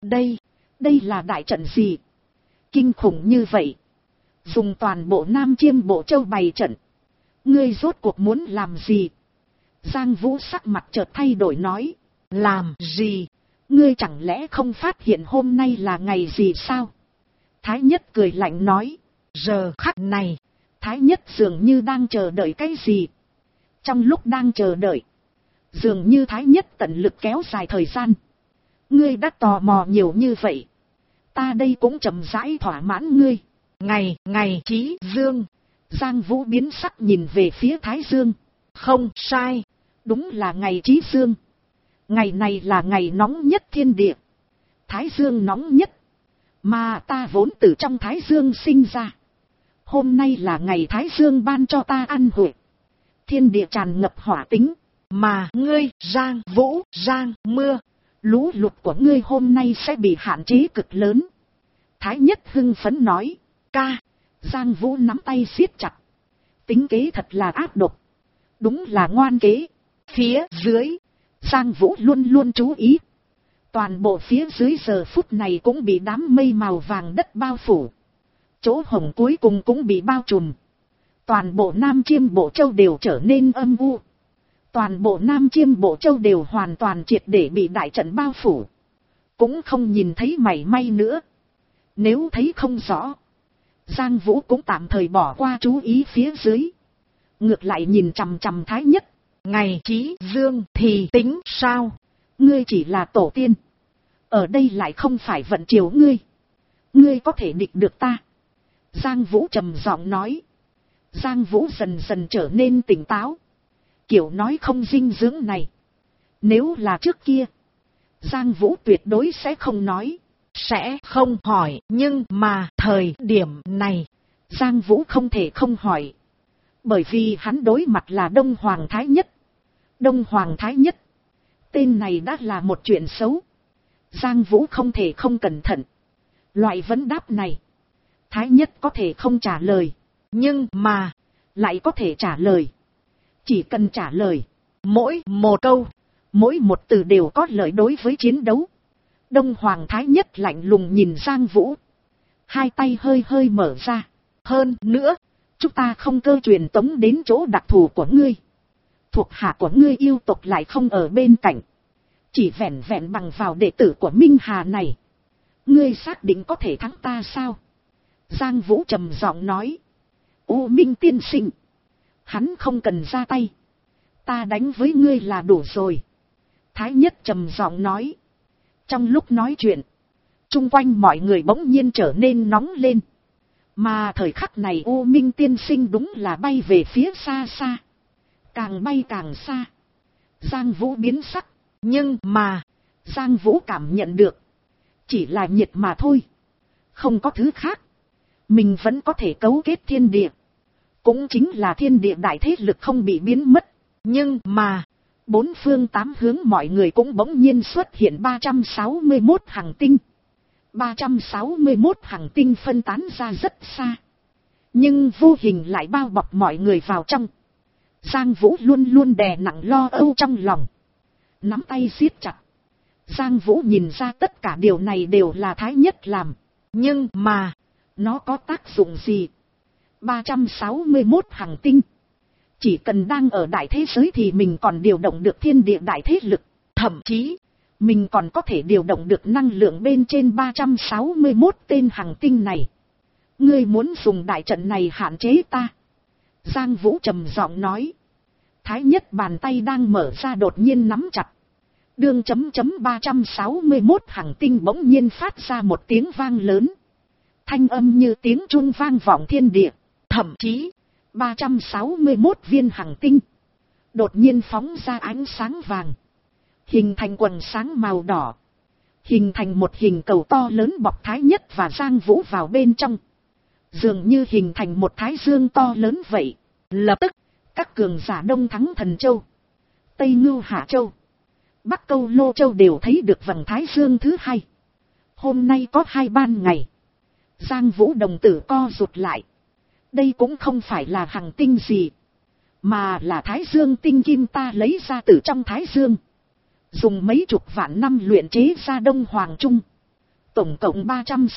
Speaker 1: Đây là đại trận gì? Kinh khủng như vậy. Dùng toàn bộ Nam Chiêm Bộ Châu bày trận. Ngươi rốt cuộc muốn làm gì? Giang Vũ sắc mặt chợt thay đổi nói. Làm gì? Ngươi chẳng lẽ không phát hiện hôm nay là ngày gì sao? Thái Nhất cười lạnh nói. Giờ khắc này, Thái Nhất dường như đang chờ đợi cái gì. Trong lúc đang chờ đợi, dường như Thái Nhất tận lực kéo dài thời gian. Ngươi đã tò mò nhiều như vậy, ta đây cũng chậm rãi thỏa mãn ngươi. Ngày Chí Dương. Giang Vũ biến sắc nhìn về phía Thái Dương. Không sai, đúng là ngày Chí Dương. Ngày này là ngày nóng nhất thiên địa, Thái Dương nóng nhất, mà ta vốn từ trong Thái Dương sinh ra. Hôm nay là ngày Thái Dương ban cho ta ăn hội, thiên địa tràn ngập hỏa tính, mà ngươi Giang Vũ, Giang Mưa, lũ lụt của ngươi hôm nay sẽ bị hạn chế cực lớn. Thái Nhất hưng phấn nói. Ca. Giang Vũ nắm tay siết chặt. Tính kế thật là ác độc, đúng là ngoan kế. Phía dưới, Giang Vũ luôn luôn chú ý. Toàn bộ phía dưới giờ phút này cũng bị đám mây màu vàng đất bao phủ. Chỗ hồng cuối cùng cũng bị bao trùm. Toàn bộ Nam Chiêm Bộ Châu đều trở nên âm u. Toàn bộ Nam Chiêm Bộ Châu đều hoàn toàn triệt để bị đại trận bao phủ. Cũng không nhìn thấy mảy may nữa. Nếu thấy không rõ, Giang Vũ cũng tạm thời bỏ qua chú ý phía dưới. Ngược lại nhìn chằm chằm Thái Nhất. Ngày Chí Dương thì tính sao? Ngươi chỉ là tổ tiên, ở đây lại không phải vận chiều ngươi. Ngươi có thể địch được ta? Giang Vũ trầm giọng nói. Giang Vũ dần dần trở nên tỉnh táo. Kiểu nói không dinh dưỡng này, nếu là trước kia, Giang Vũ tuyệt đối sẽ không nói, sẽ không hỏi. Nhưng mà thời điểm này, Giang Vũ không thể không hỏi. Bởi vì hắn đối mặt là Đông Hoàng Thái Nhất. Đông Hoàng Thái Nhất, tên này đã là một chuyện xấu. Giang Vũ không thể không cẩn thận. Loại vấn đáp này, Thái Nhất có thể không trả lời, nhưng mà lại có thể trả lời. Chỉ cần trả lời mỗi một câu, mỗi một từ đều có lợi đối với chiến đấu. Đông Hoàng Thái Nhất lạnh lùng nhìn Giang Vũ, hai tay hơi hơi mở ra. Hơn nữa, chúng ta không cơ truyền tống đến chỗ đặc thù của ngươi. Thuộc hạ của ngươi yêu tộc lại không ở bên cạnh. Chỉ vẹn vẹn bằng vào đệ tử của Minh Hà này, ngươi xác định có thể thắng ta sao? Giang Vũ trầm giọng nói. U Minh tiên sinh, hắn không cần ra tay, ta đánh với ngươi là đủ rồi. Thái Nhất trầm giọng nói. Trong lúc nói chuyện, chung quanh mọi người bỗng nhiên trở nên nóng lên. Mà thời khắc này U Minh tiên sinh đúng là bay về phía xa xa. Càng bay càng xa. Giang Vũ biến sắc. Nhưng mà Giang Vũ cảm nhận được, chỉ là nhiệt mà thôi, không có thứ khác. Mình vẫn có thể cấu kết thiên địa, cũng chính là thiên địa đại thế lực không bị biến mất. Nhưng mà bốn phương tám hướng mọi người cũng bỗng nhiên xuất hiện 361 hành tinh. 361 hành tinh phân tán ra rất xa, nhưng vô hình lại bao bọc mọi người vào trong. Giang Vũ luôn luôn đè nặng lo âu trong lòng, nắm tay siết chặt. Giang Vũ nhìn ra tất cả điều này đều là Thái Nhất làm. Nhưng mà nó có tác dụng gì? 361 hành tinh, chỉ cần đang ở đại thế giới thì mình còn điều động được thiên địa đại thế lực. Thậm chí mình còn có thể điều động được năng lượng bên trên 361 tên hành tinh này. Ngươi muốn dùng đại trận này hạn chế ta? Giang Vũ trầm giọng nói. Thái Nhất bàn tay đang mở ra đột nhiên nắm chặt. Đương chấm chấm 361 hành tinh bỗng nhiên phát ra một tiếng vang lớn. Thanh âm như tiếng chuông vang vọng thiên địa. Thậm chí 361 viên hành tinh đột nhiên phóng ra ánh sáng vàng, hình thành quần sáng màu đỏ, hình thành một hình cầu to lớn bọc Thái Nhất và Giang Vũ vào bên trong, dường như hình thành một thái dương to lớn vậy. Lập tức các cường giả Đông Thắng Thần Châu, Tây Ngưu Hạ Châu, Bắc Câu Lô Châu đều thấy được vầng thái dương thứ hai. Hôm nay có 2 ban ngày. Giang Vũ đồng tử co rụt lại. Đây cũng không phải là hành tinh gì, mà là thái dương tinh kim ta lấy ra từ trong thái dương. Dùng mấy chục vạn năm luyện chế ra Đông Hoàng Trung. Tổng cộng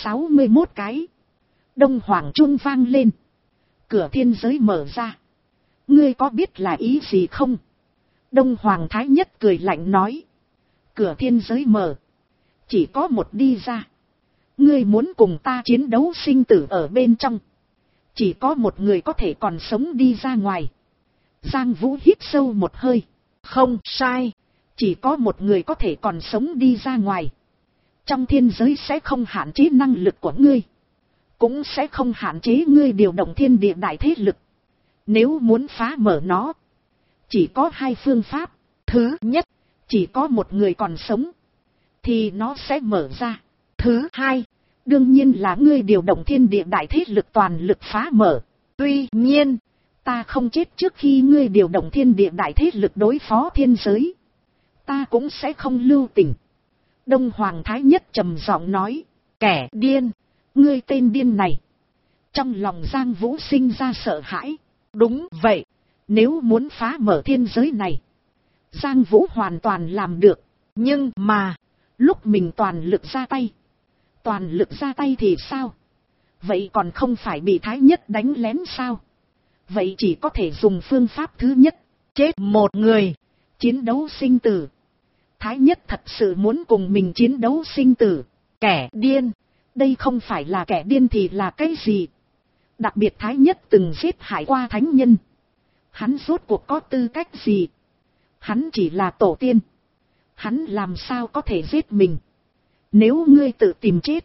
Speaker 1: 361 cái. Đông Hoàng Trung vang lên. Cửa thiên giới mở ra. Ngươi có biết là ý gì không? Đông Hoàng Thái Nhất cười lạnh nói. Cửa thiên giới mở. Chỉ có một đi ra. Ngươi muốn cùng ta chiến đấu sinh tử ở bên trong. Chỉ có một người có thể còn sống đi ra ngoài. Giang Vũ hít sâu một hơi. Không sai. Chỉ có một người có thể còn sống đi ra ngoài. Trong thiên giới sẽ không hạn chế năng lực của ngươi. Cũng sẽ không hạn chế ngươi điều động thiên địa đại thế lực. Nếu muốn phá mở nó, chỉ có 2 phương pháp. Thứ nhất, chỉ có một người còn sống, thì nó sẽ mở ra. Thứ hai, đương nhiên là ngươi điều động thiên địa đại thế lực toàn lực phá mở. Tuy nhiên, ta không chết trước khi ngươi điều động thiên địa đại thế lực đối phó thiên giới. Ta cũng sẽ không lưu tình. Đông Hoàng Thái Nhất trầm giọng nói. Kẻ điên, ngươi tên điên này. Trong lòng Giang Vũ sinh ra sợ hãi. Đúng vậy, nếu muốn phá mở thiên giới này, Giang Vũ hoàn toàn làm được. Nhưng mà, lúc mình toàn lực ra tay. Toàn lực ra tay thì sao? Vậy còn không phải bị Thái Nhất đánh lén sao? Vậy chỉ có thể dùng phương pháp thứ nhất. Chết một người. Chiến đấu sinh tử. Thái Nhất thật sự muốn cùng mình chiến đấu sinh tử. Kẻ điên. Đây không phải là kẻ điên thì là cái gì? Đặc biệt Thái Nhất từng giết hại qua thánh nhân. Hắn rốt cuộc có tư cách gì? Hắn chỉ là tổ tiên. Hắn làm sao có thể giết mình? Nếu ngươi tự tìm chết,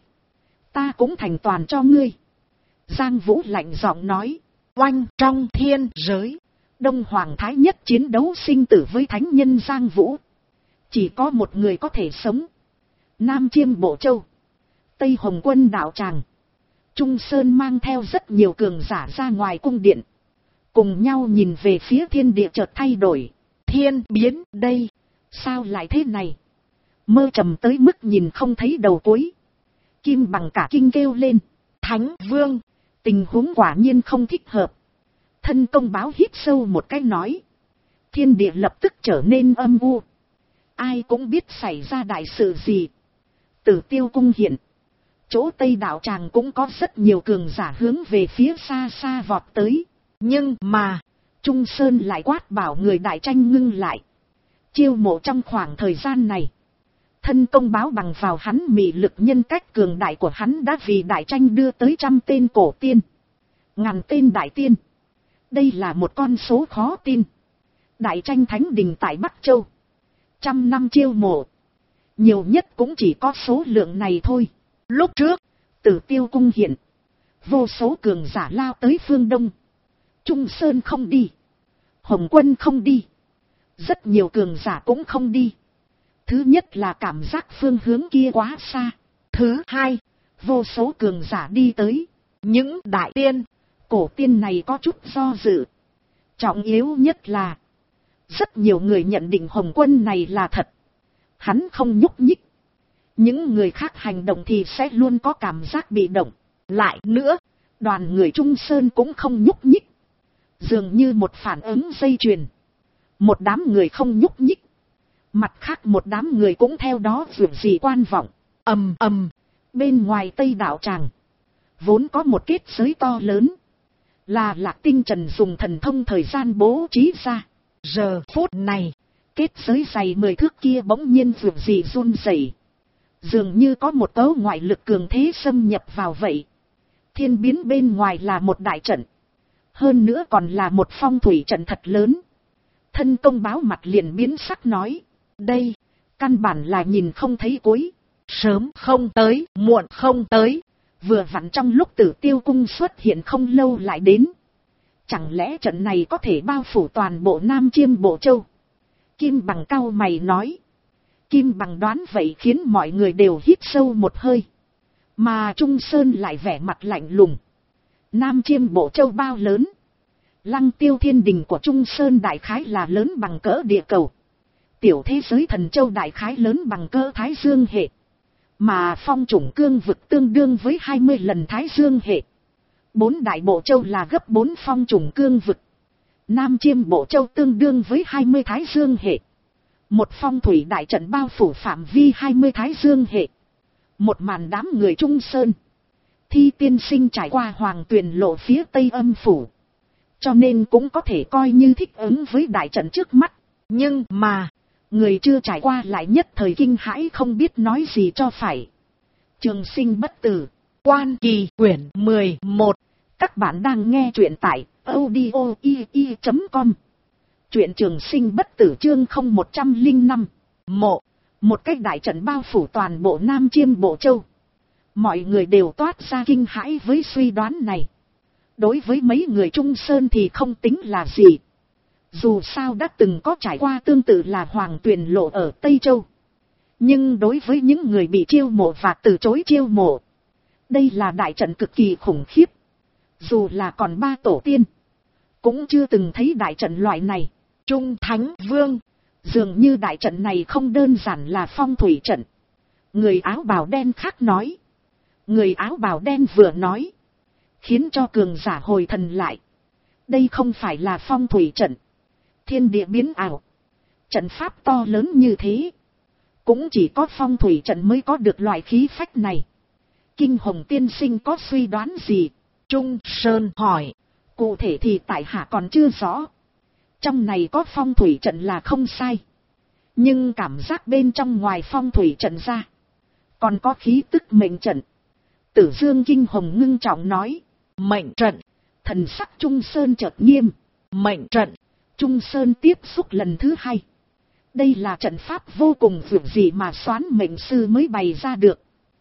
Speaker 1: ta cũng thành toàn cho ngươi. Giang Vũ lạnh giọng nói. Oanh, trong thiên giới, Đông Hoàng Thái Nhất chiến đấu sinh tử với thánh nhân Giang Vũ. Chỉ có một người có thể sống. Nam Chiêm Bộ Châu, Tây Hồng Quân đạo tràng, Trung Sơn mang theo rất nhiều cường giả ra ngoài cung điện. Cùng nhau nhìn về phía thiên địa chợt thay đổi. Thiên biến đây, sao lại thế này? Mơ trầm tới mức nhìn không thấy đầu cuối. Kim Bằng cả kinh kêu lên. Thánh Vương, tình huống quả nhiên không thích hợp. Thân Công Báo hít sâu một cái nói. Thiên địa lập tức trở nên âm u. Ai cũng biết xảy ra đại sự gì. Tử Tiêu cung hiện, chỗ Tây đạo tràng cũng có rất nhiều cường giả hướng về phía xa xa vọt tới. Nhưng mà, Trung Sơn lại quát bảo người đại tranh ngưng lại. Chiêu mộ trong khoảng thời gian này, Thân Công Báo bằng vào hắn mị lực nhân cách cường đại của hắn đã vì đại tranh đưa tới 100 tên cổ tiên, 1000 tên đại tiên. Đây là một con số khó tin. Đại tranh thánh đình tại Bắc Châu, 100 năm chiêu mộ, nhiều nhất cũng chỉ có số lượng này thôi. Lúc trước, Tử Tiêu cung hiện, vô số cường giả lao tới phương Đông. Trung Sơn không đi, Hồng Quân không đi, rất nhiều cường giả cũng không đi. Thứ nhất là cảm giác phương hướng kia quá xa. Thứ hai, vô số cường giả đi tới. Những đại tiên, cổ tiên này có chút do dự. Trọng yếu nhất là, rất nhiều người nhận định Hồng Quân này là thật. Hắn không nhúc nhích. Những người khác hành động thì sẽ luôn có cảm giác bị động. Lại nữa, đoàn người Trung Sơn cũng không nhúc nhích. Dường như một phản ứng dây chuyền. Một đám người không nhúc nhích, mặt khác một đám người cũng theo đó vượt gì quan vọng. Ầm ầm, bên ngoài Tây đạo tràng, vốn có một kết giới to lớn, là Lạc Tinh Trần dùng thần thông thời gian bố trí ra. Giờ phút này, kết giới dày 10 thước kia bỗng nhiên vượt gì run rẩy, dường như có một cấu ngoại lực cường thế xâm nhập vào vậy. Thiên biến bên ngoài là một đại trận, hơn nữa còn là một phong thủy trận thật lớn. Thân Công Báo mặt liền biến sắc nói. Đây, căn bản là nhìn không thấy cuối. Sớm không tới, muộn không tới. Vừa vặn trong lúc Tử Tiêu cung xuất hiện không lâu lại đến. Chẳng lẽ trận này có thể bao phủ toàn bộ Nam Chiêm Bộ Châu? Kim Bằng cau mày nói. Kim Bằng đoán vậy khiến mọi người đều hít sâu một hơi. Mà Trung Sơn lại vẻ mặt lạnh lùng. Nam Chiêm Bộ Châu bao lớn? Lăng Tiêu thiên đình của Trung Sơn đại khái là lớn bằng cỡ địa cầu. Tiểu thế giới thần châu đại khái lớn bằng cỡ Thái Dương hệ. Mà phong chủng cương vực tương đương với 20 lần Thái Dương hệ. 4 đại bộ châu là gấp 4 phong chủng cương vực. Nam Chiêm bộ châu tương đương với 20 Thái Dương hệ. Một phong thủy đại trận bao phủ phạm vi 20 Thái Dương hệ. Một màn đám người Trung Sơn. Thi tiên sinh trải qua Hoàng Tuyền lộ phía Tây Âm phủ. Cho nên cũng có thể coi như thích ứng với đại trận trước mắt. Nhưng mà, người chưa trải qua lại nhất thời kinh hãi không biết nói gì cho phải. Trường Sinh bất tử.
Speaker 2: Quan Kỳ quyển 11.
Speaker 1: Các bạn đang nghe truyện tại audio.com. Truyện Trường Sinh bất tử chương 0105. Một cách đại trận bao phủ toàn bộ Nam Chiêm bộ châu. Mọi người đều toát ra kinh hãi với suy đoán này. Đối với mấy người Trung Sơn thì không tính là gì. Dù sao đã từng có trải qua tương tự là Hoàng Tuyền lộ ở Tây Châu. Nhưng đối với những người bị chiêu mộ và từ chối chiêu mộ, đây là đại trận cực kỳ khủng khiếp. Dù là còn 3 tổ tiên, cũng chưa từng thấy đại trận loại này.
Speaker 2: Trung Thánh Vương,
Speaker 1: dường như đại trận này không đơn giản là phong thủy trận. Người áo bào đen khác nói. Người áo bào đen vừa nói, khiến cho cường giả hồi thần lại. Đây không phải là phong thủy trận. Thiên địa biến ảo. Trận pháp to lớn như thế. Cũng chỉ có phong thủy trận mới có được loại khí phách này. Kinh Hồng tiên sinh có suy đoán gì?
Speaker 2: Trung Sơn hỏi.
Speaker 1: Cụ thể thì tại hạ còn chưa rõ. Trong này có phong thủy trận là không sai. Nhưng cảm giác bên trong ngoài phong thủy trận ra, còn có khí tức mệnh trận. Tử Dương Kinh Hồng ngưng trọng nói.
Speaker 2: Mệnh trận.
Speaker 1: Thần sắc Trung Sơn chợt nghiêm.
Speaker 2: Mệnh trận.
Speaker 1: Trung Sơn tiếp xúc lần thứ 2. Đây là trận pháp vô cùng vượt dị mà Soán mệnh sư mới bày ra được.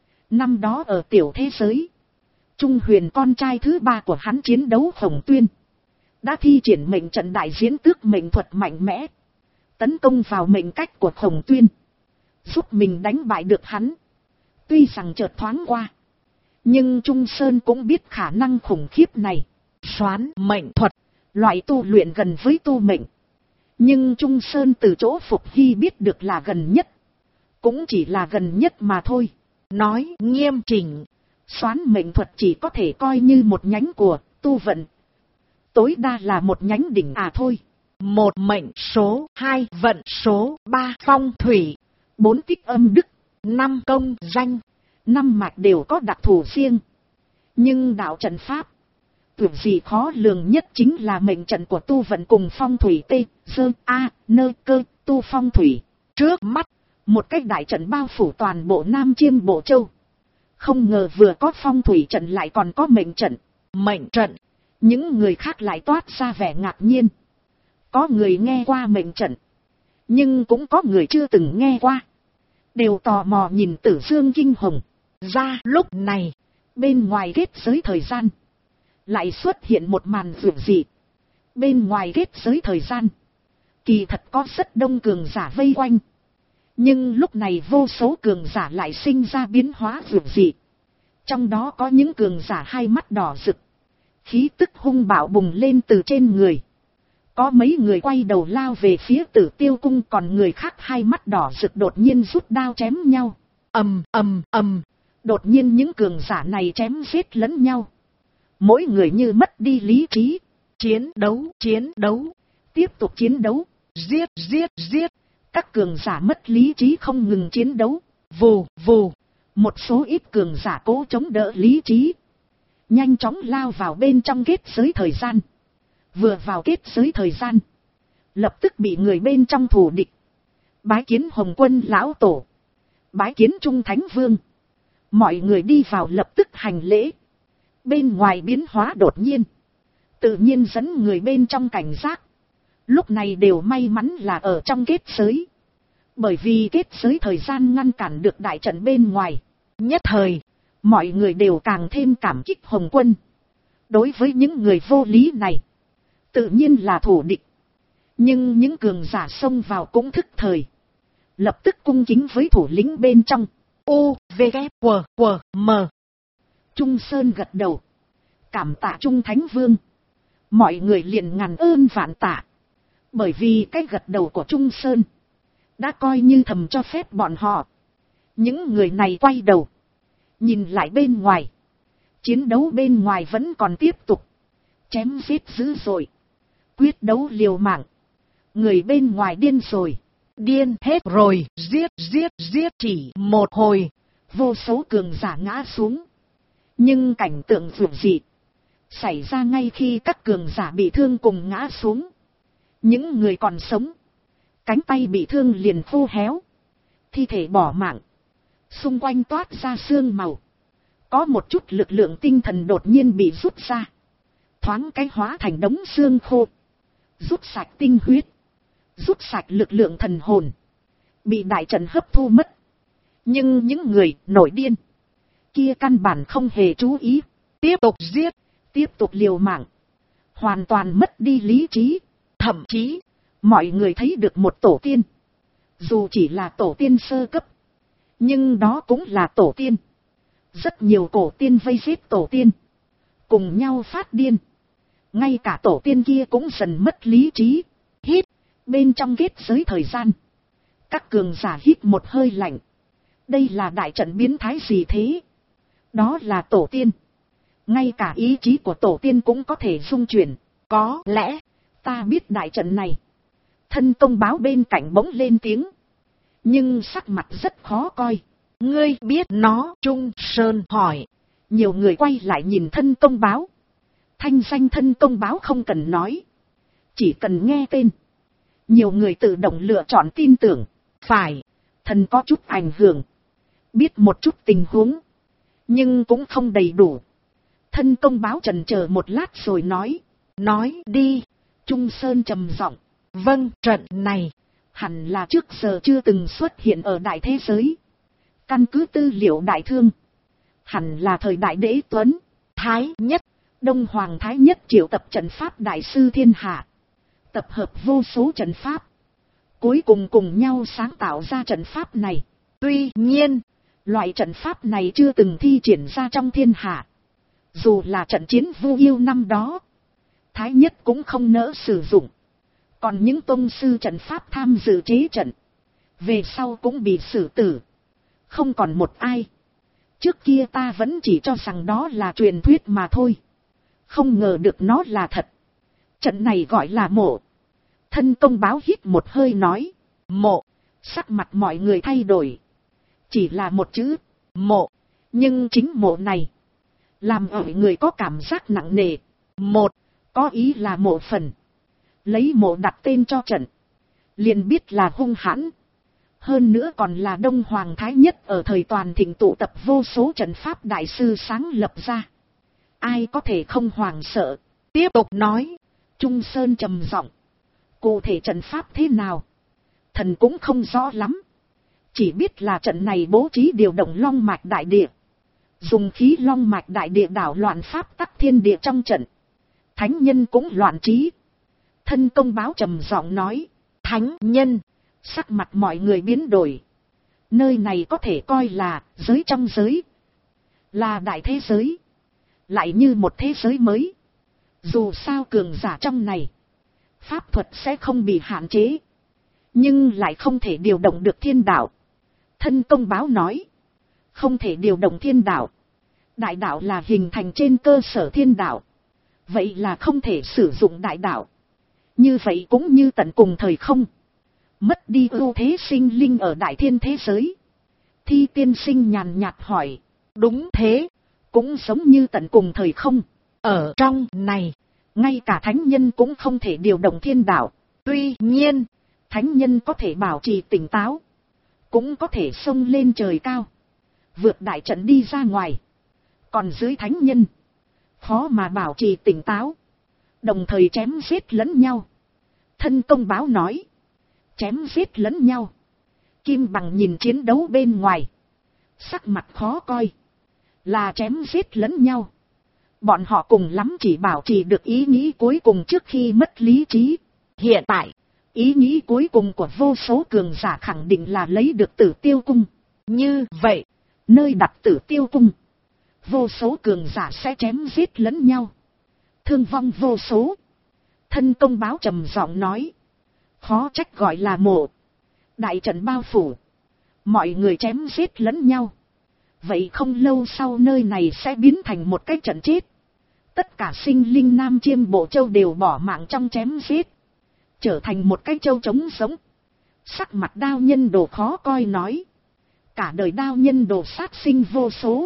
Speaker 1: Năm đó ở tiểu thế giới, Trung Huyền con trai thứ 3 của hắn chiến đấu Khổng Tuyên, đã thi triển mệnh trận đại diễn tước mệnh thuật mạnh mẽ, tấn công vào mệnh cách của Khổng Tuyên, giúp mình đánh bại được hắn. Tuy rằng chợt thoáng qua, nhưng Trung Sơn cũng biết khả năng khủng khiếp này.
Speaker 2: Soán mệnh thuật,
Speaker 1: loại tu luyện gần với tu mệnh. Nhưng Trung Sơn từ chỗ Phục Hy biết được là gần nhất. Cũng chỉ là gần nhất mà thôi.
Speaker 2: Nói nghiêm chỉnh,
Speaker 1: Soán mệnh thuật chỉ có thể coi như một nhánh của tu vận. Tối đa là một nhánh đỉnh thôi.
Speaker 2: 1 mệnh số, 2 vận số, 3 phong thủy,
Speaker 1: 4 tích âm đức,
Speaker 2: 5 công danh,
Speaker 1: 5 mạch đều có đặc thù riêng. Nhưng đạo trận pháp, tưởng gì khó lường nhất chính là mệnh trận của tu vận cùng phong thủy T, Dơ, A, Nơ, Cơ, tu phong thủy.
Speaker 2: Trước mắt,
Speaker 1: một cách đại trận bao phủ toàn bộ Nam Chiêm bộ châu. Không ngờ vừa có phong thủy trận lại còn có mệnh trận.
Speaker 2: Mệnh trận.
Speaker 1: Những người khác lại toát ra vẻ ngạc nhiên. Có người nghe qua mệnh trận, nhưng cũng có người chưa từng nghe qua. Đều tò mò nhìn Tử Dương Kinh Hồng.
Speaker 2: Ra lúc này,
Speaker 1: bên ngoài kết giới thời gian, lại xuất hiện một màn vượt dị. Bên ngoài kết giới thời gian, kỳ thật có rất đông cường giả vây quanh. Nhưng lúc này vô số cường giả lại sinh ra biến hóa vượt dị. Trong đó có những cường giả hai mắt đỏ rực, khí tức hung bạo bùng lên từ trên người. Có mấy người quay đầu lao về phía Tử Tiêu cung, còn người khác hai mắt đỏ rực đột nhiên rút đao chém nhau.
Speaker 2: Ầm ầm ầm.
Speaker 1: Đột nhiên những cường giả này chém giết lẫn nhau. Mỗi người như mất đi lý trí.
Speaker 2: Chiến đấu.
Speaker 1: Tiếp tục chiến đấu.
Speaker 2: Giết.
Speaker 1: Các cường giả mất lý trí không ngừng chiến đấu.
Speaker 2: Vù.
Speaker 1: Một số ít cường giả cố chống đỡ lý trí, nhanh chóng lao vào bên trong kết giới thời gian. Vừa vào kết giới thời gian, lập tức bị người bên trong thù địch. Bái kiến Hồng Quân lão tổ, bái kiến Trung Thánh Vương. Mọi người đi vào lập tức hành lễ. Bên ngoài biến hóa đột nhiên, tự nhiên dẫn người bên trong cảnh giác. Lúc này đều may mắn là ở trong kết giới, bởi vì kết giới thời gian ngăn cản được đại trận bên ngoài.
Speaker 2: Nhất thời,
Speaker 1: mọi người đều càng thêm cảm kích Hồng Quân. Đối với những người vô lý này, tự nhiên là thù địch. Nhưng những cường giả xông vào cũng thức thời, lập tức cung kính với thủ lĩnh bên trong.
Speaker 2: U, V, K, W, M.
Speaker 1: Trung Sơn gật đầu, cảm tạ Trung Thánh Vương. Mọi người liền ngàn ơn vạn tạ. Bởi vì cái gật đầu của Trung Sơn đã coi như thầm cho phép bọn họ. Những người này quay đầu, nhìn lại bên ngoài. Chiến đấu bên ngoài vẫn còn tiếp tục. Chém giết dữ dội. Quyết đấu liều mạng. Người bên ngoài điên rồi.
Speaker 2: Điên hết rồi, giết chỉ một hồi.
Speaker 1: Vô số cường giả ngã xuống. Nhưng cảnh tượng vượt dị xảy ra ngay khi các cường giả bị thương cùng ngã xuống. Những người còn sống, cánh tay bị thương liền khô héo. Thi thể bỏ mạng. Xung quanh toát ra sương màu. Có một chút lực lượng tinh thần đột nhiên bị rút ra. Thoáng cái hóa thành đống xương khô. Rút sạch tinh huyết. Rút sạch lực lượng thần hồn. Bị đại trận hấp thu mất. Nhưng những người nổi điên kia căn bản không hề chú ý. Tiếp tục giết. Tiếp tục liều mạng. Hoàn toàn mất đi lý trí. Thậm chí, mọi người thấy được một tổ tiên. Dù chỉ là tổ tiên sơ cấp, nhưng đó cũng là tổ tiên. Rất nhiều cổ tiên vây giết tổ tiên, cùng nhau phát điên. Ngay cả tổ tiên kia cũng dần mất lý trí. Hít, bên trong kết giới thời gian. Các cường giả hít một hơi lạnh. Đây là đại trận biến thái gì thế? Đó là tổ tiên. Ngay cả ý chí của tổ tiên cũng có thể dung chuyển. Có lẽ, ta biết đại trận này. Thân công báo bên cạnh bỗng lên tiếng. Nhưng sắc mặt rất khó coi.
Speaker 2: Ngươi biết nó? Trung Sơn hỏi.
Speaker 1: Nhiều người quay lại nhìn thân công báo. Thanh danh thân công báo không cần nói. Chỉ cần nghe tên. Nhiều người tự động lựa chọn tin tưởng.
Speaker 2: Phải,
Speaker 1: thần có chút ảnh hưởng. Biết một chút tình huống. Nhưng cũng không đầy đủ. Thân công báo chần chờ một lát rồi nói.
Speaker 2: Nói đi.
Speaker 1: Trung Sơn trầm giọng.
Speaker 2: Vâng, trận này
Speaker 1: hẳn là trước giờ chưa từng xuất hiện ở đại thế giới. Căn cứ tư liệu đại thương, hẳn là thời đại Đế Tuấn, Thái Nhất, Đông Hoàng Thái Nhất triệu tập trận pháp đại sư thiên hạ. Tập hợp vô số trận pháp. Cuối cùng cùng nhau sáng tạo ra trận pháp này.
Speaker 2: Tuy nhiên,
Speaker 1: loại trận pháp này chưa từng thi triển ra trong thiên hạ. Dù là trận chiến Vu Yêu năm đó, Thái Nhất cũng không nỡ sử dụng. Còn những tông sư trận pháp tham dự chế trận, về sau cũng bị xử tử. Không còn một ai. Trước kia ta vẫn chỉ cho rằng đó là truyền thuyết mà thôi. Không ngờ được nó là thật. Trận này gọi là mộ. Thân công báo hít một hơi nói. Mộ. Sắc mặt mọi người thay đổi. Chỉ là một chữ. Mộ. Nhưng chính mộ này làm ở người có cảm giác nặng nề. Một. Có ý là mộ phần. Lấy mộ đặt tên cho trận. Liền biết là hung hãn. Hơn nữa còn là Đông Hoàng Thái Nhất ở thời toàn thịnh tụ tập vô số trận pháp đại sư sáng lập ra. Ai có thể không hoàng sợ. Tiếp tục nói. Trung Sơn trầm giọng. Cụ thể trận pháp thế nào? Thần cũng không rõ lắm. Chỉ biết là trận này bố trí điều động long mạch đại địa. Dùng khí long mạch đại địa đảo loạn pháp tắc thiên địa trong trận. Thánh nhân cũng loạn trí. Thân công báo trầm giọng nói. Thánh nhân. Sắc mặt mọi người biến đổi. Nơi này có thể coi là giới trong giới. Là đại thế giới. Lại như một thế giới mới. Dù sao cường giả trong này, pháp thuật sẽ không bị hạn chế. Nhưng lại không thể điều động được thiên đạo. Thân công báo nói. Không thể điều động thiên đạo. Đại đạo là hình thành trên cơ sở thiên đạo. Vậy là không thể sử dụng đại đạo. Như vậy cũng như tận cùng thời không. Mất đi ưu thế sinh linh ở đại thiên thế giới. Thi tiên sinh nhàn nhạt hỏi. Đúng thế. Cũng giống như tận cùng thời không. Ở trong này, ngay cả thánh nhân cũng không thể điều động thiên đạo. Tuy nhiên, thánh nhân có thể bảo trì tỉnh táo. Cũng có thể xông lên trời cao. Vượt đại trận đi ra ngoài. Còn dưới thánh nhân, khó mà bảo trì tỉnh táo. Đồng thời chém giết lẫn nhau. Thân công báo nói. Chém giết lẫn nhau. Kim Bằng nhìn chiến đấu bên ngoài. Sắc mặt khó coi. Là chém giết lẫn nhau. Bọn họ cùng lắm chỉ bảo trì được ý nghĩ cuối cùng trước khi mất lý trí. Hiện tại, ý nghĩ cuối cùng của vô số cường giả khẳng định là lấy được Tử Tiêu Cung. Như vậy, nơi đặt Tử Tiêu Cung, vô số cường giả sẽ chém giết lẫn nhau. Thương vong vô số. Thân công báo trầm giọng nói. Khó trách gọi là mộ. Đại trận bao phủ. Mọi người chém giết lẫn nhau. Vậy không lâu sau nơi này sẽ biến thành một cái trận chết. Tất cả sinh linh Nam Chiêm Bộ Châu đều bỏ mạng trong chém giết. Trở thành một cái châu trống sống. Sắc mặt Đao Nhân Đồ khó coi nói. Cả đời Đao Nhân Đồ sát sinh vô số.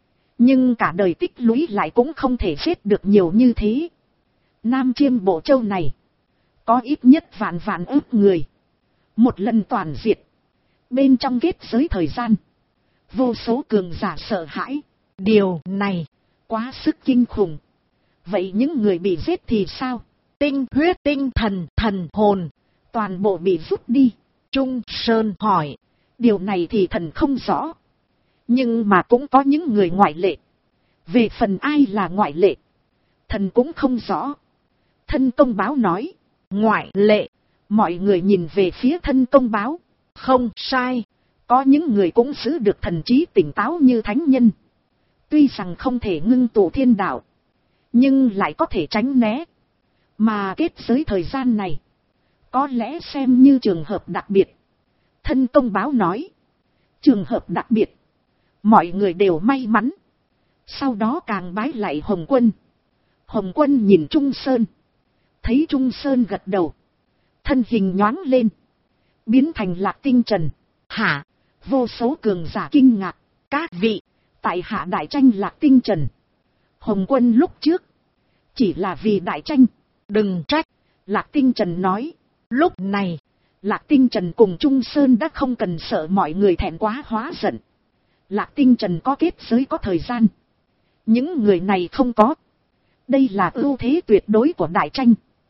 Speaker 1: Nhưng cả đời tích lũy lại cũng không thể giết được nhiều như thế. Nam Chiêm Bộ Châu này. Có ít nhất vạn vạn ức người. Một lần toàn diệt. Bên trong kết giới thời gian. Vô số cường giả sợ hãi.
Speaker 2: Điều này
Speaker 1: quá sức kinh khủng. Vậy những người bị giết thì sao?
Speaker 2: Tinh huyết, tinh thần, thần hồn.
Speaker 1: Toàn bộ bị rút đi.
Speaker 2: Trung Sơn hỏi.
Speaker 1: Điều này thì thần không rõ. Nhưng mà cũng có những người ngoại lệ. Về phần ai là ngoại lệ, thần cũng không rõ. Thân Công Báo nói.
Speaker 2: Ngoại lệ.
Speaker 1: Mọi người nhìn về phía Thân Công Báo.
Speaker 2: Không sai.
Speaker 1: Có những người cũng giữ được thần trí tỉnh táo như thánh nhân. Tuy rằng không thể ngưng tụ thiên đạo, nhưng lại có thể tránh né. Mà kết giới thời gian này, có lẽ xem như trường hợp đặc biệt. Thân Công Báo nói. Trường hợp đặc biệt. Mọi người đều may mắn. Sau đó càng bái lại Hồng Quân. Hồng Quân nhìn Trung Sơn. Thấy Trung Sơn gật đầu. Thân hình nhoáng lên. Biến thành Lạc Tinh Trần.
Speaker 2: Hả?
Speaker 1: Vô số cường giả kinh ngạc.
Speaker 2: Các vị.
Speaker 1: Tại hạ đại tranh Lạc Tinh Trần. Hồng Quân lúc trước. Chỉ là vì đại tranh.
Speaker 2: Đừng trách.
Speaker 1: Lạc Tinh Trần nói.
Speaker 2: Lúc này.
Speaker 1: Lạc Tinh Trần cùng Trung Sơn đã không cần sợ mọi người thẹn quá hóa giận. Lạc Tinh Trần có kết giới có thời gian. Những người này không có. Đây là ưu thế tuyệt đối của đại tranh.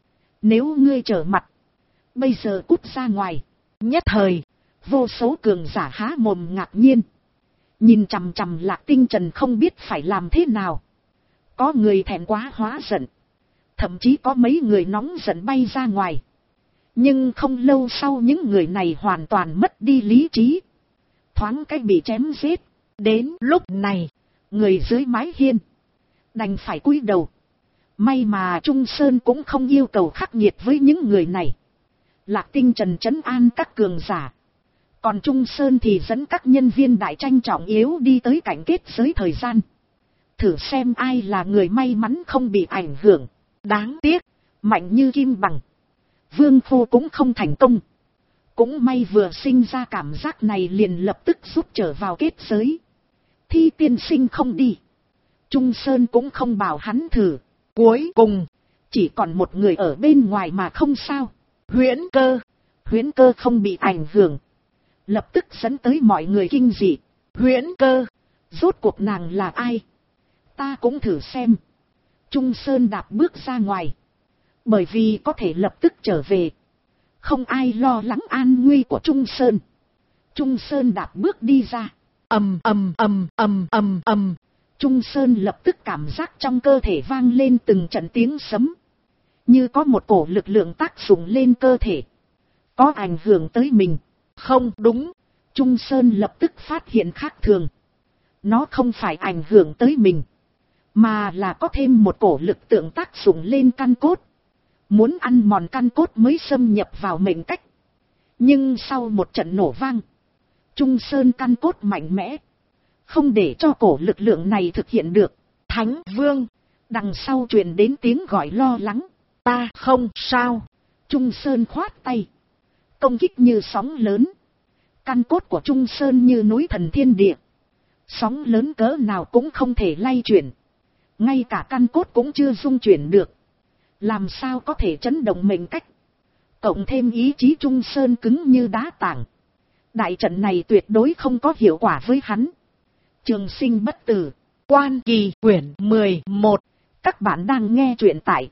Speaker 1: Nếu ngươi trở mặt, bây giờ cút ra ngoài.
Speaker 2: Nhất thời,
Speaker 1: vô số cường giả há mồm ngạc nhiên. Nhìn chằm chằm Lạc Tinh Trần không biết phải làm thế nào. Có người thẹn quá hóa giận. Thậm chí có mấy người nóng giận bay ra ngoài. Nhưng không lâu sau những người này hoàn toàn mất đi lý trí. Thoáng cách bị chém giết.
Speaker 2: Đến lúc này,
Speaker 1: người dưới mái hiên đành phải cúi đầu. May mà Trung Sơn cũng không yêu cầu khắc nghiệt với những người này. Lạc Tinh Trần trấn an các cường giả. Còn Trung Sơn thì dẫn các nhân viên đại tranh trọng yếu đi tới cảnh kết giới thời gian. Thử xem ai là người may mắn không bị ảnh hưởng. Đáng tiếc, mạnh như Kim Bằng, Vương Phu cũng không thành công. Cũng may vừa sinh ra cảm giác này liền lập tức rút trở vào kết giới. Thi tiên sinh không đi. Trung Sơn cũng không bảo hắn thử.
Speaker 2: Cuối cùng,
Speaker 1: chỉ còn một người ở bên ngoài mà không sao.
Speaker 2: Huyễn Cơ.
Speaker 1: Huyễn Cơ không bị ảnh hưởng. Lập tức dẫn tới mọi người kinh dị.
Speaker 2: Huyễn Cơ.
Speaker 1: Rốt cuộc nàng là ai? Ta cũng thử xem. Trung Sơn đạp bước ra ngoài. Bởi vì có thể lập tức trở về. Không ai lo lắng an nguy của Trung Sơn. Trung Sơn đạp bước đi ra.
Speaker 2: Ầm ầm ầm ầm ầm ầm.
Speaker 1: Trung Sơn lập tức cảm giác trong cơ thể vang lên từng trận tiếng sấm. Như có một cổ lực lượng tác dụng lên cơ thể. Có ảnh hưởng tới mình.
Speaker 2: Không đúng.
Speaker 1: Trung Sơn lập tức phát hiện khác thường. Nó không phải ảnh hưởng tới mình. Mà là có thêm một cổ lực tượng tác dụng lên căn cốt. Muốn ăn mòn căn cốt mới xâm nhập vào mệnh cách. Nhưng sau một trận nổ vang, Trung Sơn căn cốt mạnh mẽ. Không để cho cổ lực lượng này thực hiện được.
Speaker 2: Thánh Vương.
Speaker 1: Đằng sau truyền đến tiếng gọi lo lắng.
Speaker 2: Ta không sao.
Speaker 1: Trung Sơn khoát tay. Công kích như sóng lớn. Căn cốt của Trung Sơn như núi thần thiên địa. Sóng lớn cỡ nào cũng không thể lay chuyển. Ngay cả căn cốt cũng chưa dung chuyển được. Làm sao có thể chấn động mệnh cách. Cộng thêm ý chí Trung Sơn cứng như đá tảng. Đại trận này tuyệt đối không có hiệu quả với hắn. Trường Sinh Bất Tử.
Speaker 2: Quan Kỳ quyển 11.
Speaker 1: Các bạn đang nghe truyện tại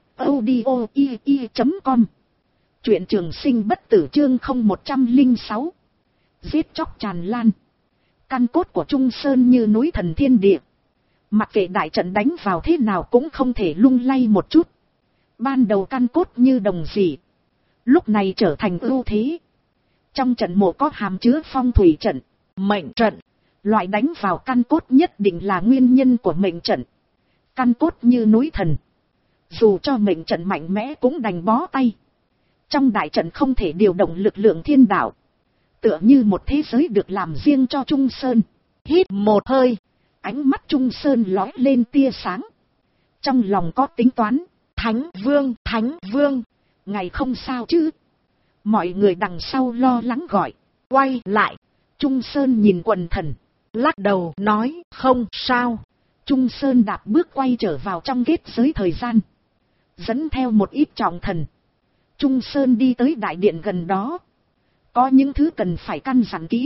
Speaker 1: audio.com. Truyện Trường Sinh Bất Tử chương 0106. Giết chóc tràn lan. Căn cốt của Trung Sơn như núi thần thiên địa. Mặc kệ đại trận đánh vào thế nào cũng không thể lung lay một chút. Ban đầu căn cốt như đồng dị. Lúc này trở thành ưu thế. Trong trận mộ có hàm chứa phong thủy trận,
Speaker 2: mệnh trận.
Speaker 1: Loại đánh vào căn cốt nhất định là nguyên nhân của mệnh trận. Căn cốt như núi thần. Dù cho mệnh trận mạnh mẽ cũng đành bó tay. Trong đại trận không thể điều động lực lượng thiên đạo. tựa như một thế giới được làm riêng cho Trung Sơn.
Speaker 2: Hít một hơi,
Speaker 1: Ánh mắt Trung Sơn lóe lên tia sáng. Trong lòng có tính toán.
Speaker 2: Thánh Vương,
Speaker 1: Ngài không sao chứ? Mọi người đằng sau lo lắng gọi.
Speaker 2: quay lại,
Speaker 1: Trung Sơn nhìn quần thần,
Speaker 2: lắc đầu nói không sao.
Speaker 1: Trung Sơn đạp bước quay trở vào trong kết giới thời gian, dẫn theo một ít trọng thần. Trung Sơn đi tới đại điện gần đó. Có những thứ cần phải căn dặn kỹ.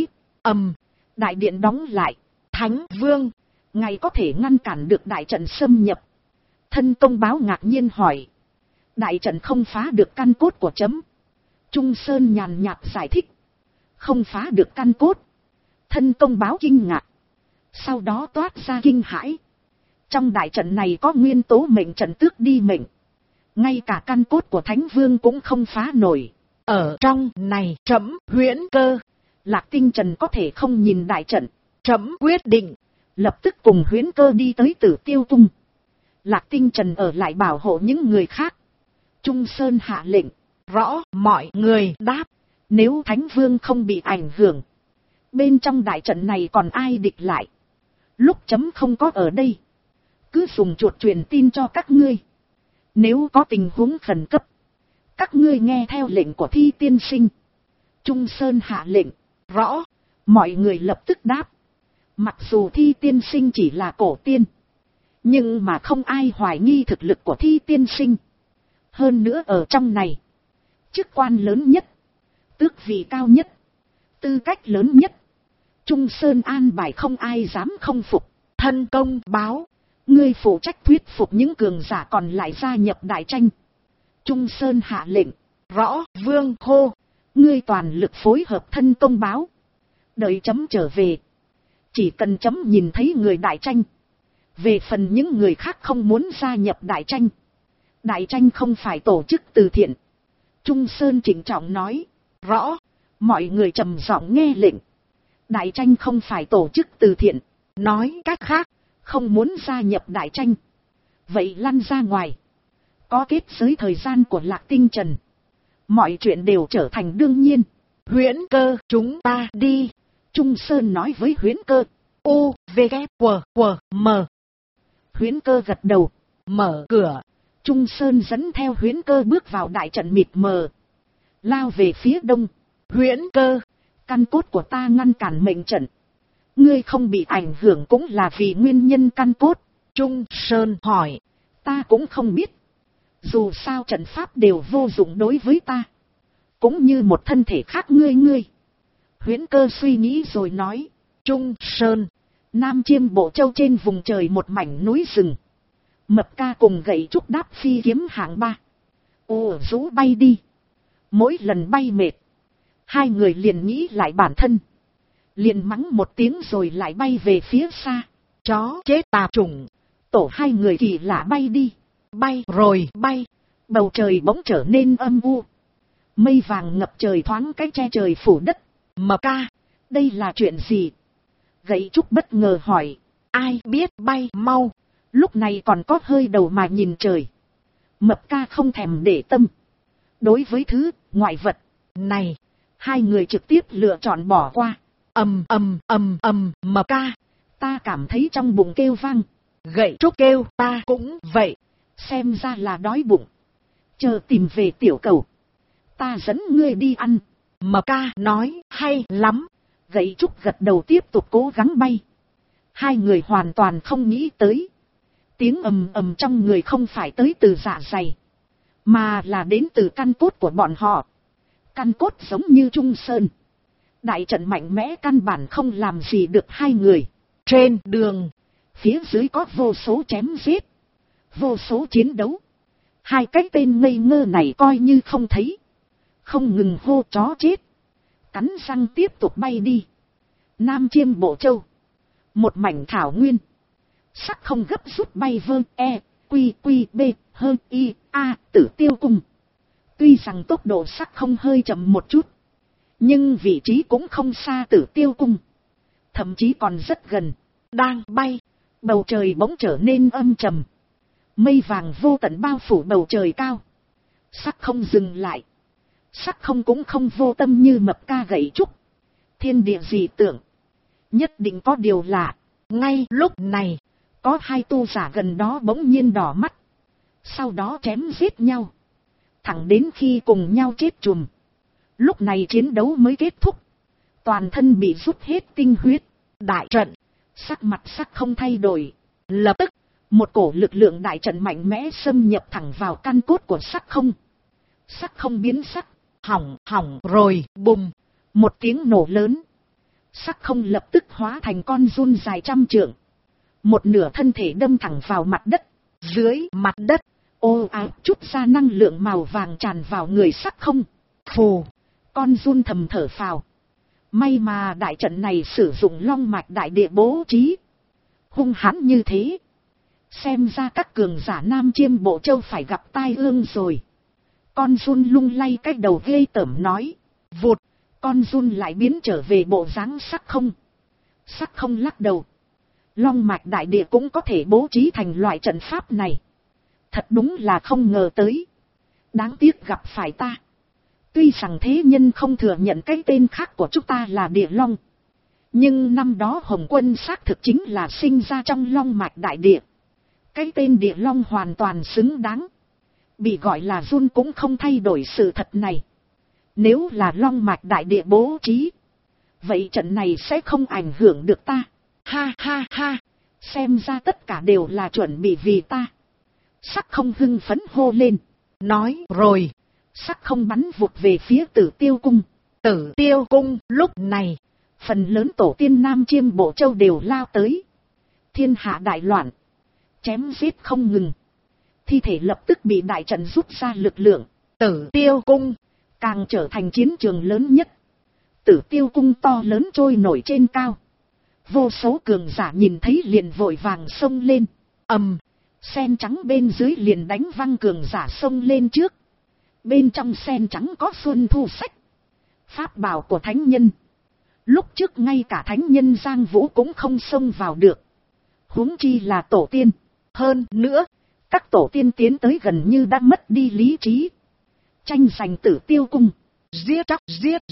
Speaker 1: Đại điện đóng lại.
Speaker 2: Thánh Vương,
Speaker 1: Ngài có thể ngăn cản được đại trận xâm nhập? Thân công báo ngạc nhiên hỏi. Đại trận không phá được căn cốt của chấm. Trung Sơn nhàn nhạt giải thích. Không phá được căn cốt. Thân công báo kinh ngạc. Sau đó toát ra kinh hãi. Trong đại trận này có nguyên tố mệnh trận tước đi mệnh. Ngay cả căn cốt của Thánh Vương cũng không phá nổi.
Speaker 2: ở trong này trẫm Huyễn Cơ,
Speaker 1: Lạc Tinh Trần có thể không nhìn đại trận.
Speaker 2: trẫm quyết định.
Speaker 1: Lập tức cùng Huyễn Cơ đi tới Tử Tiêu Cung. Lạc Tinh Trần ở lại bảo hộ những người khác. Trung Sơn hạ lệnh.
Speaker 2: Rõ, mọi người đáp.
Speaker 1: Nếu Thánh Vương không bị ảnh hưởng, bên trong đại trận này còn ai địch lại? Lúc chấm không có ở đây, cứ dùng chuột truyền tin cho các ngươi. Nếu có tình huống khẩn cấp, các ngươi nghe theo lệnh của Thi tiên sinh. Trung Sơn hạ lệnh.
Speaker 2: Rõ.
Speaker 1: Mọi người lập tức đáp. Mặc dù Thi tiên sinh chỉ là cổ tiên, nhưng mà không ai hoài nghi thực lực của Thi tiên sinh. Hơn nữa ở trong này, chức quan lớn nhất, tước vị cao nhất, tư cách lớn nhất, Trung Sơn an bài không ai dám không phục.
Speaker 2: Thân công báo,
Speaker 1: Ngươi phụ trách thuyết phục những cường giả còn lại gia nhập đại tranh. Trung Sơn hạ lệnh.
Speaker 2: rõ Vương hô.
Speaker 1: Ngươi toàn lực phối hợp thân công báo. Đợi chấm trở về. Chỉ cần chấm nhìn thấy người đại tranh. Về phần những người khác không muốn gia nhập đại tranh. Đại tranh không phải tổ chức từ thiện. Trung Sơn chỉnh trọng nói.
Speaker 2: Rõ.
Speaker 1: Mọi người trầm giọng nghe lệnh. Đại tranh không phải tổ chức từ thiện.
Speaker 2: Nói cách khác,
Speaker 1: không muốn gia nhập đại tranh. Vậy lăn ra ngoài. Có kết giới thời gian của Lạc Tinh Trần. Mọi chuyện đều trở thành đương nhiên.
Speaker 2: Huyễn Cơ, chúng ta đi.
Speaker 1: Trung Sơn nói với Huyễn Cơ.
Speaker 2: U, V, K, W, M.
Speaker 1: Huyễn Cơ gật đầu.
Speaker 2: Mở cửa.
Speaker 1: Trung Sơn dẫn theo Huyễn Cơ bước vào đại trận mịt mờ. Lao về phía đông.
Speaker 2: Huyễn Cơ,
Speaker 1: căn cốt của ta ngăn cản mệnh trận. Ngươi không bị ảnh hưởng cũng là vì nguyên nhân căn cốt.
Speaker 2: Trung Sơn hỏi.
Speaker 1: Ta cũng không biết. Dù sao trận pháp đều vô dụng đối với ta. Cũng như một thân thể khác ngươi. Huyễn Cơ suy nghĩ rồi nói.
Speaker 2: Trung Sơn,
Speaker 1: Nam Chiêm Bộ Châu trên vùng trời một mảnh núi rừng. Mập ca cùng gậy trúc đáp phi kiếm hạng 3. Ồ rũ bay đi. Mỗi lần bay mệt, hai người liền nghĩ lại bản thân. Liền mắng một tiếng rồi lại bay về phía xa.
Speaker 2: chó chết tạp chủng.
Speaker 1: Tổ hai người kỳ lạ bay đi.
Speaker 2: Bay rồi bay.
Speaker 1: Bầu trời bỗng trở nên âm u. Mây vàng ngập trời thoáng cái che trời phủ đất.
Speaker 2: Mập ca,
Speaker 1: đây là chuyện gì? Gậy trúc bất ngờ hỏi.
Speaker 2: ai biết bay mau.
Speaker 1: Lúc này còn có hơi đầu mà nhìn trời. Mập ca không thèm để tâm. Đối với thứ ngoại vật
Speaker 2: này,
Speaker 1: hai người trực tiếp lựa chọn bỏ qua.
Speaker 2: Mập ca,
Speaker 1: Ta cảm thấy trong bụng kêu vang.
Speaker 2: gậy trúc kêu ta cũng vậy.
Speaker 1: Xem ra là đói bụng. Chờ tìm về tiểu cầu, ta dẫn ngươi đi ăn.
Speaker 2: Mập ca nói hay lắm.
Speaker 1: Gậy trúc gật đầu tiếp tục cố gắng bay. Hai người hoàn toàn không nghĩ tới. Tiếng ầm ầm trong người không phải tới từ dạ dày, mà là đến từ căn cốt của bọn họ. Căn cốt giống như Trung Sơn. Đại trận mạnh mẽ căn bản không làm gì được hai người.
Speaker 2: Trên đường,
Speaker 1: phía dưới có vô số chém giết, vô số chiến đấu. Hai cái tên ngây ngơ này coi như không thấy. Không ngừng hô chó chết. Cắn răng tiếp tục bay đi. Nam Chiêm Bộ Châu, một mảnh thảo nguyên. Sắc không gấp rút bay vơ e, quy b, hơn y, a, Tử Tiêu Cung. Tuy rằng tốc độ sắc không hơi chậm một chút, nhưng vị trí cũng không xa Tử Tiêu Cung. Thậm chí còn rất gần.
Speaker 2: đang bay.
Speaker 1: Bầu trời bỗng trở nên âm trầm. Mây vàng vô tận bao phủ bầu trời cao. Sắc không dừng lại. Sắc không cũng không vô tâm như mập ca gậy trúc. Thiên địa dị tượng. Nhất định có điều lạ.
Speaker 2: Ngay lúc này,
Speaker 1: có hai tu giả gần đó bỗng nhiên đỏ mắt. Sau đó chém giết nhau. Thẳng đến khi cùng nhau chết chùm. Lúc này chiến đấu mới kết thúc. Toàn thân bị rút hết tinh huyết.
Speaker 2: đại trận,
Speaker 1: Sắc mặt Sắc Không thay đổi.
Speaker 2: lập tức,
Speaker 1: Một cổ lực lượng đại trận mạnh mẽ xâm nhập thẳng vào căn cốt của Sắc Không. Sắc Không biến sắc.
Speaker 2: hỏng rồi, bùng.
Speaker 1: Một tiếng nổ lớn. Sắc Không lập tức hóa thành con giun dài 100 trượng. Một nửa thân thể đâm thẳng vào mặt đất.
Speaker 2: Dưới mặt đất,
Speaker 1: Ô ào chút ra năng lượng màu vàng tràn vào người Sắc Không.
Speaker 2: phù,
Speaker 1: Con giun thầm thở phào. May mà đại trận này sử dụng long mạch đại địa bố trí. Hung hãn như thế. Xem ra các cường giả Nam Chiêm Bộ Châu phải gặp tai ương rồi. Con giun lung lay cái đầu ghê tởm nói. Vụt, con giun lại biến trở về bộ dáng Sắc Không. Sắc Không lắc đầu. Long mạch đại địa cũng có thể bố trí thành loại trận pháp này. Thật đúng là không ngờ tới. Đáng tiếc gặp phải ta. Tuy rằng thế nhân không thừa nhận cái tên khác của chúng ta là Địa Long. Nhưng năm đó Hồng Quân xác thực chính là sinh ra trong long mạch đại địa. Cái tên Địa Long hoàn toàn xứng đáng. Bị gọi là giun cũng không thay đổi sự thật này. Nếu là long mạch đại địa bố trí, vậy trận này sẽ không ảnh hưởng được ta. Ha ha ha, xem ra tất cả đều là chuẩn bị vì ta. Sắc Không hưng phấn hô lên.
Speaker 2: nói rồi,
Speaker 1: Sắc Không bắn vụt về phía Tử Tiêu Cung.
Speaker 2: Tử Tiêu Cung lúc này,
Speaker 1: Phần lớn tổ tiên Nam Chiêm Bộ Châu đều lao tới. Thiên hạ đại loạn. Chém giết không ngừng. Thi thể lập tức bị đại trận rút ra lực lượng.
Speaker 2: Tử Tiêu Cung
Speaker 1: càng trở thành chiến trường lớn nhất. Tử Tiêu Cung to lớn trôi nổi trên cao. Vô số cường giả nhìn thấy liền vội vàng xông lên. Sen trắng bên dưới liền đánh văng cường giả xông lên trước. Bên trong sen trắng có xuân thu sách. Pháp bảo của thánh nhân. Lúc trước ngay cả thánh nhân Giang Vũ cũng không xông vào được. Huống chi là tổ tiên. Hơn nữa, các tổ tiên tiến tới gần như đã mất đi lý trí. Tranh giành Tử Tiêu Cung.
Speaker 2: giết chóc,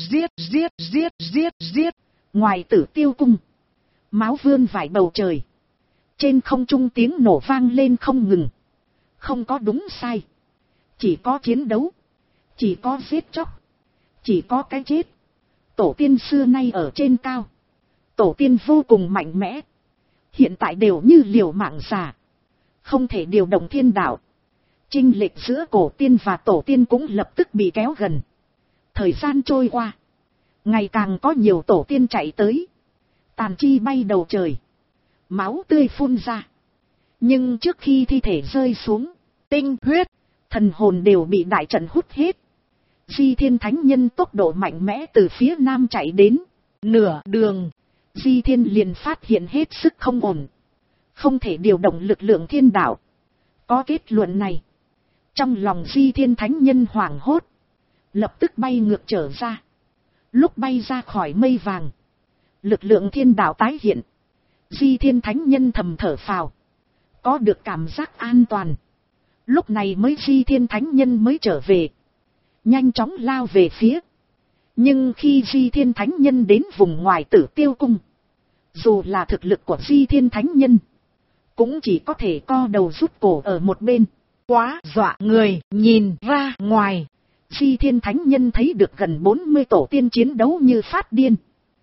Speaker 2: giết.
Speaker 1: Ngoài Tử Tiêu Cung, máu vươn vải bầu trời. Trên không trung tiếng nổ vang lên không ngừng. Không có đúng sai. Chỉ có chiến đấu. Chỉ có giết chóc. Chỉ có cái chết. Tổ tiên xưa nay ở trên cao. Tổ tiên vô cùng mạnh mẽ. Hiện tại đều như liều mạng già. Không thể điều động thiên đạo. Chênh lệch giữa cổ tiên và tổ tiên cũng lập tức bị kéo gần. Thời gian trôi qua. Ngày càng có nhiều tổ tiên chạy tới. Tàn chi bay đầu trời. Máu tươi phun ra. Nhưng trước khi thi thể rơi xuống, tinh huyết, thần hồn đều bị đại trận hút hết. Di Thiên Thánh Nhân tốc độ mạnh mẽ từ phía nam chạy đến. Nửa đường, Di Thiên liền phát hiện hết sức không ổn. Không thể điều động lực lượng thiên đạo. Có kết luận này. Trong lòng Di Thiên Thánh Nhân hoảng hốt. Lập tức bay ngược trở ra. Lúc bay ra khỏi mây vàng, lực lượng thiên đạo tái hiện. Di Thiên Thánh Nhân thầm thở phào. Có được cảm giác an toàn. Lúc này mới Di Thiên Thánh Nhân mới trở về. Nhanh chóng lao về phía. Nhưng khi Di Thiên Thánh Nhân đến vùng ngoài Tử Tiêu Cung, dù là thực lực của Di Thiên Thánh Nhân, cũng chỉ có thể co đầu rút cổ ở một bên.
Speaker 2: Quá dọa người, nhìn ra ngoài.
Speaker 1: Di Thiên Thánh Nhân thấy được gần 40 tổ tiên chiến đấu như phát điên.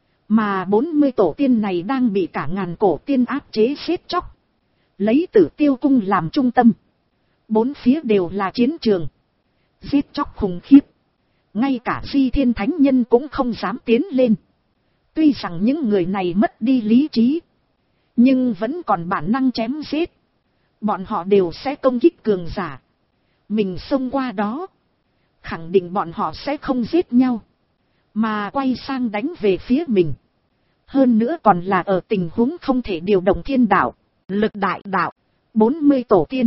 Speaker 1: Mà 40 tổ tiên này đang bị cả ngàn cổ tiên áp chế giết chóc. Lấy Tử Tiêu Cung làm trung tâm. Bốn phía đều là chiến trường. Giết chóc khủng khiếp. Ngay cả Di Thiên Thánh Nhân cũng không dám tiến lên. Tuy rằng những người này mất đi lý trí, nhưng vẫn còn bản năng chém giết. Bọn họ đều sẽ công kích cường giả. Mình xông qua đó, khẳng định bọn họ sẽ không giết nhau, mà quay sang đánh về phía mình. Hơn nữa còn là ở tình huống không thể điều động thiên đạo, lực đại đạo. 40 tổ tiên,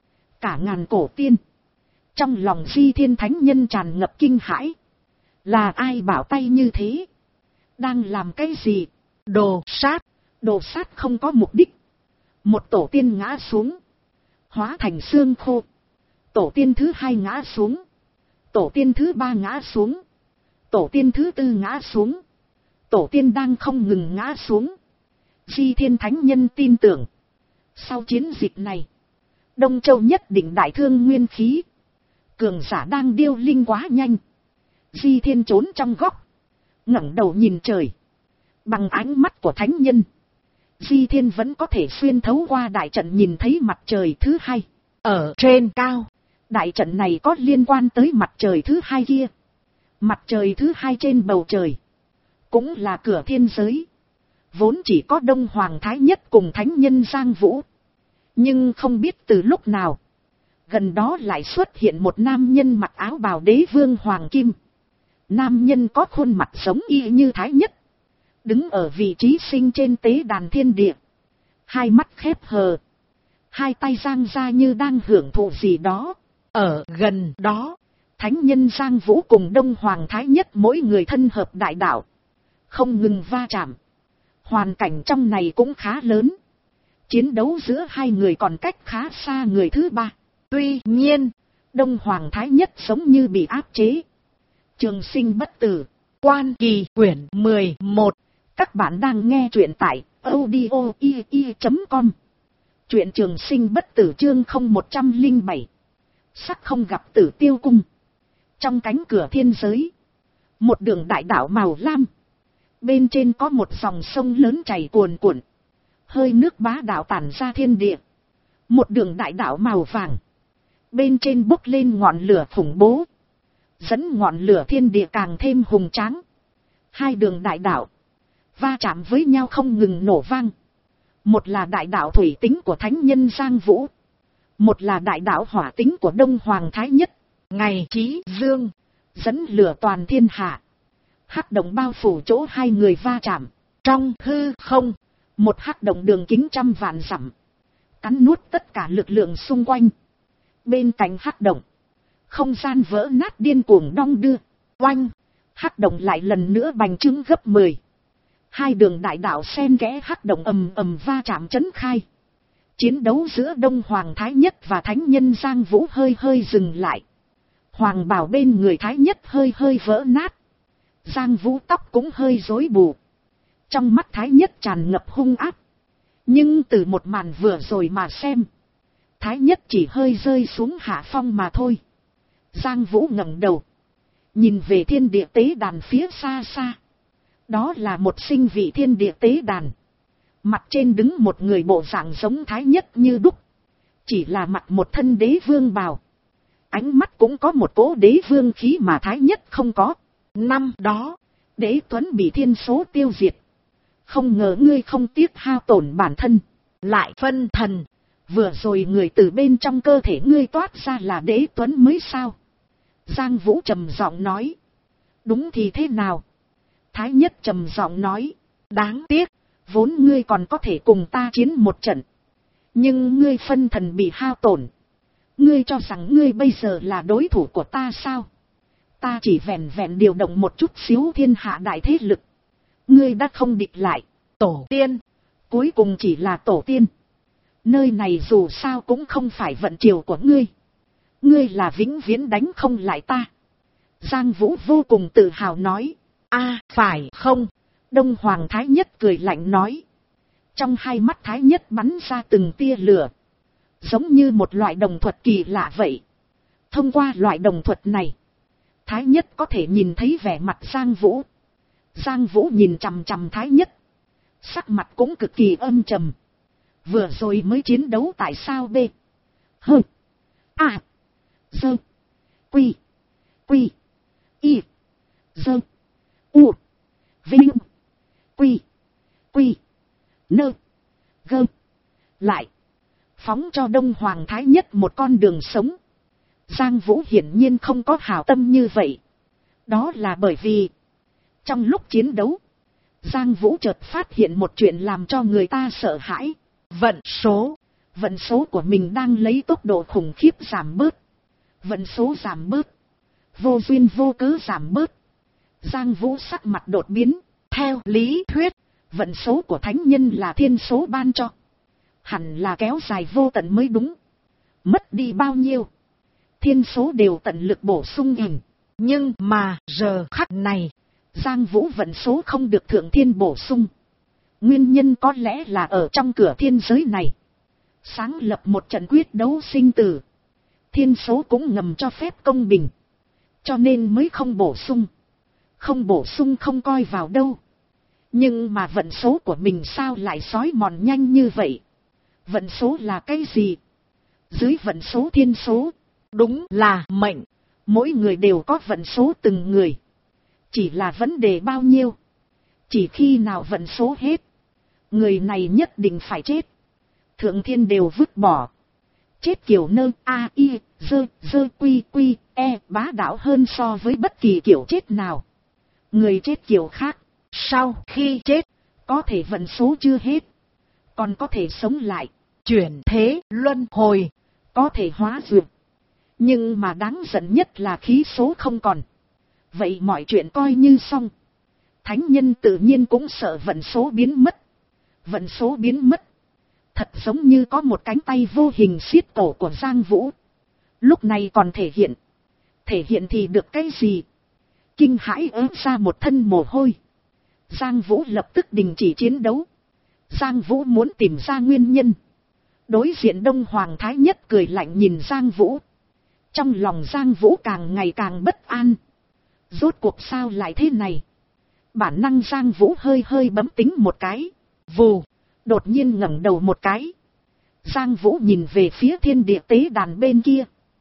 Speaker 1: cả ngàn cổ tiên. Trong lòng Di Thiên Thánh Nhân tràn ngập kinh hãi. Là ai bảo tay như thế? Đang làm cái gì? Đồ sát. Đồ sát không có mục đích. Một tổ tiên ngã xuống, hóa thành xương khô. Tổ tiên thứ hai ngã xuống. Tổ tiên thứ ba ngã xuống. Tổ tiên thứ tư ngã xuống. Tổ tiên đang không ngừng ngã xuống. Di Thiên Thánh Nhân tin tưởng, sau chiến dịch này, Đông Châu nhất định đại thương nguyên khí. Cường giả đang điêu linh quá nhanh. Di Thiên trốn trong góc, ngẩng đầu nhìn trời. Bằng ánh mắt của thánh nhân, Di Thiên vẫn có thể xuyên thấu qua đại trận nhìn thấy mặt trời thứ hai.
Speaker 2: Ở trên cao,
Speaker 1: đại trận này có liên quan tới mặt trời thứ hai kia. Mặt trời thứ hai trên bầu trời, cũng là cửa thiên giới. Vốn chỉ có Đông Hoàng Thái Nhất cùng thánh nhân Giang Vũ. Nhưng không biết từ lúc nào, gần đó lại xuất hiện một nam nhân mặc áo bào đế vương Hoàng Kim. Nam nhân có khuôn mặt giống y như Thái Nhất, đứng ở vị trí sinh trên tế đàn thiên địa. Hai mắt khép hờ, hai tay giang ra như đang hưởng thụ gì đó.
Speaker 2: Ở gần đó,
Speaker 1: thánh nhân Giang Vũ cùng Đông Hoàng Thái Nhất mỗi người thân hợp đại đạo, không ngừng va chạm. Hoàn cảnh trong này cũng khá lớn. Chiến đấu giữa hai người còn cách khá xa người thứ ba. Tuy nhiên, Đông Hoàng Thái Nhất giống như bị áp chế. Trường Sinh Bất Tử,
Speaker 2: Quan Kỳ quyển 11.
Speaker 1: Các bạn đang nghe truyện tại audio.com. Truyện Trường Sinh Bất Tử chương 0107. Sắc không gặp Tử Tiêu Cung. Trong cánh cửa thiên giới, một đường đại đạo màu lam. Bên trên có một dòng sông lớn chảy cuồn cuộn, hơi nước bá đạo tản ra thiên địa. Một đường đại đạo màu vàng, bên trên bốc lên ngọn lửa khủng bố, dẫn ngọn lửa thiên địa càng thêm hùng tráng. Hai đường đại đạo va chạm với nhau không ngừng nổ vang. Một là đại đạo thủy tính của thánh nhân Giang Vũ, một là đại đạo hỏa tính của Đông Hoàng Thái Nhất.
Speaker 2: Ngày chí dương,
Speaker 1: dẫn lửa toàn thiên hạ. Hắc động bao phủ chỗ hai người va chạm.
Speaker 2: Trong hư không,
Speaker 1: một hắc động đường kính trăm vạn dặm, cắn nuốt tất cả lực lượng xung quanh. Bên cạnh hắc động, không gian vỡ nát điên cuồng đong đưa. Oanh, hắc động lại lần nữa bành trướng gấp 10. Hai đường đại đạo xen kẽ hắc động ầm ầm va chạm chấn khai. Chiến đấu giữa Đông Hoàng Thái Nhất và thánh nhân Giang Vũ hơi hơi dừng lại. Hoàng bào bên người Thái Nhất hơi hơi vỡ nát. Giang Vũ tóc cũng hơi rối bù. Trong mắt Thái Nhất tràn ngập hung ác. Nhưng từ một màn vừa rồi mà xem, Thái Nhất chỉ hơi rơi xuống hạ phong mà thôi. Giang Vũ ngẩng đầu, nhìn về thiên địa tế đàn phía xa xa. Đó là một sinh vị thiên địa tế đàn. Mặt trên đứng một người bộ dạng giống Thái Nhất như đúc. Chỉ là mặc một thân đế vương bào. Ánh mắt cũng có một cỗ đế vương khí mà Thái Nhất không có. Năm đó, Đế Tuấn bị thiên số tiêu diệt. Không ngờ ngươi không tiếc hao tổn bản thân, lại phân thần. Vừa rồi người từ bên trong cơ thể ngươi toát ra là Đế Tuấn mới sao? Giang Vũ trầm giọng nói. Đúng thì thế nào? Thái Nhất trầm giọng nói. Đáng tiếc, vốn ngươi còn có thể cùng ta chiến một trận. Nhưng ngươi phân thần bị hao tổn. Ngươi cho rằng ngươi bây giờ là đối thủ của ta sao? Ta chỉ vẹn vẹn điều động một chút xíu thiên hạ đại thế lực. Ngươi đã không địch lại. Tổ tiên, cuối cùng chỉ là tổ tiên. Nơi này dù sao cũng không phải vận chiều của ngươi. Ngươi là vĩnh viễn đánh không lại ta. Giang Vũ vô cùng tự hào nói. A, phải không? Đông Hoàng Thái Nhất cười lạnh nói. Trong hai mắt Thái Nhất bắn ra từng tia lửa. Giống như một loại đồng thuật kỳ lạ vậy. Thông qua loại đồng thuật này, Thái Nhất có thể nhìn thấy vẻ mặt Giang Vũ. Giang Vũ nhìn chằm chằm Thái Nhất, sắc mặt cũng cực kỳ âm trầm. Vừa rồi mới chiến đấu tại sao b? Hơ. A. Dơ. Quy. Quy. Y. Dơ. U. Vinh. Quy. Quy. Nơ. Gơ. Lại. Phóng cho Đông Hoàng Thái Nhất một con đường sống. Giang Vũ hiển nhiên không có hảo tâm như vậy. Đó là bởi vì trong lúc chiến đấu, Giang Vũ chợt phát hiện một chuyện làm cho người ta sợ hãi. Vận số của mình đang lấy tốc độ khủng khiếp giảm bớt. Vận số giảm bớt, vô duyên vô cớ giảm bớt. Giang Vũ sắc mặt đột biến. Theo lý thuyết, vận số của thánh nhân là thiên số ban cho, hẳn là kéo dài vô tận mới đúng. Mất đi bao nhiêu, thiên số đều tận lực bổ sung hình. Nhưng mà giờ khắc này, Giang Vũ vận số không được thượng thiên bổ sung. Nguyên nhân có lẽ là ở trong cửa thiên giới này. Sáng lập một trận quyết đấu sinh tử. Thiên số cũng ngầm cho phép công bình. Cho nên mới không bổ sung. Không bổ sung không coi vào đâu. Nhưng mà vận số của mình sao lại xói mòn nhanh như vậy? Vận số là cái gì? Dưới vận số thiên số.
Speaker 2: Đúng là mệnh.
Speaker 1: Mỗi người đều có vận số từng người. Chỉ là vấn đề bao nhiêu. Chỉ khi nào vận số hết, người này nhất định phải chết. Thượng thiên đều vứt bỏ. Chết kiểu nơ a i dơ quy quy e bá đạo hơn so với bất kỳ kiểu chết nào. Người chết kiểu khác,
Speaker 2: Sau khi chết,
Speaker 1: có thể vận số chưa hết, còn có thể sống lại,
Speaker 2: chuyển thế luân hồi,
Speaker 1: có thể hóa dược. Nhưng mà đáng giận nhất là khí số không còn. Vậy mọi chuyện coi như xong. Thánh nhân tự nhiên cũng sợ vận số biến mất. Vận số biến mất, thật giống như có một cánh tay vô hình siết cổ của Giang Vũ. Lúc này còn thể hiện. Thể hiện thì được cái gì? Kinh hãi ớt ra một thân mồ hôi. Giang Vũ lập tức đình chỉ chiến đấu. Giang Vũ muốn tìm ra nguyên nhân. Đối diện Đông Hoàng Thái Nhất cười lạnh nhìn Giang Vũ. Trong lòng Giang Vũ càng ngày càng bất an. Rốt cuộc sao lại thế này? Bản năng Giang Vũ hơi bấm tính một cái. Vù, đột nhiên ngẩng đầu một cái. Giang Vũ nhìn về phía thiên địa tế đàn bên kia.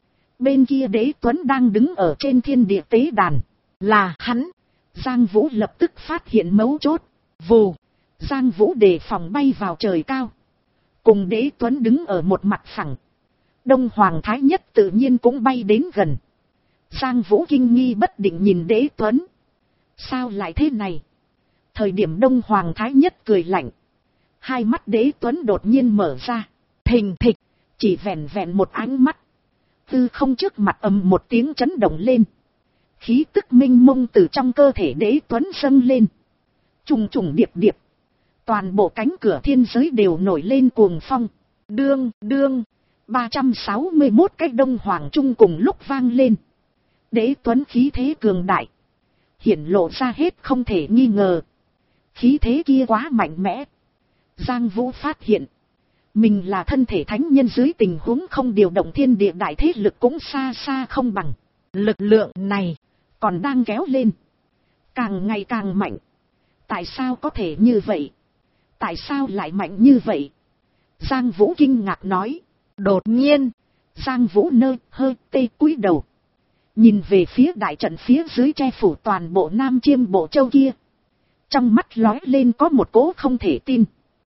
Speaker 1: Bên kia Đế Tuấn đang đứng ở trên thiên địa tế đàn.
Speaker 2: là hắn.
Speaker 1: Giang Vũ lập tức phát hiện mấu chốt. Vù, Giang Vũ đề phòng bay vào trời cao. Cùng Đế Tuấn đứng ở một mặt phẳng. Đông Hoàng Thái Nhất tự nhiên cũng bay đến gần. Giang Vũ kinh nghi bất định nhìn Đế Tuấn. Sao lại thế này? Thời điểm Đông Hoàng Thái Nhất cười lạnh. Hai mắt Đế Tuấn đột nhiên mở ra. Thình thịch, chỉ vẹn vẹn một ánh mắt. Tư không trước mặt ầm một tiếng chấn động lên. Khí tức minh mông từ trong cơ thể Đế Tuấn dâng lên. Trùng trùng điệp điệp. Toàn bộ cánh cửa thiên giới đều nổi lên cuồng phong. Đương, 361 cái Đông Hoàng Trung cùng lúc vang lên. Đế Tuấn khí thế cường đại. Hiển lộ ra hết không thể nghi ngờ. Khí thế kia quá mạnh mẽ. Giang Vũ phát hiện. Mình là thân thể thánh nhân dưới tình huống không điều động thiên địa đại thế lực cũng xa xa không bằng.
Speaker 2: Lực lượng này
Speaker 1: còn đang kéo lên. Càng ngày càng mạnh. Tại sao có thể như vậy? Tại sao lại mạnh như vậy? Giang Vũ kinh ngạc nói.
Speaker 2: đột nhiên.
Speaker 1: Giang Vũ hơi tê cúi đầu. Nhìn về phía đại trận phía dưới che phủ toàn bộ Nam Chiêm Bộ Châu kia. Trong mắt lóe lên có một cỗ không thể tin.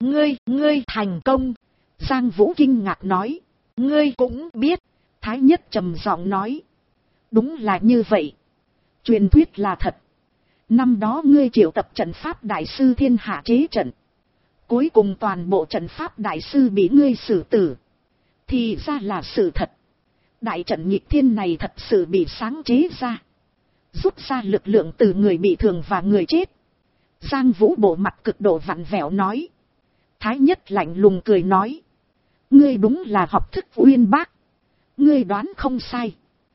Speaker 2: Ngươi thành công.
Speaker 1: Giang Vũ kinh ngạc nói.
Speaker 2: Ngươi cũng biết.
Speaker 1: Thái Nhất trầm giọng nói. Đúng là như vậy. Truyền thuyết là thật. Năm đó ngươi triệu tập trận pháp đại sư thiên hạ chế trận. Cuối cùng toàn bộ trận pháp đại sư bị ngươi xử tử. Thì ra là sự thật. Đại trận nghịch thiên này thật sự bị sáng chế ra. Rút ra lực lượng từ người bị thương và người chết. Giang Vũ bộ mặt cực độ vặn vẹo nói. Thái Nhất lạnh lùng cười nói. Ngươi đúng là học thức uyên bác. Ngươi đoán không sai.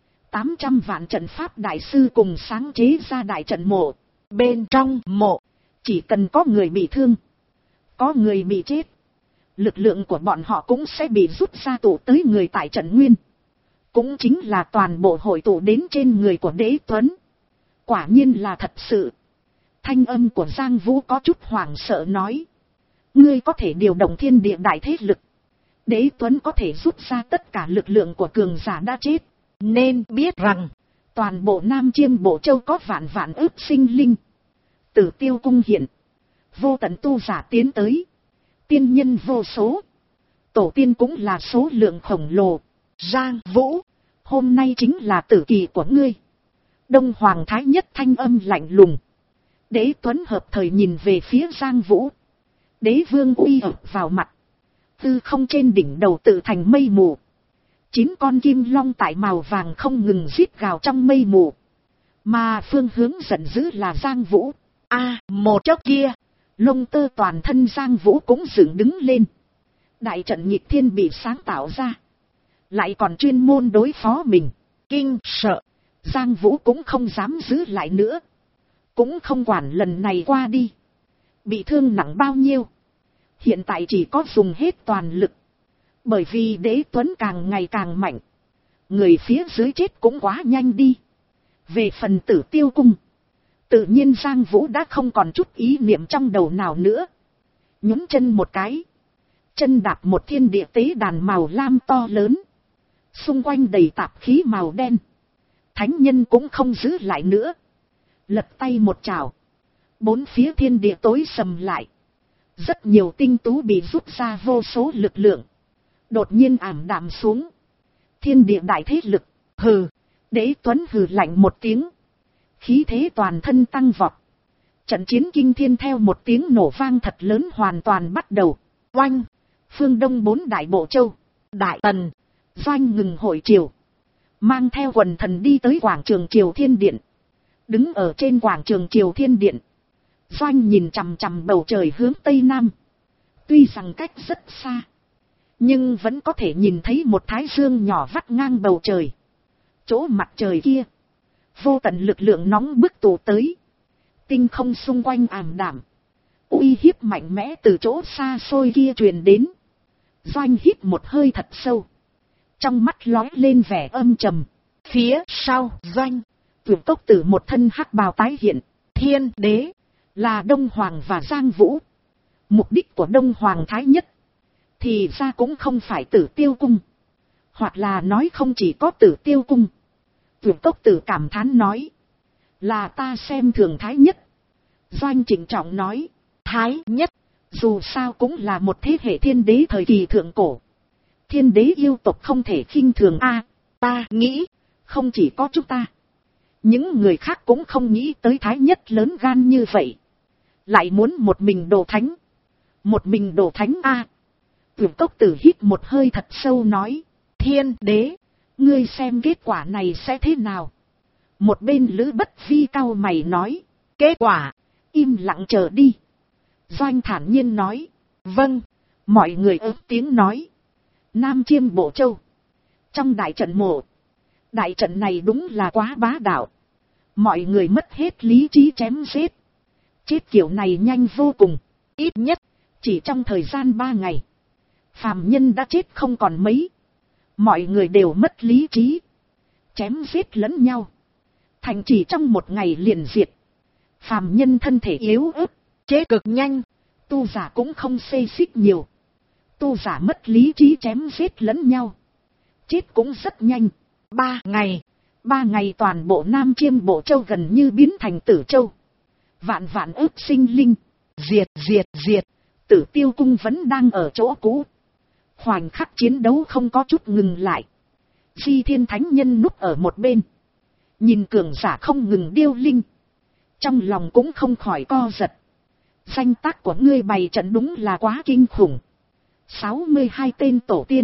Speaker 1: 800 vạn trận pháp đại sư cùng sáng chế ra đại trận mộ.
Speaker 2: Bên trong mộ,
Speaker 1: chỉ cần có người bị thương, có người bị chết, lực lượng của bọn họ cũng sẽ bị rút ra tụ tới người tại trận nguyên. Cũng chính là toàn bộ hội tụ đến trên người của Đế Tuấn. Quả nhiên là thật sự. Thanh âm của Giang Vũ có chút hoảng sợ nói. Ngươi có thể điều động thiên địa đại thế lực. Đế Tuấn có thể rút ra tất cả lực lượng của cường giả đã chết.
Speaker 2: Nên biết rằng,
Speaker 1: toàn bộ Nam Chiêm Bộ Châu có vạn vạn ức sinh linh. Tử Tiêu cung hiện. Vô tận tu giả tiến tới. Tiên nhân vô số. Tổ tiên cũng là số lượng khổng lồ.
Speaker 2: Giang Vũ,
Speaker 1: hôm nay chính là tử kỳ của ngươi. Đông Hoàng Thái Nhất thanh âm lạnh lùng. Đế Tuấn hợp thời nhìn về phía Giang Vũ. Đế vương uy ập vào mặt. Tư không trên đỉnh đầu tự thành mây mù. 9 con kim long tại màu vàng không ngừng rít gào trong mây mù. Mà phương hướng giận dữ là Giang Vũ.
Speaker 2: một chốc kia,
Speaker 1: lông tơ toàn thân Giang Vũ cũng dựng đứng lên. Đại trận nghịch thiên bị sáng tạo ra. Lại còn chuyên môn đối phó mình.
Speaker 2: kinh sợ.
Speaker 1: Giang Vũ cũng không dám giữ lại nữa. cũng không quản lần này qua đi, bị thương nặng bao nhiêu, hiện tại chỉ có dùng hết toàn lực, bởi vì Đế Tuấn càng ngày càng mạnh, người phía dưới chết cũng quá nhanh đi. Về phần Tử Tiêu cung, tự nhiên Giang Vũ đã không còn chút ý niệm trong đầu nào nữa, nhún chân một cái, chân đạp một thiên địa tế đàn màu lam to lớn, xung quanh đầy tạp khí màu đen, thánh nhân cũng không giữ lại nữa, lật tay một chảo, bốn phía thiên địa tối sầm lại, rất nhiều tinh tú bị rút ra vô số lực lượng, đột nhiên ảm đạm xuống, thiên địa đại thế lực, hừ, Đế Tuấn hừ lạnh một tiếng, khí thế toàn thân tăng vọt, trận chiến kinh thiên theo một tiếng nổ vang thật lớn hoàn toàn bắt đầu. Oanh, phương đông 4 đại bộ châu, Đại Tần, Doanh ngừng hội triều, mang theo quần thần đi tới quảng trường Triều Thiên Điện. Đứng ở trên quảng trường Triều Thiên Điện, Doanh nhìn chằm chằm bầu trời hướng tây nam, tuy rằng cách rất xa, nhưng vẫn có thể nhìn thấy một thái dương nhỏ vắt ngang bầu trời. Chỗ mặt trời kia, vô tận lực lượng nóng bức tụ tới, tinh không xung quanh ảm đạm, uy hiếp mạnh mẽ từ chỗ xa xôi kia truyền đến. Doanh hít một hơi thật sâu, trong mắt lóe lên vẻ âm trầm. Phía sau Doanh, Vượt Cốc Tử một thân hắc bào tái hiện, Thiên Đế là Đông Hoàng và Giang Vũ. Mục đích của Đông Hoàng Thái Nhất thì ra cũng không phải Tử Tiêu cung, hoặc là nói không chỉ có Tử Tiêu cung. Vượt Cốc Tử cảm thán nói, là ta xem thường Thái Nhất. Doanh trịnh trọng nói, Thái Nhất dù sao cũng là một thế hệ thiên đế thời kỳ thượng cổ, thiên đế yêu tộc không thể khinh thường a. Ta nghĩ không chỉ có chúng ta, những người khác cũng không nghĩ tới Thái Nhất lớn gan như vậy, lại muốn một mình đồ thánh. Một mình đồ thánh a. Vượt Cốc Tử hít một hơi thật sâu nói, Thiên Đế, ngươi xem kết quả này sẽ thế nào. Một bên Lữ Bất Vi cau mày nói, kết quả, im lặng chờ đi. Doanh thản nhiên nói, vâng. Mọi người ớt tiếng nói, Nam Chiêm Bộ Châu, trong đại trận mộ. Đại trận này đúng là quá bá đạo, mọi người mất hết lý trí chém giết, chết kiểu này nhanh vô cùng. Ít nhất chỉ trong thời gian 3 ngày, phàm nhân đã chết không còn mấy, mọi người đều mất lý trí, chém giết lẫn nhau, thành chỉ trong 1 ngày liền diệt. Phàm nhân thân thể yếu ớt, chết cực nhanh, tu giả cũng không xê xích nhiều, tu giả mất lý trí chém giết lẫn nhau, chết cũng rất nhanh. 3 ngày toàn bộ Nam Chiêm Bộ Châu gần như biến thành Tử Châu, vạn vạn ức sinh linh, diệt. Tử Tiêu cung vẫn đang ở chỗ cũ, khoảnh khắc chiến đấu không có chút ngừng lại. Di Thiên Thánh Nhân núp ở một bên, nhìn cường giả không ngừng điêu linh, trong lòng cũng không khỏi co giật. Danh tác của ngươi bày trận đúng là quá kinh khủng. 62 tên tổ tiên,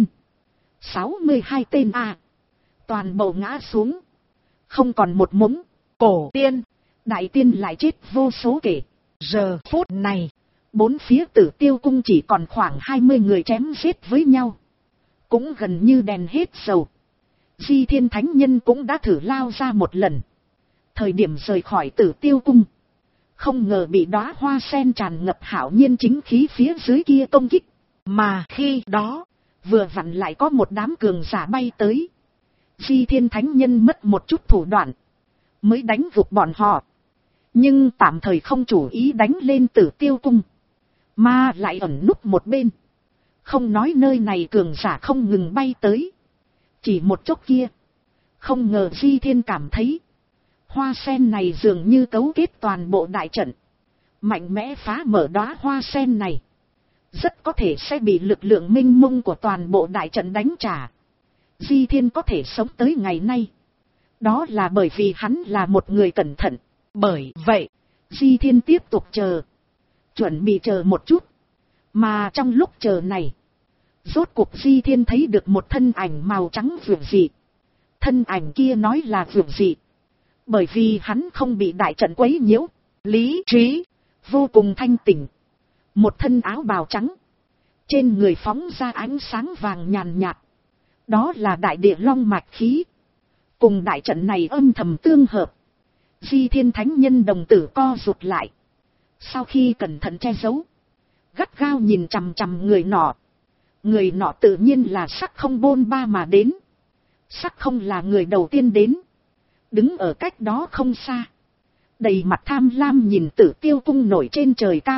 Speaker 1: 62 tên a, toàn bộ ngã xuống, không còn một mống. Cổ tiên, đại tiên lại chết vô số kể. Giờ phút này, 4 phía Tử Tiêu cung chỉ còn khoảng 20 người chém giết với nhau, cũng gần như đèn hết dầu. Di Thiên Thánh Nhân cũng đã thử lao ra một lần, thời điểm rời khỏi Tử Tiêu cung, không ngờ bị đóa hoa sen tràn ngập hạo nhiên chính khí phía dưới kia công kích, mà khi đó vừa vặn lại có một đám cường giả bay tới. Di Thiên Thánh Nhân mất một chút thủ đoạn, mới đánh gục bọn họ, nhưng tạm thời không chủ ý đánh lên Tử Tiêu cung, mà lại ẩn núp một bên, không nói nơi này cường giả không ngừng bay tới. Chỉ một chốc kia, không ngờ Di Thiên cảm thấy hoa sen này dường như cấu kết toàn bộ đại trận, mạnh mẽ phá mở đóa hoa sen này, rất có thể sẽ bị lực lượng mênh mông của toàn bộ đại trận đánh trả. Di Thiên có thể sống tới ngày nay, đó là bởi vì hắn là một người cẩn thận. Bởi vậy, Di Thiên tiếp tục chờ, chuẩn bị chờ một chút. Mà trong lúc chờ này, rốt cuộc Di Thiên thấy được một thân ảnh màu trắng vượt dị. Thân ảnh kia nói là vượt dị, bởi vì hắn không bị đại trận quấy nhiễu, lý trí vô cùng thanh tỉnh. Một thân áo bào trắng, trên người phóng ra ánh sáng vàng nhàn nhạt, đó là đại địa long mạch khí, cùng đại trận này âm thầm tương hợp. Di Thiên Thánh Nhân đồng tử co rụt lại. Sau khi cẩn thận che giấu, gắt gao nhìn chằm chằm người nọ. Người nọ tự nhiên là Sắc Không bôn ba mà đến. Sắc Không là người đầu tiên đến. Đứng ở cách đó không xa. Đầy mặt tham lam nhìn Tử Tiêu cung nổi trên trời cao.